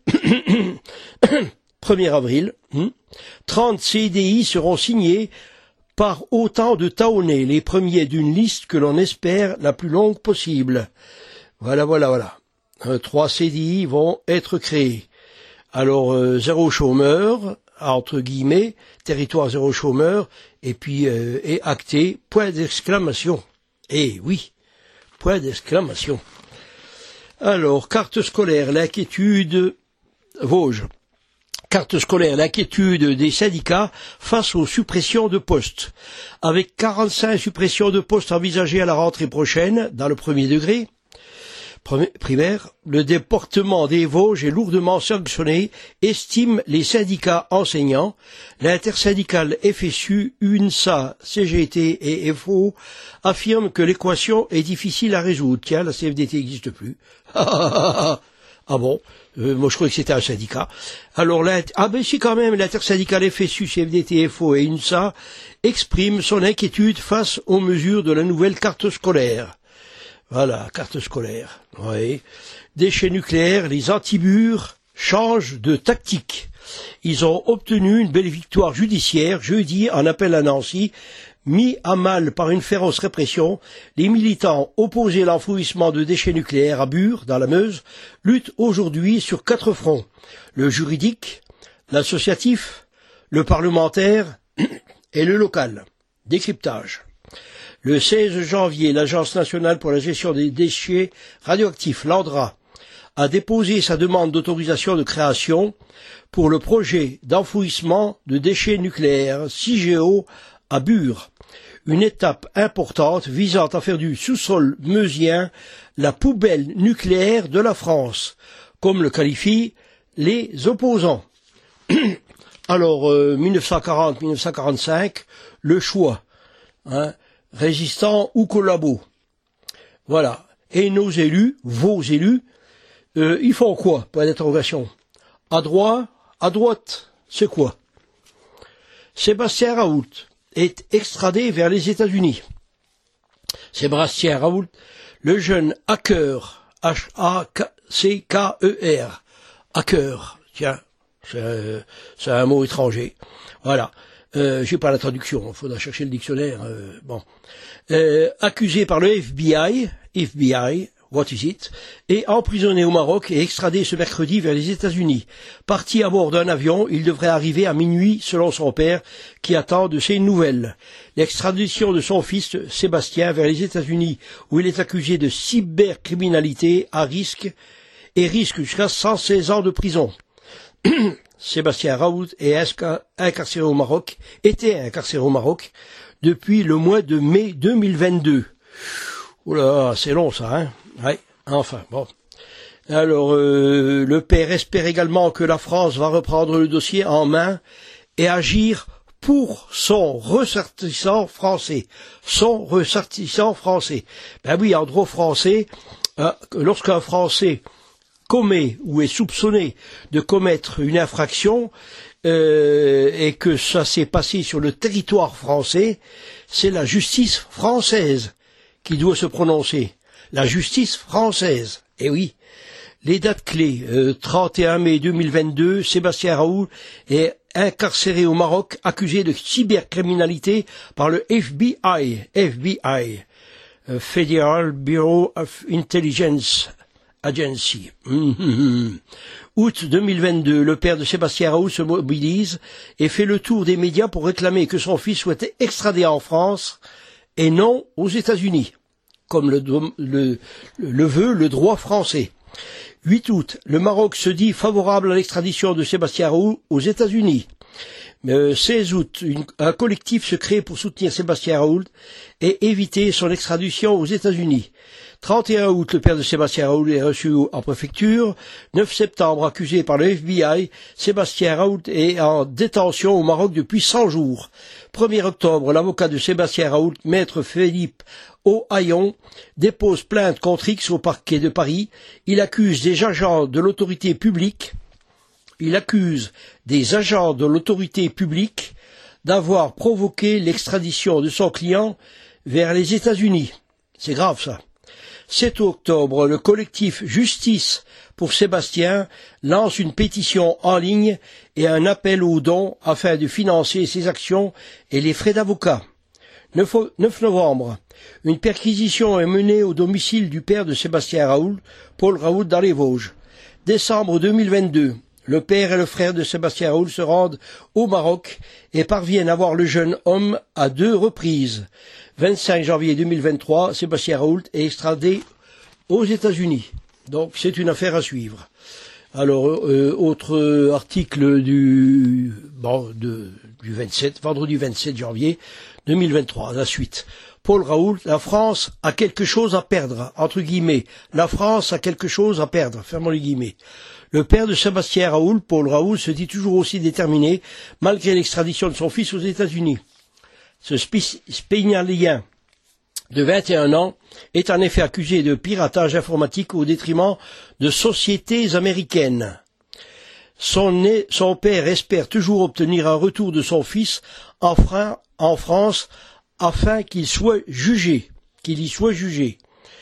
premier avril, trente C D I seront signés par autant de Thaonais, les premiers d'une liste que l'on espère la plus longue possible. Voilà, voilà, voilà. Euh, trois C D I vont être créés. Alors, euh, zéro chômeur, entre guillemets, territoire zéro chômeur, et puis, euh, est acté, point d'exclamation. Eh oui, point d'exclamation. Alors, carte scolaire, l'inquiétude, Vosges. Carte scolaire, l'inquiétude des syndicats face aux suppressions de postes. Avec quarante-cinq suppressions de postes envisagées à la rentrée prochaine, dans le premier degré, primaire, le département des Vosges est lourdement sanctionné, estiment les syndicats enseignants. L'intersyndicale F S U, UNSA, C G T et F O affirment que l'équation est difficile à résoudre. Tiens, la C F D T n'existe plus. Ah bon, euh, moi je croyais que c'était un syndicat. Alors là, ah ben si quand même, l'intersyndicale F S U, C F D T, F O et UNSA expriment son inquiétude face aux mesures de la nouvelle carte scolaire. Voilà, carte scolaire. Oui. Déchets nucléaires, les antibures changent de tactique. Ils ont obtenu une belle victoire judiciaire jeudi en appel à Nancy. Mis à mal par une féroce répression, les militants opposés à l'enfouissement de déchets nucléaires à Bure, dans la Meuse, luttent aujourd'hui sur quatre fronts. Le juridique, l'associatif, le parlementaire et le local. Décryptage. Le seize janvier, l'Agence nationale pour la gestion des déchets radioactifs, l'ANDRA, a déposé sa demande d'autorisation de création pour le projet d'enfouissement de déchets nucléaires Cigéo à Bure. Une étape importante visant à faire du sous-sol meusien la poubelle nucléaire de la France, comme le qualifient les opposants. Alors, euh, mille neuf cent quarante à mille neuf cent quarante-cinq, le choix, hein, résistants ou collabos. Voilà. Et nos élus, vos élus, euh, ils font quoi? Point d'interrogation. À droite, à droite, c'est quoi? Sébastien Raoult est extradé vers les États-Unis. Sébastien Raoult, le jeune hacker, H A C K E R, hacker, tiens, c'est, c'est un mot étranger. Voilà. Euh, j'ai pas la traduction, il faudra chercher le dictionnaire. Euh, bon, euh, accusé par le F B I, F B I, what is it, et emprisonné au Maroc et extradé ce mercredi vers les États-Unis. Parti à bord d'un avion, il devrait arriver à minuit, selon son père, qui attend de ses nouvelles. L'extradition de son fils Sébastien vers les États-Unis, où il est accusé de cybercriminalité à risque et risque jusqu'à cent seize ans de prison. Sébastien Raoult est incarcéré au Maroc, était incarcéré au Maroc depuis le mois de mai deux mille vingt-deux. Oula, c'est long ça, hein? Ouais, enfin, bon. Alors, euh, le père espère également que la France va reprendre le dossier en main et agir pour son ressortissant français. Son ressortissant français. Ben oui, en droit français, euh, lorsqu'un Français commet ou est soupçonné de commettre une infraction euh, et que ça s'est passé sur le territoire français, c'est la justice française qui doit se prononcer. La justice française. Eh oui. Les dates clés, euh, trente et un mai deux mille vingt-deux, Sébastien Raoult est incarcéré au Maroc, accusé de cybercriminalité par le F B I, F B I, euh, Federal Bureau of Intelligence Agency. Mmh. Août deux mille vingt-deux, le père de Sébastien Raoult se mobilise et fait le tour des médias pour réclamer que son fils soit extradé en France et non aux États-Unis, comme le, le, le veut le droit français. huit août, le Maroc se dit favorable à l'extradition de Sébastien Raoult aux États-Unis. Euh, seize août, une, un collectif se crée pour soutenir Sébastien Raoult et éviter son extradition aux États-Unis. trente et un août, le père de Sébastien Raoult est reçu en préfecture. neuf septembre, accusé par le F B I, Sébastien Raoult est en détention au Maroc depuis cent jours. premier octobre, l'avocat de Sébastien Raoult, maître Philippe Ohaillon, dépose plainte contre X au parquet de Paris. Il accuse des agents de l'autorité publique, il accuse des agents de l'autorité publique d'avoir provoqué l'extradition de son client vers les États-Unis. C'est grave ça. sept octobre, le collectif Justice pour Sébastien lance une pétition en ligne et un appel aux dons afin de financer ses actions et les frais d'avocat. neuf novembre, une perquisition est menée au domicile du père de Sébastien Raoult, Paul Raoult, dans les Vosges. Décembre deux mille vingt-deux, le père et le frère de Sébastien Raoult se rendent au Maroc et parviennent à voir le jeune homme à deux reprises. vingt-cinq janvier deux mille vingt-trois, Sébastien Raoult est extradé aux États-Unis. Donc c'est une affaire à suivre. Alors, euh, autre article du, bon, de, du vingt-sept, vendredi vingt-sept janvier deux mille vingt-trois, la suite. Paul Raoult, la France a quelque chose à perdre, entre guillemets. La France a quelque chose à perdre, fermons les guillemets. Le père de Sébastien Raoult, Paul Raoult, se dit toujours aussi déterminé, malgré l'extradition de son fils aux États-Unis. Ce Spénialien de vingt et un ans est en effet accusé de piratage informatique au détriment de sociétés américaines. Son, son père espère toujours obtenir un retour de son fils en, frein, en France afin qu'il soit jugé, qu'il y soit jugé.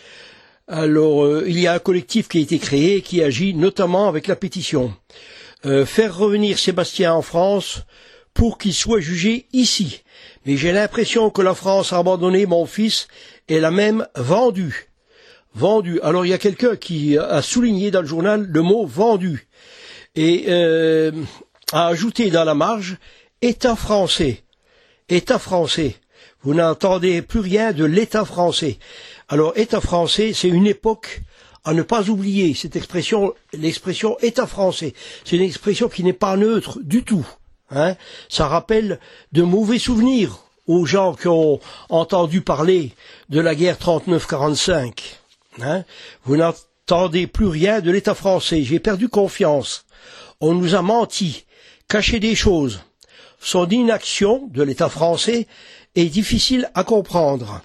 Alors, euh, il y a un collectif qui a été créé qui agit notamment avec la pétition. Euh, faire revenir Sébastien en France pour qu'il soit jugé ici. Mais j'ai l'impression que la France a abandonné mon fils et l'a même vendu. Vendu. Alors, il y a quelqu'un qui a souligné dans le journal le mot vendu. Et euh, a ajouté dans la marge État français. État français. Vous n'entendez plus rien de l'État français. Alors, État français, c'est une époque à ne pas oublier. Cette expression, l'expression État français, c'est une expression qui n'est pas neutre du tout. Hein. Ça rappelle de mauvais souvenirs aux gens qui ont entendu parler de la guerre trente-neuf quarante-cinq. Hein. Vous n'entendez plus rien de l'État français. J'ai perdu confiance. On nous a menti, caché des choses. Son inaction de l'État français est difficile à comprendre.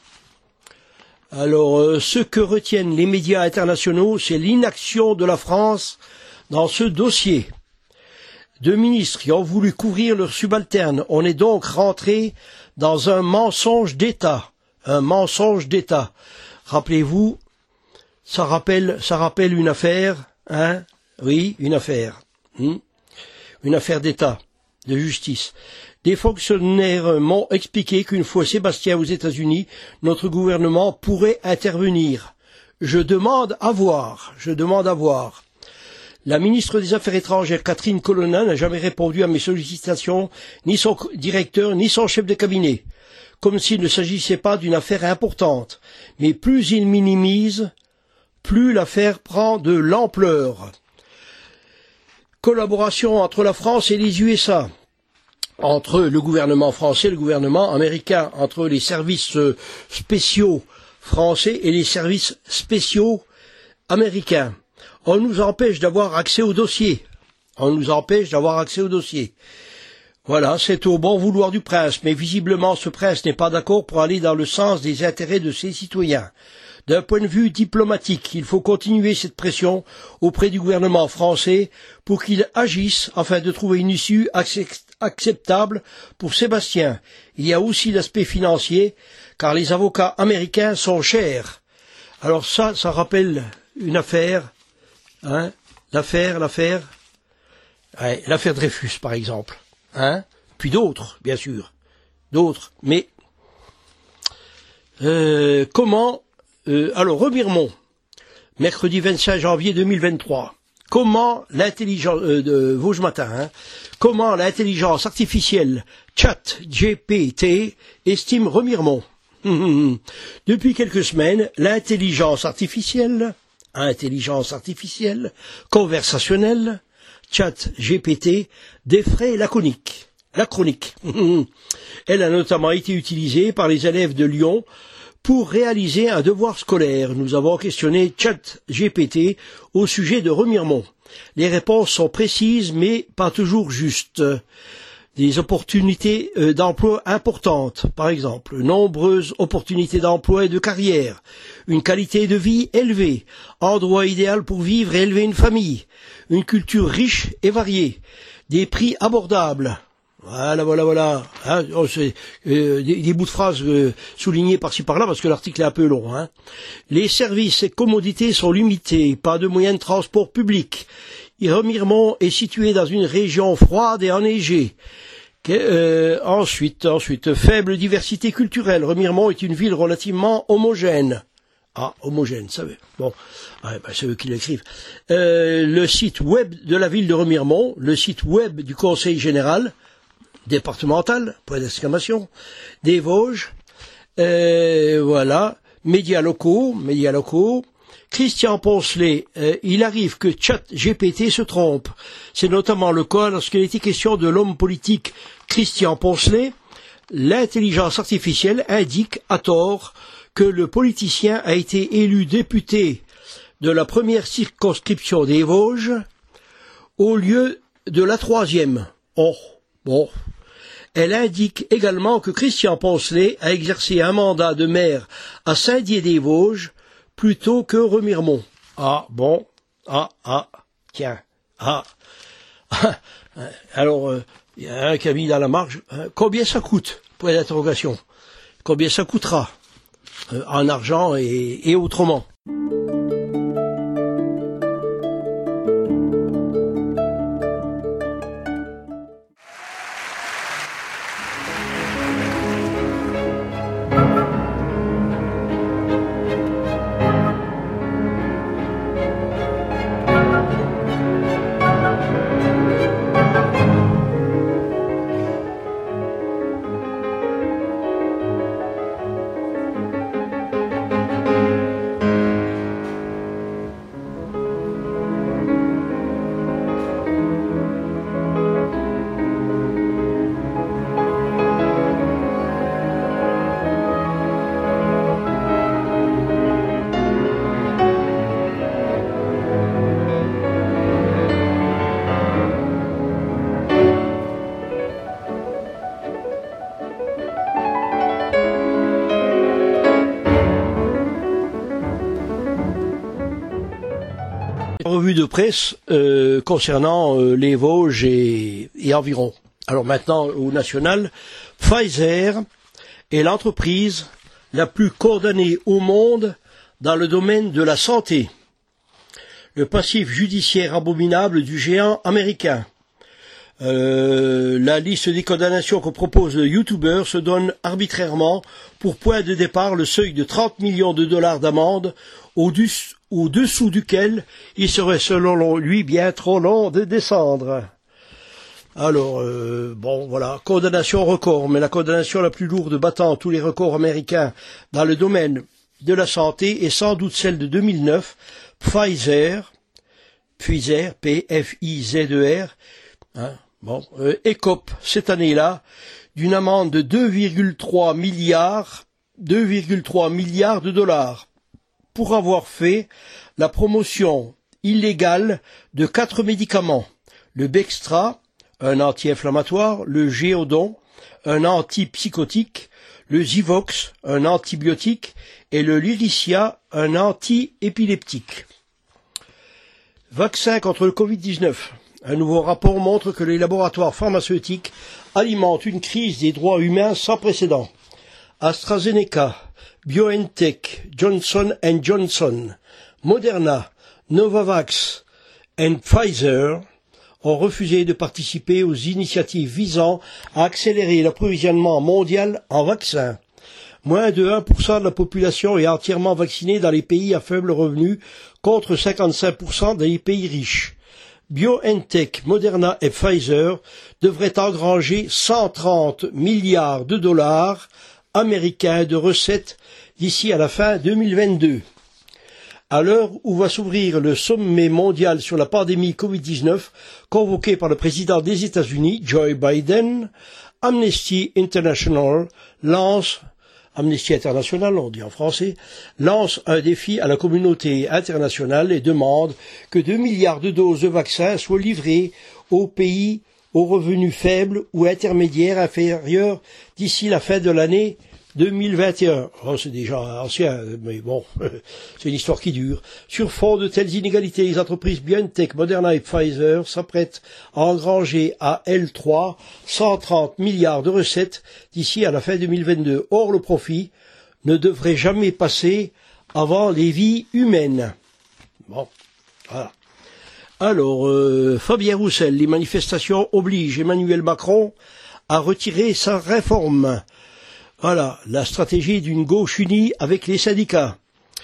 Alors, euh, ce que retiennent les médias internationaux, c'est l'inaction de la France dans ce dossier. Deux ministres qui ont voulu couvrir leurs subalternes. On est donc rentré dans un mensonge d'État. Un mensonge d'État. Rappelez-vous, ça rappelle, ça rappelle une affaire, hein? Oui, une affaire. Hmm? Une affaire d'État, de justice. Des fonctionnaires m'ont expliqué qu'une fois Sébastien aux États-Unis, notre gouvernement pourrait intervenir. Je demande à voir, je demande à voir. La ministre des Affaires étrangères, Catherine Colonna, n'a jamais répondu à mes sollicitations, ni son directeur, ni son chef de cabinet, comme s'il ne s'agissait pas d'une affaire importante. Mais plus il minimise, plus l'affaire prend de l'ampleur. Collaboration entre la France et les U S A, entre le gouvernement français et le gouvernement américain, entre les services spéciaux français et les services spéciaux américains. On nous empêche d'avoir accès au dossier. On nous empêche d'avoir accès au dossier. Voilà, c'est au bon vouloir du prince, mais visiblement ce prince n'est pas d'accord pour aller dans le sens des intérêts de ses citoyens. D'un point de vue diplomatique, il faut continuer cette pression auprès du gouvernement français pour qu'il agisse afin de trouver une issue acceptable pour Sébastien. Il y a aussi l'aspect financier, car les avocats américains sont chers. Alors ça, ça rappelle une affaire, hein, l'affaire, l'affaire, ouais, l'affaire Dreyfus par exemple. Hein, puis d'autres, bien sûr, d'autres. Mais euh, comment euh, alors Remiremont, mercredi vingt-cinq janvier deux mille vingt-trois. Comment l'intelligence euh, de Vosges Matin, hein, comment l'intelligence artificielle Chat G P T estime Remiremont. Depuis quelques semaines, l'intelligence artificielle, intelligence artificielle conversationnelle Chat G P T défraie la chronique. La chronique. Elle a notamment été utilisée par les élèves de Lyon pour réaliser un devoir scolaire. Nous avons questionné Chat G P T au sujet de Remiremont. Les réponses sont précises mais pas toujours justes. Des opportunités d'emploi importantes, par exemple, nombreuses opportunités d'emploi et de carrière, une qualité de vie élevée, endroit idéal pour vivre et élever une famille, une culture riche et variée, des prix abordables. Voilà, voilà, voilà. Hein, oh, c'est, euh, des, des bouts de phrases euh, soulignés par-ci par-là parce que l'article est un peu long. Hein. Les services et commodités sont limités, pas de moyens de transport public. Remiremont est situé dans une région froide et enneigée. Euh, ensuite, ensuite, faible diversité culturelle. Remiremont est une ville relativement homogène. Ah, homogène, ça veut. Bon, ouais, bah, c'est eux qui l'écrivent. Euh, le site web de la ville de Remiremont, le site web du Conseil général départemental, point d'exclamation, des Vosges, euh, voilà, médias locaux, médias locaux. Christian Poncelet, euh, il arrive que Chat G P T se trompe. C'est notamment le cas lorsqu'il était question de l'homme politique Christian Poncelet. L'intelligence artificielle indique à tort que le politicien a été élu député de la première circonscription des Vosges au lieu de la troisième. Oh, bon. Elle indique également que Christian Poncelet a exercé un mandat de maire à Saint-Dié-des-Vosges plutôt que Remiremont. Ah, bon. Ah, ah, tiens. Ah. Alors, il euh, y a un qui a mis dans la marge. Hein, combien ça coûte? Point d'interrogation. Combien ça coûtera? Euh, en argent et, et autrement. Revue de presse euh, concernant euh, les Vosges et, et environ. Alors maintenant, au national, Pfizer est l'entreprise la plus condamnée au monde dans le domaine de la santé. Le passif judiciaire abominable du géant américain. Euh, la liste des condamnations que propose le YouTuber se donne arbitrairement pour point de départ le seuil de trente millions de dollars d'amende au-dessus au-dessous duquel il serait selon lui bien trop long de descendre. Alors, euh, bon, voilà, condamnation record, mais la condamnation la plus lourde battant tous les records américains dans le domaine de la santé est sans doute celle de deux mille neuf. Pfizer, Pfizer, P F I Z E R, hein, bon, euh, écope cette année-là d'une amende de deux virgule trois milliards, deux virgule trois milliards de dollars pour avoir fait la promotion illégale de quatre médicaments. Le Bextra, un anti-inflammatoire, le Géodon, un antipsychotique, le Zivox, un antibiotique, et le Lyricia, un anti-épileptique. Vaccin contre le Covid dix-neuf. Un nouveau rapport montre que les laboratoires pharmaceutiques alimentent une crise des droits humains sans précédent. AstraZeneca, BioNTech, Johnson and Johnson, Moderna, Novavax et Pfizer ont refusé de participer aux initiatives visant à accélérer l'approvisionnement mondial en vaccins. Moins de un pour cent de la population est entièrement vaccinée dans les pays à faible revenu, contre cinquante-cinq pour cent dans les pays riches. BioNTech, Moderna et Pfizer devraient engranger cent trente milliards de dollars américains de recettes d'ici à la fin deux mille vingt-deux. À l'heure où va s'ouvrir le sommet mondial sur la pandémie Covid dix-neuf, convoqué par le président des États-Unis, Joe Biden, Amnesty International lance Amnesty International, on dit en français, lance un défi à la communauté internationale et demande que deux milliards de doses de vaccins soient livrées aux pays aux revenus faibles ou intermédiaires inférieurs d'ici la fin de l'année deux mille vingt et un. Oh, c'est déjà ancien, mais bon, c'est une histoire qui dure. Sur fond de telles inégalités, les entreprises BioNTech, Moderna et Pfizer s'apprêtent à engranger à elles trois cent trente milliards de recettes d'ici à la fin deux mille vingt-deux. Or, le profit ne devrait jamais passer avant les vies humaines. Bon, voilà. Alors, euh, Fabien Roussel, les manifestations obligent Emmanuel Macron à retirer sa réforme. Voilà, la stratégie d'une gauche unie avec les syndicats.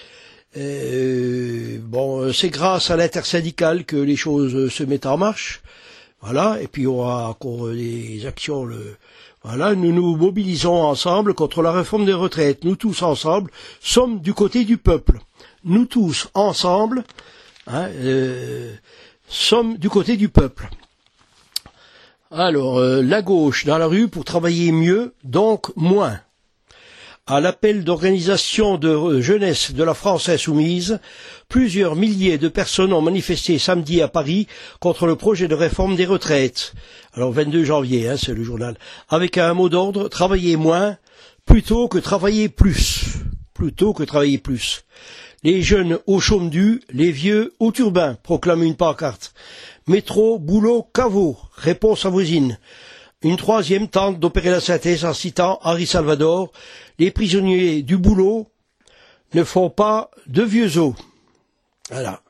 Euh, bon, c'est grâce à l'intersyndicale que les choses se mettent en marche. Voilà, et puis on aura encore des actions. Le, voilà, nous nous mobilisons ensemble contre la réforme des retraites. Nous tous ensemble sommes du côté du peuple. Nous tous ensemble hein, euh, sommes du côté du peuple. Alors, euh, la gauche dans la rue pour travailler mieux, donc moins. À l'appel d'organisations de jeunesse de la France insoumise, plusieurs milliers de personnes ont manifesté samedi à Paris contre le projet de réforme des retraites. Alors, vingt-deux janvier, hein, c'est le journal. Avec un mot d'ordre, travailler moins, plutôt que travailler plus. Plutôt que travailler plus. Les jeunes au chaume dû, les vieux au turbin, proclame une pancarte. Métro, boulot, caveau, réponse à voisine. Une troisième tente d'opérer la synthèse en citant Henri Salvador. Les prisonniers du boulot ne font pas de vieux os. Voilà.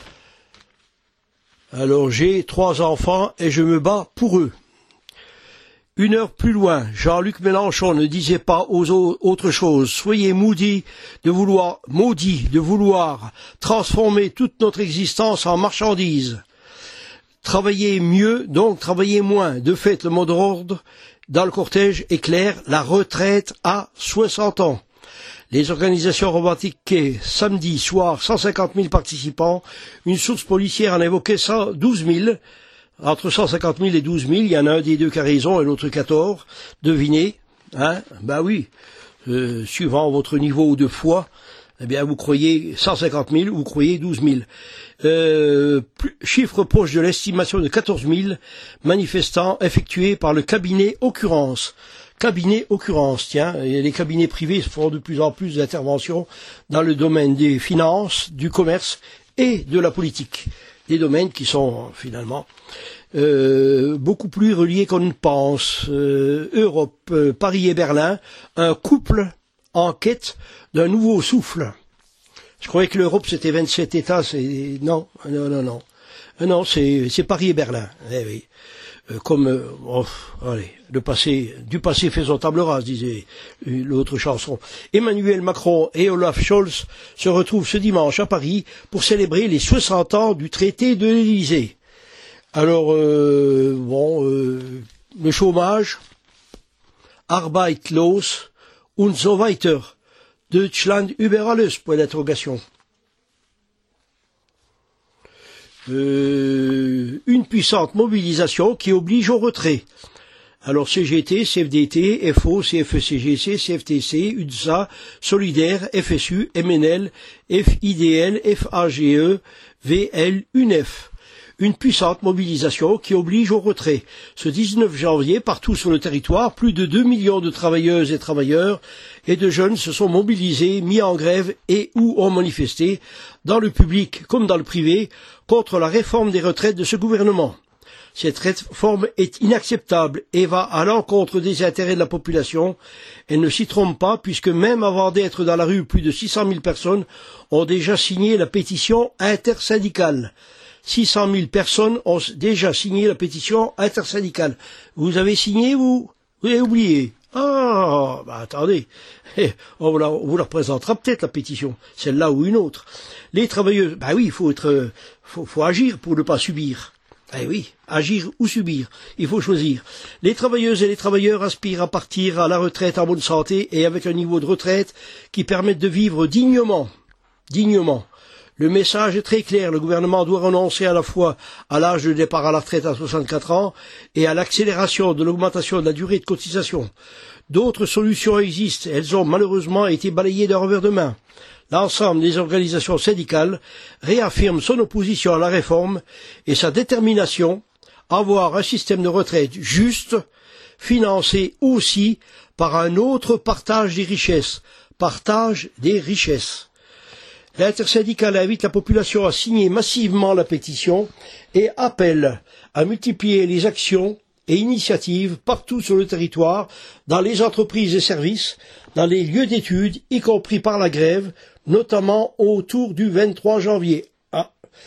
Alors j'ai trois enfants et je me bats pour eux. Une heure plus loin, Jean-Luc Mélenchon ne disait pas aux autre chose. Soyez maudits de vouloir, maudits de vouloir transformer toute notre existence en marchandise. Travailler mieux, donc travailler moins. De fait, le mot d'ordre dans le cortège est clair, la retraite à soixante ans. Les organisations revendiquaient samedi soir cent cinquante mille participants. Une source policière en évoquait cent douze mille. Entre cent cinquante mille et douze mille, il y en a un des deux qui a raison et l'autre qui a tort. Devinez, hein? Ben oui, euh, suivant votre niveau de foi, eh bien vous croyez cent cinquante mille ou vous croyez douze mille. Euh, plus, chiffre proche de l'estimation de quatorze mille manifestants effectués par le cabinet Occurrence. Cabinet Occurrence, tiens, et les cabinets privés font de plus en plus d'interventions dans le domaine des finances, du commerce et de la politique. Des domaines qui sont finalement euh, beaucoup plus reliés qu'on ne pense. Euh, Europe, euh, Paris et Berlin, un couple en quête d'un nouveau souffle. Je croyais que l'Europe c'était vingt-sept États, c'est non, non, non, non, non, c'est c'est Paris et Berlin. Eh oui, euh, comme euh, oh, allez, le passé, du passé faisons table rase, disait l'autre chanson. Emmanuel Macron et Olaf Scholz se retrouvent ce dimanche à Paris pour célébrer les soixante ans du traité de l'Élysée. Alors euh, bon, euh, le chômage, Arbeitslos und so weiter. Deutschland über alles, point d'interrogation. euh, une puissante mobilisation qui oblige au retrait. Alors C G T, C F D T, F O, C F E C G C, C F T C, U D S A, Solidaire, F S U, M N L, F I D L, F A G E, V L, U N E F. Une puissante mobilisation qui oblige au retrait. Ce dix-neuf janvier, partout sur le territoire, plus de deux millions de travailleuses et travailleurs et de jeunes se sont mobilisés, mis en grève et ou ont manifesté, dans le public comme dans le privé, contre la réforme des retraites de ce gouvernement. Cette réforme est inacceptable et va à l'encontre des intérêts de la population. Elle ne s'y trompe pas, puisque même avant d'être dans la rue, plus de six cent mille personnes ont déjà signé la pétition intersyndicale. six cent mille personnes ont déjà signé la pétition intersyndicale. Vous avez signé, vous? Vous avez oublié? Ah, bah attendez, on vous la, on vous la représentera peut-être la pétition, celle-là ou une autre. Les travailleuses, bah oui, il faut être, faut, faut agir pour ne pas subir. Eh oui, agir ou subir, il faut choisir. Les travailleuses et les travailleurs aspirent à partir à la retraite en bonne santé et avec un niveau de retraite qui permette de vivre dignement. Dignement. Le message est très clair, le gouvernement doit renoncer à la fois à l'âge de départ à la retraite à soixante-quatre ans et à l'accélération de l'augmentation de la durée de cotisation. D'autres solutions existent, elles ont malheureusement été balayées d'un revers de main. L'ensemble des organisations syndicales réaffirment son opposition à la réforme et sa détermination à avoir un système de retraite juste, financé aussi par un autre partage des richesses. Partage des richesses. L'intersyndicale invite la population à signer massivement la pétition et appelle à multiplier les actions et initiatives partout sur le territoire, dans les entreprises et services, dans les lieux d'études, y compris par la grève, notamment autour du vingt-trois janvier, ah,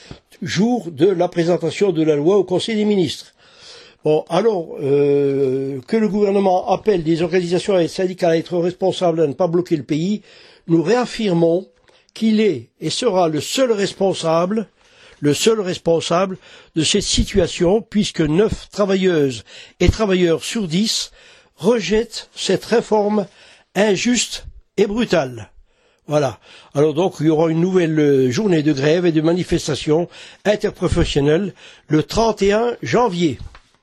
jour de la présentation de la loi au Conseil des ministres. Bon, alors, euh, que le gouvernement appelle des organisations et syndicales à être responsables de ne pas bloquer le pays, nous réaffirmons qu'il est et sera le seul responsable, le seul responsable de cette situation, puisque neuf travailleuses et travailleurs sur dix rejettent cette réforme injuste et brutale. Voilà. Alors donc, il y aura une nouvelle journée de grève et de manifestation interprofessionnelle le trente et un janvier.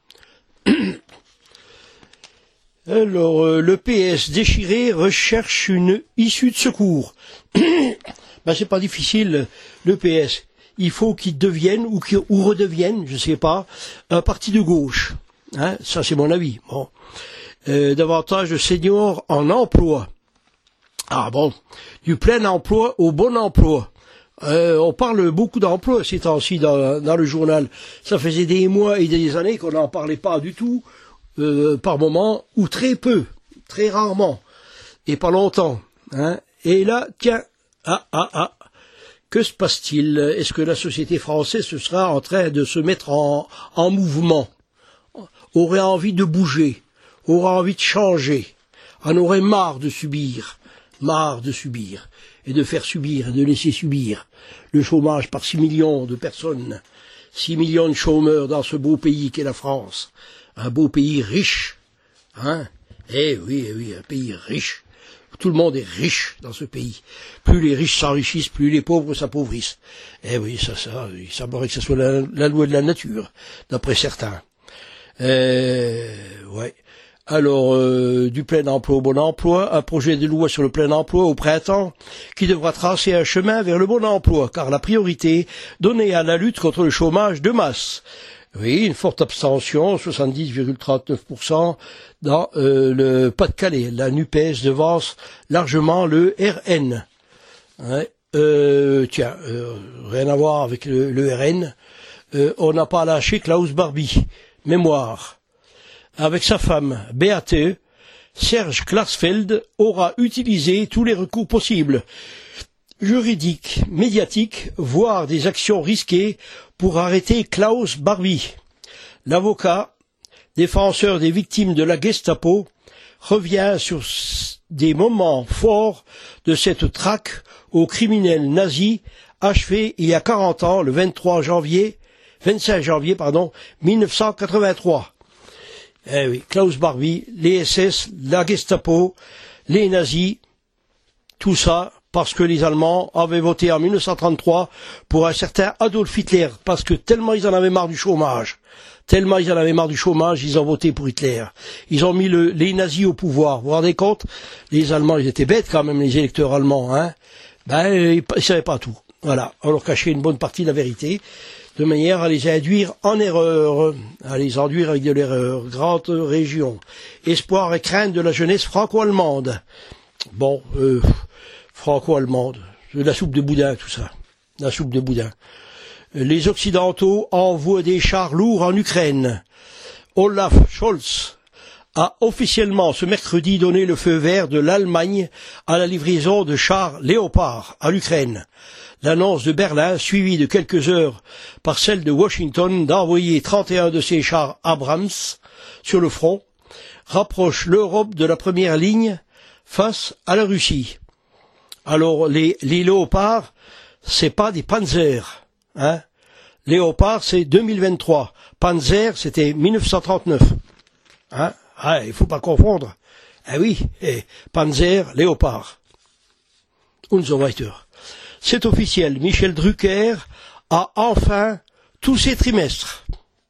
Alors, euh, le P S déchiré recherche une issue de secours. Ben, c'est pas difficile, le P S. Il faut qu'il devienne, ou qu'il ou redevienne, je sais pas, un parti de gauche. Hein, ça, c'est mon avis. Bon. Euh, davantage de seniors en emploi. Ah bon, du plein emploi au bon emploi. Euh, on parle beaucoup d'emploi ces temps-ci dans, dans le journal. Ça faisait des mois et des années qu'on n'en parlait pas du tout, euh, par moment, ou très peu, très rarement, et pas longtemps. Hein. Et là, tiens, ah, ah, ah, que se passe-t-il? Est-ce que la société française se sera en train de se mettre en, en mouvement? Aurait envie de bouger, aura envie de changer, en aurait marre de subir, marre de subir, et de faire subir, et de laisser subir le chômage par six millions de personnes, six millions de chômeurs dans ce beau pays qu'est la France, un beau pays riche, hein? Eh oui, eh oui, un pays riche. Tout le monde est riche dans ce pays. Plus les riches s'enrichissent, plus les pauvres s'appauvrissent. Eh oui, ça, ça, il semblerait que ce soit la, la loi de la nature, d'après certains. Euh, ouais. Alors, euh, du plein emploi au bon emploi, un projet de loi sur le plein emploi au printemps, qui devra tracer un chemin vers le bon emploi, car la priorité donnée à la lutte contre le chômage de masse. Oui, une forte abstention, soixante-dix virgule trente-neuf pour cent dans euh, le Pas-de-Calais. La NUPES devance largement le R N. Ouais. Euh, tiens, euh, rien à voir avec le, le R N. Euh, on n'a pas lâché Klaus Barbie. Mémoire. Avec sa femme, Beate, Serge Klarsfeld aura utilisé tous les recours possibles, juridiques, médiatiques, voire des actions risquées pour arrêter Klaus Barbie. L'avocat, défenseur des victimes de la Gestapo, revient sur des moments forts de cette traque aux criminels nazis achevée il y a quarante ans, le vingt-trois janvier, vingt-cinq janvier, pardon, mille neuf cent quatre-vingt-trois. Eh oui, Klaus Barbie, les S S, la Gestapo, les nazis, tout ça parce que les Allemands avaient voté en mille neuf cent trente-trois pour un certain Adolf Hitler, parce que tellement ils en avaient marre du chômage, tellement ils en avaient marre du chômage, ils ont voté pour Hitler. Ils ont mis le, les nazis au pouvoir. Vous vous rendez compte? Les Allemands, ils étaient bêtes quand même, les électeurs allemands, hein. Ben, ils, ils savaient pas tout. Voilà. On leur cachait une bonne partie de la vérité, de manière à les induire en erreur, à les enduire avec de l'erreur. Grande région. Espoir et crainte de la jeunesse franco-allemande. Bon, euh, franco-allemande. De la soupe de boudin, tout ça. La soupe de boudin. Les Occidentaux envoient des chars lourds en Ukraine. Olaf Scholz a officiellement ce mercredi donné le feu vert de l'Allemagne à la livraison de chars Léopard à l'Ukraine. L'annonce de Berlin, suivie de quelques heures par celle de Washington d'envoyer trente et un de ces chars Abrams sur le front, rapproche l'Europe de la première ligne face à la Russie. Alors, les, les Léopards, c'est pas des Panzers, hein. Léopard, c'est deux mille vingt-trois. Panzer, c'était mille neuf cent trente-neuf. Hein? Ah, il faut pas confondre. Ah oui, eh, Panzer, Léopard. Und so weiter. C'est officiel, Michel Drucker a enfin tous ses trimestres.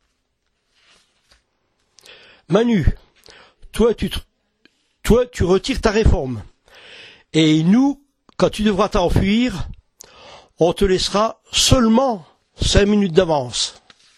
Manu, toi tu, toi tu retires ta réforme. Et nous, quand tu devras t'enfuir, on te laissera seulement cinq minutes d'avance.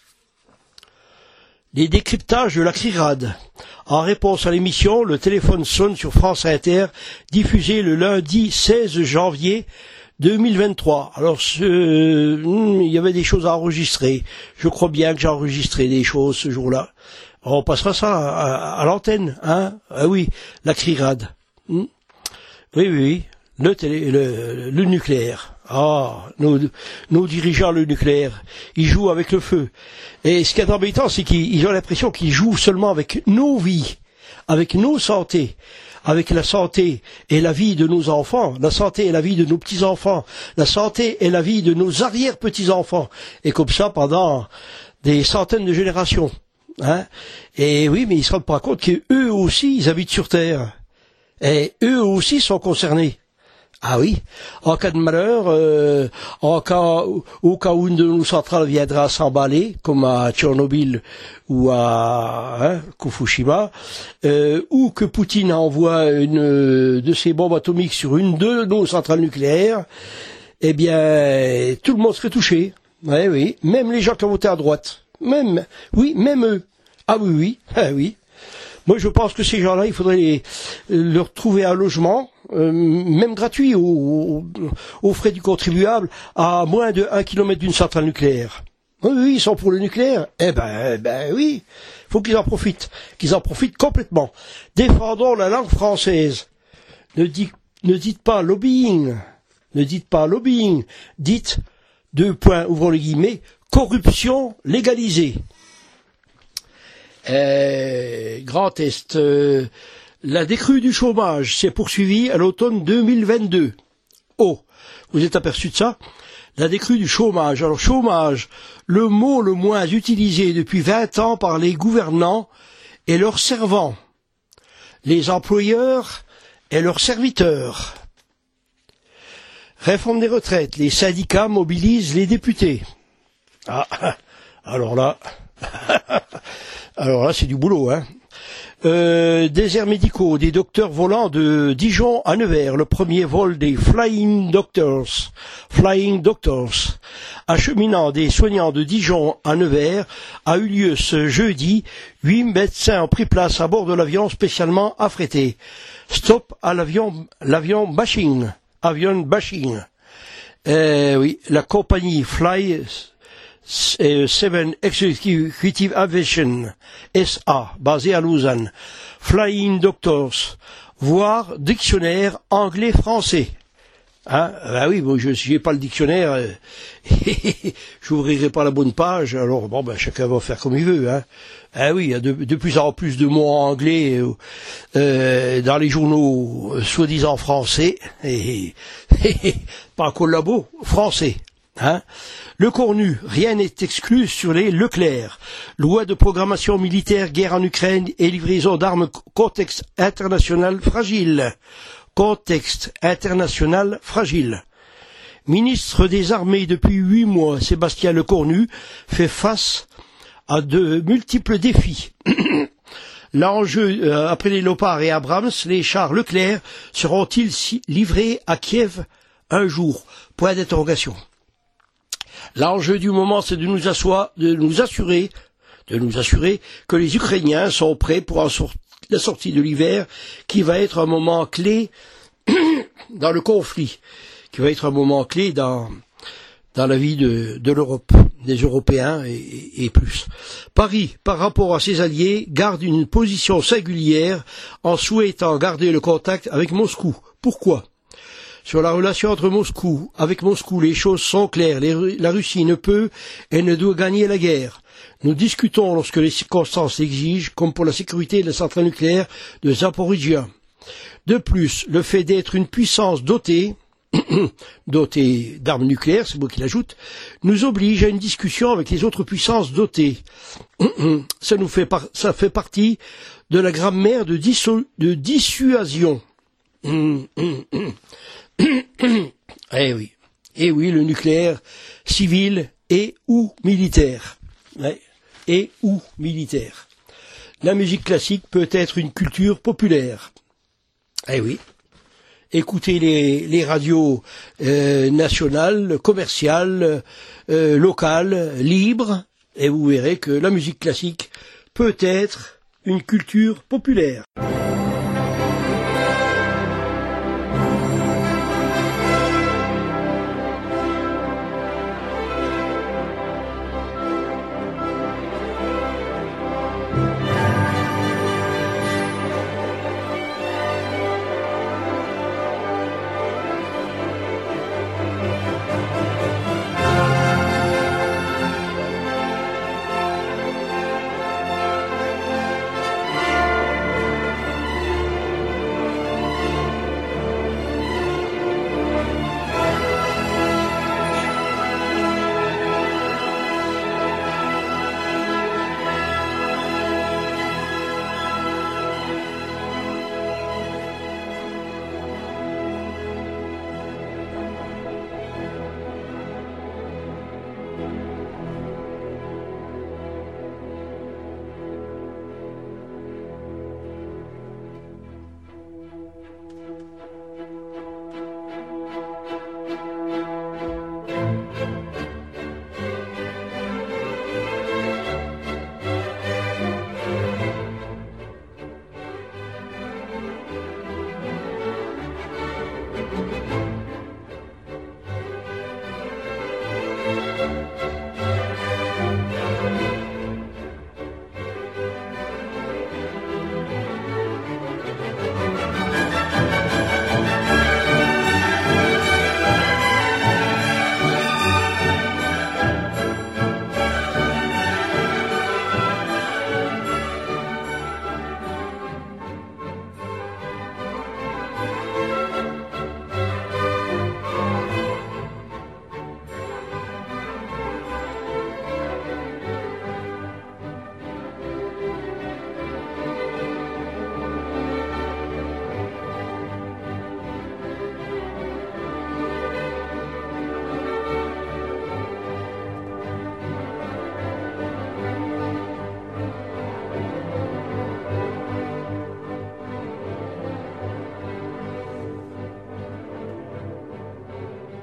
Les décryptages de la CRIRAD. En réponse à l'émission, le téléphone sonne sur France Inter, diffusé le lundi seize janvier deux mille vingt-trois. Alors, ce, hmm, il y avait des choses à enregistrer. Je crois bien que j'ai enregistré des choses ce jour-là. On passera ça à, à, à l'antenne, hein? Ah oui, la CRIRAD. Hmm. Oui, oui, oui. Le, télé, le, le nucléaire. Ah, nos, nos dirigeants, le nucléaire, ils jouent avec le feu. Et ce qui est embêtant, c'est qu'ils ont l'impression qu'ils jouent seulement avec nos vies, avec nos santé, avec la santé et la vie de nos enfants, la santé et la vie de nos petits-enfants, la santé et la vie de nos arrière-petits-enfants. Et comme ça, pendant des centaines de générations. Hein? Et oui, mais ils se rendent pas compte qu'eux aussi, ils habitent sur Terre. Et eux aussi sont concernés. Ah oui, en cas de malheur, euh, en cas, au cas où une de nos centrales viendra s'emballer, comme à Tchernobyl ou à hein, Fukushima, euh, ou que Poutine envoie une de ses bombes atomiques sur une de nos centrales nucléaires, eh bien, tout le monde serait touché. Oui, oui, même les gens qui ont voté à droite, même, oui, même eux. Ah oui, oui, ah oui. Moi, je pense que ces gens-là, il faudrait les, leur trouver un logement, euh, même gratuit, aux, aux frais du contribuable, à moins de un kilomètre d'une centrale nucléaire. Oui, oui, ils sont pour le nucléaire. Eh ben, eh ben oui, faut qu'ils en profitent, qu'ils en profitent complètement. Défendons la langue française. Ne, dit, ne dites pas lobbying, ne dites pas lobbying, dites, deux points, ouvrons les guillemets, corruption légalisée. Euh, Grand Est, euh, la décrue du chômage s'est poursuivie à l'automne deux mille vingt-deux. Oh, vous êtes aperçu de ça? La décrue du chômage. Alors, chômage, le mot le moins utilisé depuis vingt ans par les gouvernants et leurs servants, les employeurs et leurs serviteurs. Réforme des retraites, les syndicats mobilisent les députés. Ah, alors là... Alors là, c'est du boulot, hein. Euh, déserts médicaux, des docteurs volants de Dijon à Nevers, le premier vol des Flying Doctors, Flying Doctors, acheminant des soignants de Dijon à Nevers, a eu lieu ce jeudi. Huit médecins ont pris place à bord de l'avion spécialement affrété. Stop à l'avion, l'avion bashing, avion bashing. Euh, oui, la compagnie Fly Seven Executive Aviation S A, basée à Lausanne. Flying Doctors, voire dictionnaire anglais-français. Hein? Ben oui, bon, je n'ai pas le dictionnaire, euh, j'ouvrirai pas la bonne page, alors bon, ben chacun va faire comme il veut. Hein? Ah oui, il y a de, de plus en plus de mots en anglais euh, euh, dans les journaux euh, soi-disant français, et, et, et pas collabo, français. Hein? Le contenu, rien n'est exclu sur les Leclerc. Loi de programmation militaire, guerre en Ukraine et livraison d'armes, contexte international fragile. Contexte international fragile. Ministre des Armées depuis huit mois, Sébastien Lecornu fait face à de multiples défis. L'enjeu, euh, après les Léopards et Abrams, les chars Leclerc seront-ils si livrés à Kiev un jour? Point d'interrogation. L'enjeu du moment, c'est de nous, asseoir, de nous assurer, de nous assurer que les Ukrainiens sont prêts pour en sortir la sortie de l'hiver, qui va être un moment clé dans le conflit, qui va être un moment clé dans, dans la vie de, de l'Europe, des Européens et, et plus. Paris, par rapport à ses alliés, garde une position singulière en souhaitant garder le contact avec Moscou. Pourquoi? Sur la relation entre Moscou, avec Moscou, les choses sont claires. Les, la Russie ne peut et ne doit gagner la guerre. Nous discutons lorsque les circonstances l'exigent, comme pour la sécurité de la centrale nucléaire de Zaporizhia. De plus, le fait d'être une puissance dotée, dotée d'armes nucléaires, c'est moi qui l'ajoute, nous oblige à une discussion avec les autres puissances dotées. Ça nous fait, par, ça fait partie de la grammaire de, disso, de dissuasion. Eh oui, eh oui, le nucléaire civil et ou militaire. Ouais. Et ou militaire. La musique classique peut être une culture populaire. Eh oui. Écoutez les, les radios euh, nationales, commerciales, euh, locales, libres, et vous verrez que la musique classique peut être une culture populaire.